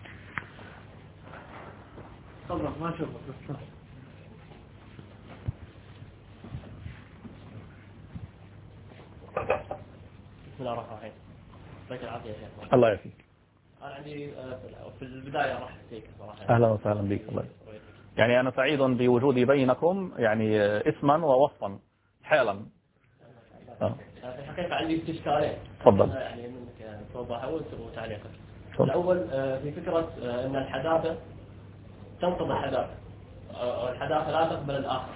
تفضل ما شوفك بس. بسم الله الرحمن الرحيم. يعطيك العافية يا شيخ. الله يعافيك. أنا عندي في البداية راح فيك صراحة. أهلا وسهلا بك. الله يعني أنا سعيد بوجودي بينكم، يعني اسما ووصفا حالا. في الحقيقة عندي استشكالين. تفضل. يعني منك توضحه وتعليقك. الأول في فكرة أن الحداثة تنقض الحداثة، والحداثة لا تقبل الآخر.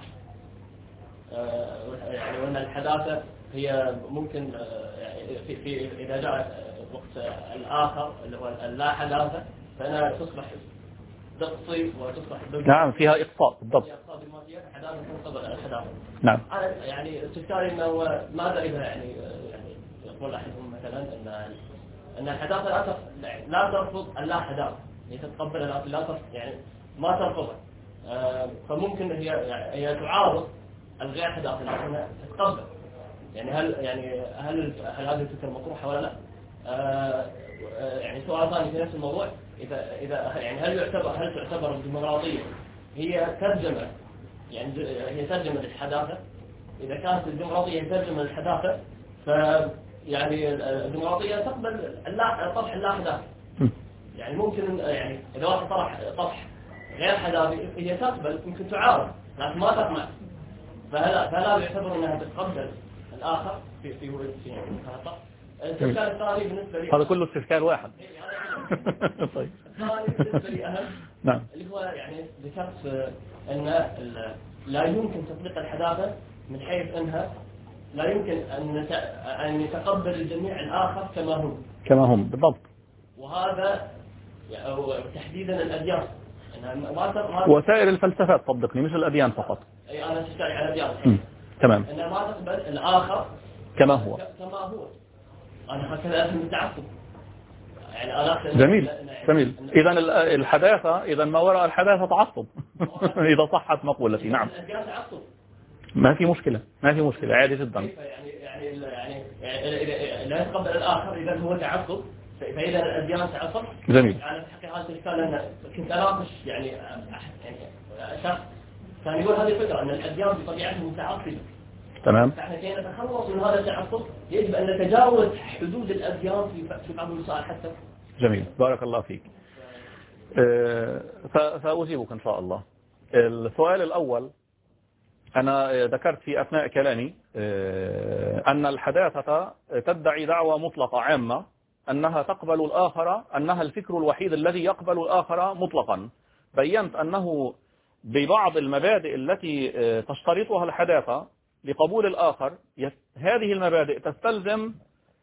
يعني وأن الحداثة هي ممكن في إذا جاء وقت الآخر اللي هو اللا حداثة فإنها تصبح تقصي وتصبح نعم فيها إقصاء بالضبط. حداثة تنقض الحداثة. نعم. أنا يعني استفساري إنه ماذا إذا يعني يقول أحدهم مثلا أن الحداثة لا ترفض اللا حداثة، هي تتقبل لا يعني ما ترفضها، فممكن هي تعارض الغير حداثة لكنها تتقبل. يعني هل هذه الفكرة مطروحة ولا لا؟ يعني سؤال ثاني في نفس الموضوع، إذا يعني هل تعتبر الديمقراطية هي ترجمة، يعني هي ترجمة للحداثة؟ إذا كانت الديمقراطية ترجمة للحداثة يعني الديمقراطية تقبل طرح اللا حداثة. يعني ممكن يعني إذا واحد طرح غير حداثي هي تقبل، يمكن تعارض لكن ما تقمع، فلا يعتبر أنها تتقبل الآخر في هذا. الإشكال الثاني بالنسبة لي هذا كله استشكال واحد. طيب. الثاني بالنسبة لي أهم نعم. اللي هو يعني ذكرت أن لا يمكن تطبيق الحداثة من حيث أنها لا يمكن أن يتقبل الجميع الآخر كما هم بالضبط. وهذا تحديدا الأديان وسائر الفلسفات صدقني مش الأديان فقط. أي أنا أشتري على الأديان. تمام. أنها ما تقبل الآخر كما هو. أنا هكذا أفهم التعصب. يعني جميل. إذا الحداثة، إذا ما وراء الحداثة تعصب. إذا صحت مقولتي. نعم. ما في مشكلة عادي جدا. يعني لا يتقبل الآخر إذا هو تعصب، فإذا الأديان تعصب. جميل. أنا في حقيقة هذا الإشكال أن كنت أناقش يعني شخص كان يقول هذه الفكرة أن الأديان بطبيعتها متعصبة. تمام. فإحنا كي نتخلص من هذا التعصب يجب أن نتجاوز حدود الأديان في بعض المسائل حتى. جميل. بارك الله فيك. سأجيبك إن شاء الله. السؤال الأول، أنا ذكرت في أثناء كلامي أن الحداثة تدعي دعوة مطلقة عامة أنها تقبل الآخر، أنها الفكر الوحيد الذي يقبل الآخر مطلقا. بينت أنه ببعض المبادئ التي تشترطها الحداثة لقبول الآخر، هذه المبادئ تستلزم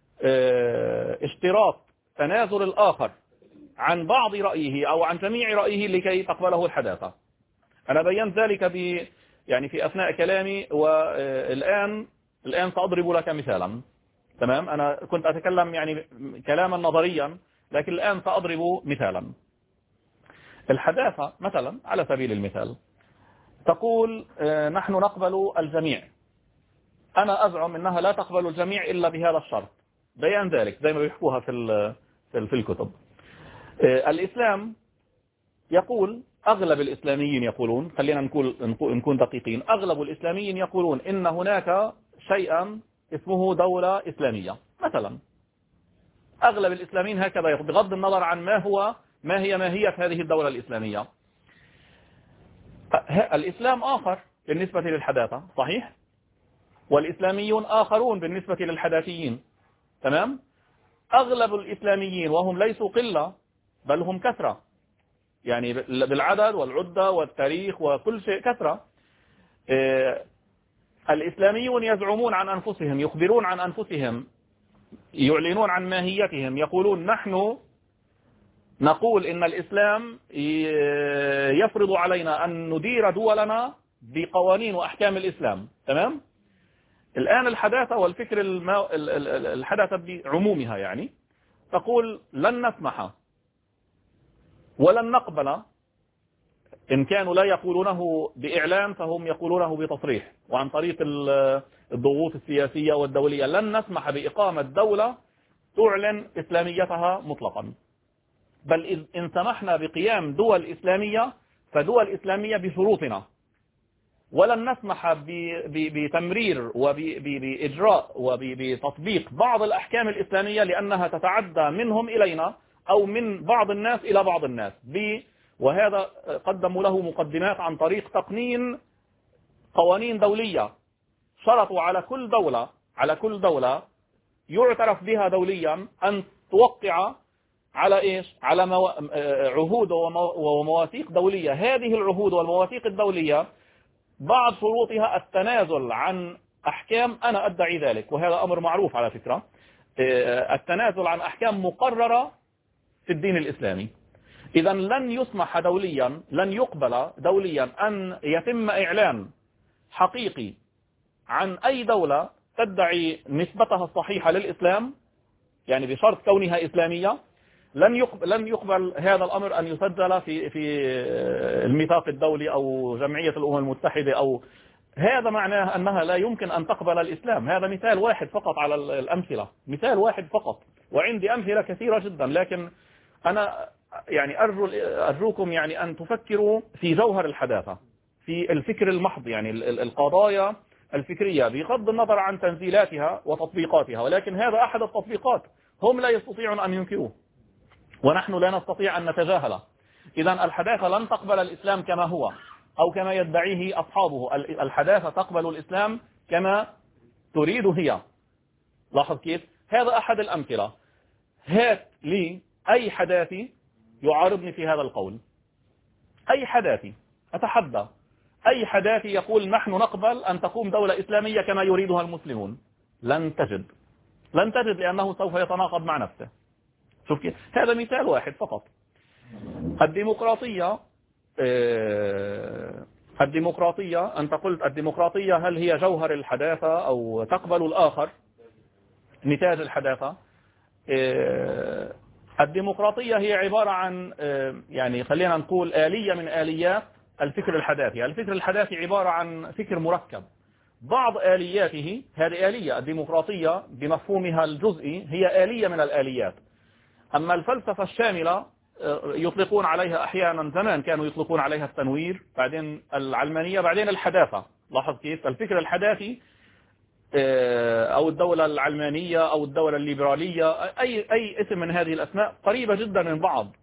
اشتراط تنازل الآخر عن بعض رأيه أو عن جميع رأيه لكي تقبله الحداثة. أنا بينت ذلك يعني في أثناء كلامي، والآن سأضرب لك مثالا. تمام، أنا كنت أتكلم يعني كلاما نظريا، لكن الآن سأضرب مثالا. الحداثة مثلا على سبيل المثال تقول نحن نقبل الجميع. أنا أزعم أنها لا تقبل الجميع إلا بهذا الشرط. بيان ذلك زي ما بيحكوها في الكتب. الإسلام يقول، أغلب الإسلاميين يقولون، خلينا نكون دقيقين، أغلب الإسلاميين يقولون إن هناك شيئا اسمه دولة إسلامية مثلا. أغلب الإسلاميين هكذا يقول، بغض النظر عن ما هي ماهية هذه الدولة الإسلامية. الإسلام آخر بالنسبة للحداثة، صحيح؟ والإسلاميون آخرون بالنسبة للحداثيين. تمام؟ أغلب الإسلاميين وهم ليسوا قلة بل هم كثرة، يعني بالعدد والعدة والتاريخ وكل شيء كثرة. الإسلاميون يزعمون عن أنفسهم، يخبرون عن أنفسهم، يعلنون عن ماهيتهم، يقولون نحن نقول إن الإسلام يفرض علينا أن ندير دولنا بقوانين وأحكام الإسلام. تمام؟ الآن الحداثة والفكر الحداثة بعمومها يعني تقول لن نسمح ولن نقبل، إن كانوا لا يقولونه بإعلان فهم يقولونه بتصريح وعن طريق الضغوط السياسية والدولية، لن نسمح بإقامة دولة تعلن إسلاميتها مطلقا، بل إن سمحنا بقيام دول إسلامية فدول إسلامية بشروطنا، ولن نسمح بتمرير وبإجراء وبتطبيق بعض الأحكام الإسلامية لأنها تتعدى منهم إلينا أو من بعض الناس إلى بعض الناس. وهذا قدموا له مقدمات عن طريق تقنين قوانين دولية، شرطوا على كل دولة يعترف بها دوليا أن توقع على إيش؟ على عهود ومواثيق دولية. هذه العهود والمواثيق الدولية بعض شروطها التنازل عن أحكام، أنا أدعي ذلك وهذا أمر معروف على فكرة، التنازل عن أحكام مقررة في الدين الإسلامي. إذا لن يسمح دوليا، لن يقبل دوليا أن يتم إعلان حقيقي عن أي دولة تدعي نسبتها الصحيحة للإسلام، يعني بشرط كونها إسلامية. لن يقبل هذا الأمر أن يسجل في الميثاق الدولي أو جمعية الأمم المتحدة، أو هذا معناه أنها لا يمكن أن تقبل الإسلام. هذا مثال واحد فقط على الأمثلة، مثال واحد فقط، وعندي أمثلة كثيرة جدا، لكن أنا يعني أرجوكم يعني أن تفكروا في جوهر الحداثة، في الفكر المحض، يعني القضايا الفكرية بغض النظر عن تنزيلاتها وتطبيقاتها، ولكن هذا أحد التطبيقات هم لا يستطيعون أن ينكروه ونحن لا نستطيع أن نتجاهله. إذا الحداثة لن تقبل الإسلام كما هو أو كما يدعيه أصحابه. الحداثة تقبل الإسلام كما تريد هي. لاحظ كيف؟ هذا أحد الأمثلة. هات لي أي حداثي يعارضني في هذا القول، أي حداثي، أتحدى أي حداثي يقول نحن نقبل أن تقوم دولة إسلامية كما يريدها المسلمون. لن تجد لأنه سوف يتناقض مع نفسه. شوف كيف؟ هذا مثال واحد فقط. الديمقراطية أنت قلت الديمقراطية هل هي جوهر الحداثة أو تقبل الآخر نتاج الحداثة؟ الديمقراطية هي عبارة عن يعني خلينا نقول آلية من آليات الفكر الحداثي. الفكر الحداثي عبارة عن فكر مركب، بعض آلياته هذه آلية. الديمقراطية بمفهومها الجزئي هي آلية من الآليات. أما الفلسفة الشاملة يطلقون عليها أحيانا، زمان كانوا يطلقون عليها التنوير، بعدين العلمانية، بعدين الحداثة. لاحظ كيف؟ الفكر الحداثي أو الدولة العلمانية أو الدولة الليبرالية، أي اسم من هذه الأسماء قريبة جدا من بعض.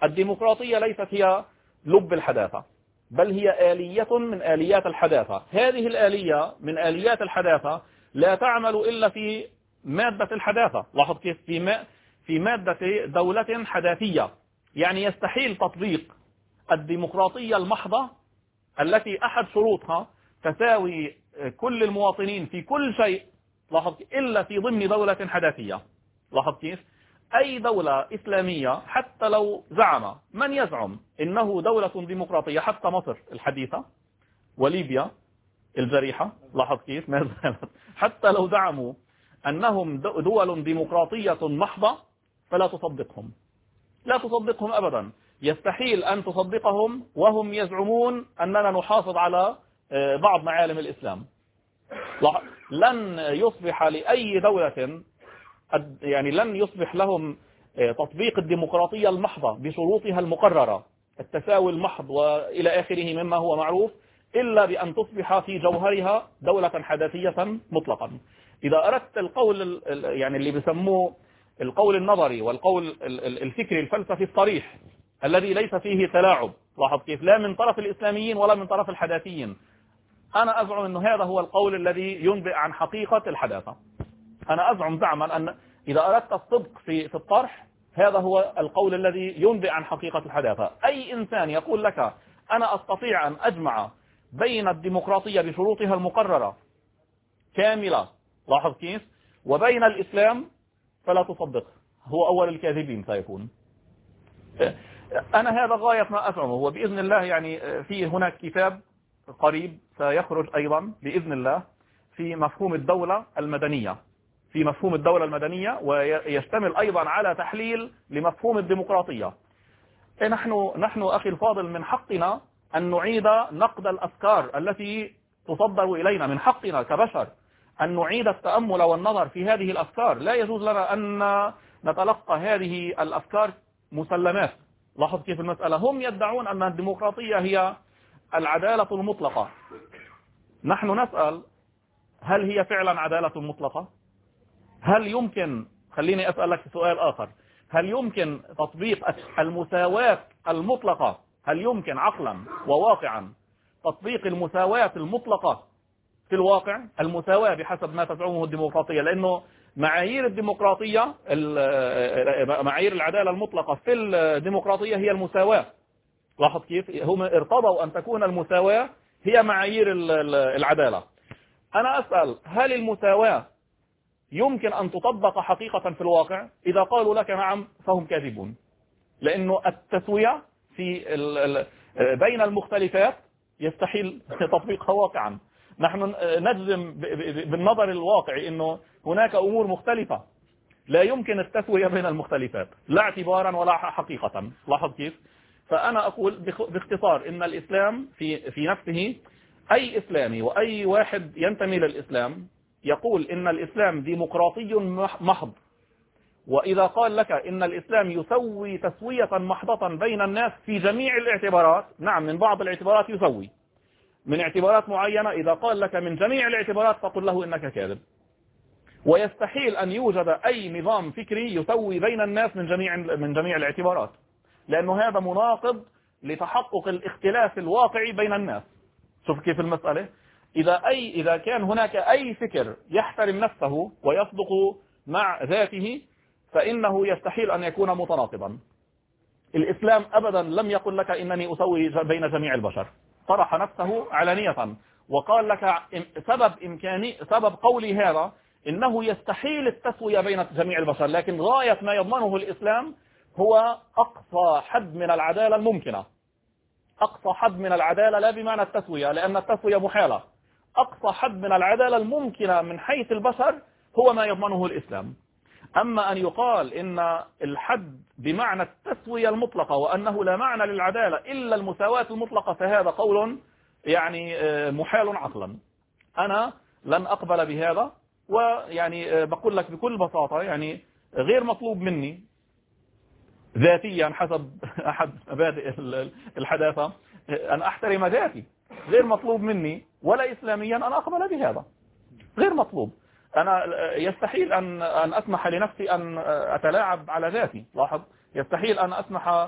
الديمقراطية ليست هي لب الحداثة، بل هي آلية من آليات الحداثة. هذه الآلية من آليات الحداثة لا تعمل إلا في مادة الحداثة. لاحظ كيف في مادة دولة حداثية. يعني يستحيل تطبيق الديمقراطية المحضة التي أحد شروطها تساوي كل المواطنين في كل شيء، لاحظ، إلا في ضمن دولة حداثية. لاحظ كيف أي دولة إسلامية حتى لو زعم من يزعم إنه دولة ديمقراطية، حتى مصر الحديثة وليبيا الجريحة، لاحظ كيف ما زالت، حتى لو زعموا أنهم دول ديمقراطية محضة فلا تصدقهم، لا تصدقهم أبدا. يستحيل أن تصدقهم وهم يزعمون أننا نحافظ على بعض معالم الإسلام. لن يصبح لأي دولة، يعني لن يصبح لهم تطبيق الديمقراطية المحضة بشروطها المقررة، التساوي المحض وإلى آخره مما هو معروف، إلا بأن تصبح في جوهرها دولة حداثية مطلقا. إذا أردت القول يعني اللي بيسموه القول النظري والقول الفكري الفلسفي الصريح الذي ليس فيه تلاعب، لاحظ كيف، لا من طرف الإسلاميين ولا من طرف الحداثيين، أنا أزعم أن هذا هو القول الذي ينبئ عن حقيقة الحداثة. أنا أزعم زعما أن إذا أردت الصدق في الطرح، هذا هو القول الذي ينبئ عن حقيقة الحداثة. أي إنسان يقول لك أنا أستطيع أن أجمع بين الديمقراطية بشروطها المقررة كاملة، لاحظ كيف، وبين الإسلام، فلا تصدق، هو أول الكاذبين سيكون. أنا هذا غاية ما أزعمه، وبإذن الله يعني في هناك كتاب قريب سيخرج أيضا بإذن الله في مفهوم الدولة المدنية، في مفهوم الدولة المدنية، ويشتمل أيضا على تحليل لمفهوم الديمقراطية. نحن أخي الفاضل من حقنا أن نعيد نقد الأفكار التي تصدر إلينا، من حقنا كبشر أن نعيد التأمل والنظر في هذه الأفكار. لا يجوز لنا أن نتلقى هذه الأفكار مسلمات. لاحظ كيف المسألة، هم يدعون أن الديمقراطية هي العدالة المطلقة. نحن نسأل هل هي فعلا عدالة مطلقة؟ هل يمكن، خليني أسألك سؤال آخر، هل يمكن تطبيق المساواة المطلقة؟ هل يمكن عقلا وواقعا تطبيق المساواة المطلقة في الواقع؟ المساواة بحسب ما تزعمه الديمقراطية، لأنه معايير الديمقراطية، معايير العدالة المطلقة في الديمقراطية هي المساواة. لاحظ كيف هم ارتضوا أن تكون المساواة هي معايير العدالة. أنا أسأل هل المساواة يمكن أن تطبق حقيقة في الواقع؟ إذا قالوا لك نعم فهم كاذبون، لأنه التسوية في بين المختلفات يستحيل تطبيقها واقعا. نحن نجزم بالنظر الواقعي أنه هناك أمور مختلفة لا يمكن التسوية بين المختلفات، لا اعتبارا ولا حقيقة. لاحظ كيف. فأنا أقول باختصار إن الإسلام في نفسه، أي إسلامي وأي واحد ينتمي للإسلام يقول إن الإسلام ديمقراطي محض. وإذا قال لك إن الإسلام يسوي تسوية محضة بين الناس في جميع الاعتبارات، نعم من بعض الاعتبارات يسوي، من اعتبارات معينة إذا قال لك من جميع الاعتبارات فقل له إنك كاذب. ويستحيل أن يوجد أي نظام فكري يسوي بين الناس من جميع الاعتبارات، لأنه هذا مناقض لتحقق الاختلاف الواقعي بين الناس. شوف كيف المسألة. إذا كان هناك أي فكر يحترم نفسه ويصدق مع ذاته فإنه يستحيل أن يكون متناقضا. الإسلام أبدا لم يقل لك إنني أسوي بين جميع البشر، طرح نفسه علانية وقال لك سبب قولي هذا إنه يستحيل التسوية بين جميع البشر، لكن غاية ما يضمنه الإسلام هو أقصى حد من العدالة الممكنة. أقصى حد من العدالة لا بمعنى التسوية، لأن التسوية محالة. أقصى حد من العدالة الممكنة من حيث البشر هو ما يضمنه الإسلام. أما أن يقال إن الحد بمعنى التسوية المطلقة وأنه لا معنى للعدالة إلا المساواة المطلقة، فهذا قول يعني محال عقلا. أنا لن أقبل بهذا، ويعني بقول لك بكل بساطة يعني غير مطلوب مني ذاتيا حسب أحد مبادئ الحداثة أن أحترم ذاتي، غير مطلوب مني ولا إسلاميا أن أقبل بهذا، غير مطلوب. أنا يستحيل أن أسمح لنفسي أن أتلاعب على ذاتي. لاحظ، يستحيل أن أسمح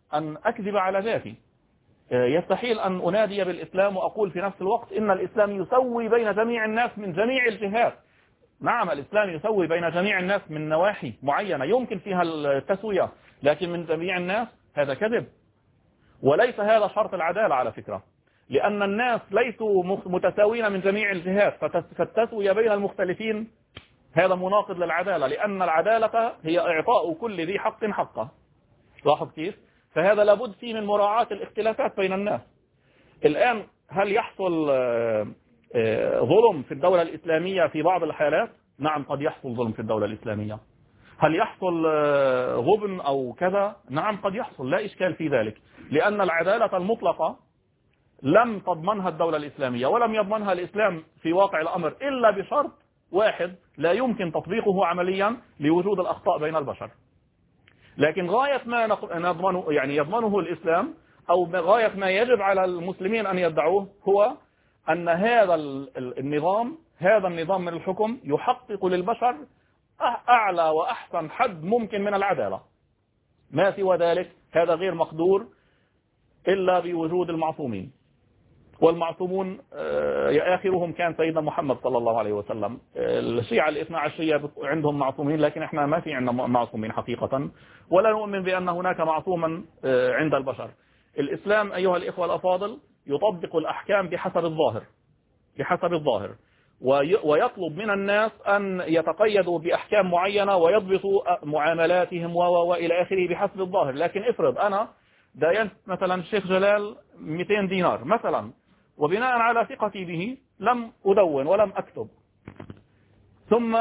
أن أكذب على ذاتي، يستحيل أن أنادي بالإسلام وأقول في نفس الوقت إن الإسلام يسوي بين جميع الناس من جميع الجهات. نعم، الإسلام يسوي بين جميع الناس من نواحي معينة يمكن فيها التسوية، لكن من جميع الناس هذا كذب، وليس هذا شرط العدالة على فكرة، لأن الناس ليسوا متساوين من جميع الجهات، فالتسوية بين المختلفين هذا مناقض للعدالة، لأن العدالة هي إعطاء كل ذي حق حقه. لاحظ كيف؟ فهذا لابد فيه من مراعاة الاختلافات بين الناس. الآن هل يحصل ظلم في الدولة الإسلامية في بعض الحالات؟ نعم، قد يحصل ظلم في الدولة الإسلامية. هل يحصل غبن أو كذا؟ نعم قد يحصل، لا إشكال في ذلك، لأن العدالة المطلقة لم تضمنها الدولة الإسلامية ولم يضمنها الإسلام في واقع الأمر إلا بشرط واحد لا يمكن تطبيقه عمليا لوجود الأخطاء بين البشر. لكن غاية ما نضمنه يعني يضمنه الإسلام أو غاية ما يجب على المسلمين أن يدعوه هو أن هذا النظام من الحكم يحقق للبشر أعلى وأحسن حد ممكن من العدالة. ما سوى ذلك هذا غير مقدور إلا بوجود المعصومين، والمعصومون آخرهم كان سيدنا محمد صلى الله عليه وسلم. الشيعة الاثنى عشرية عندهم معصومين، لكن احنا ما في عندنا معصومين حقيقة، ولا نؤمن بأن هناك معصوما عند البشر. الإسلام أيها الإخوة الأفاضل يطبق الأحكام بحسب الظاهر ويطلب من الناس أن يتقيدوا بأحكام معينة ويضبطوا معاملاتهم وإلى آخره بحسب الظاهر. لكن افرض أنا داينت مثلا الشيخ جلال 200 دينار مثلا، وبناء على ثقتي به لم أدون ولم أكتب، ثم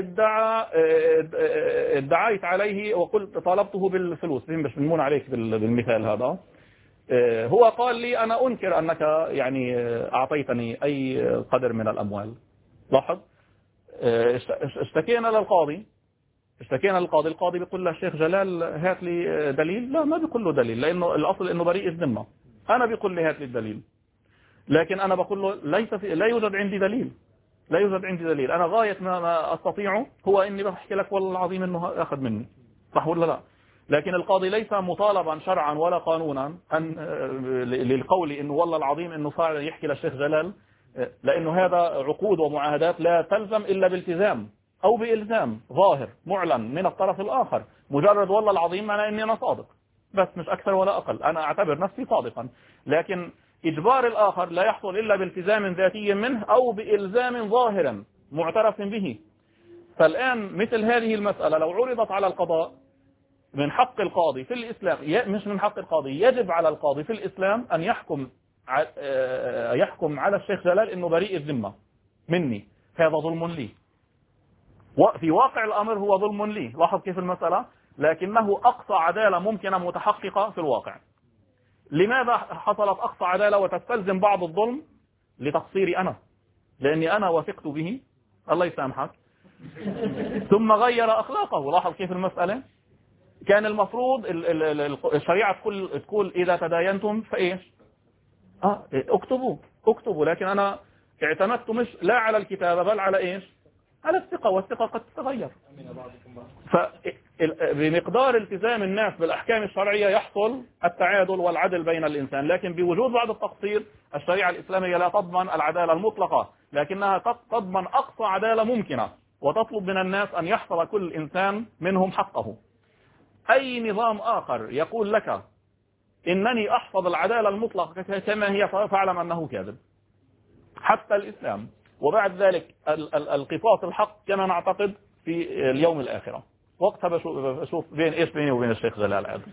ادعيت عليه وقلت طالبته بالفلوس، مش بنمون عليك بالمثال هذا، هو قال لي أنا أنكر أنك يعني أعطيتني أي قدر من الأموال. لاحظ، اشتكينا للقاضي، القاضي بيقول له الشيخ جلال هات لي دليل. لا، ما بيقول له دليل، لأنه الأصل أنه بريء الذمة. أنا بيقول لي هات لي الدليل، لكن أنا بقول له لا يوجد عندي دليل. أنا غاية ما أستطيعه هو إني بحكي لك والله العظيم إنه أخذ مني، صح ولا لا؟ لكن القاضي ليس مطالبا شرعا ولا قانونا أن للقول إنه والله العظيم إنه صار يحكي للشيخ جلال، لأنه هذا عقود ومعاهدات لا تلزم إلا بالتزام أو بإلزام ظاهر معلن من الطرف الآخر. مجرد والله العظيم أنا إني أنا صادق، بس مش أكثر ولا أقل، أنا أعتبر نفسي صادقا. لكن إجبار الآخر لا يحصل إلا بالتزام ذاتي منه أو بإلزام ظاهر معترف به. فالآن مثل هذه المسألة لو عرضت على القضاء، من حق القاضي في الإسلام، مش من حق القاضي، يجب على القاضي في الإسلام أن يحكم على الشيخ جلال إنه بريء الذمة مني. هذا ظلم لي، وفي واقع الأمر هو ظلم لي. لاحظ كيف المسألة، لكنه أقصى عدالة ممكنة متحققة في الواقع. لماذا حصلت أقصى عدالة وتستلزم بعض الظلم؟ لتقصيري أنا، لأني أنا وثقت به، الله يسامحك، ثم غير أخلاقه. لاحظ كيف المسألة، كان المفروض الشريعة تقول إذا تداينتم فإيش اكتبوا، لكن أنا اعتمدت مش لا على الكتابة بل على إيش، على الثقة، والثقة قد تتغير. فبمقدار التزام الناس بالأحكام الشرعية يحصل التعادل والعدل بين الإنسان. لكن بوجود بعض التقصير، الشريعة الإسلامية لا تضمن العدالة المطلقة، لكنها تضمن أقصى عدالة ممكنة، وتطلب من الناس أن يحصل كل إنسان منهم حقه. أي نظام آخر يقول لك إنني أحفظ العدالة المطلقة كما هي فاعلم أنه كاذب، حتى الإسلام. وبعد ذلك القصاص الحق كما نعتقد في اليوم الآخرة. وقتها بشوف بيني وبين الشيخ جلال عاد.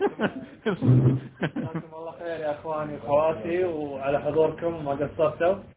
جزاكم الله خير يا اخواني واخواتي، وعلى حضوركم ما قصرتوا.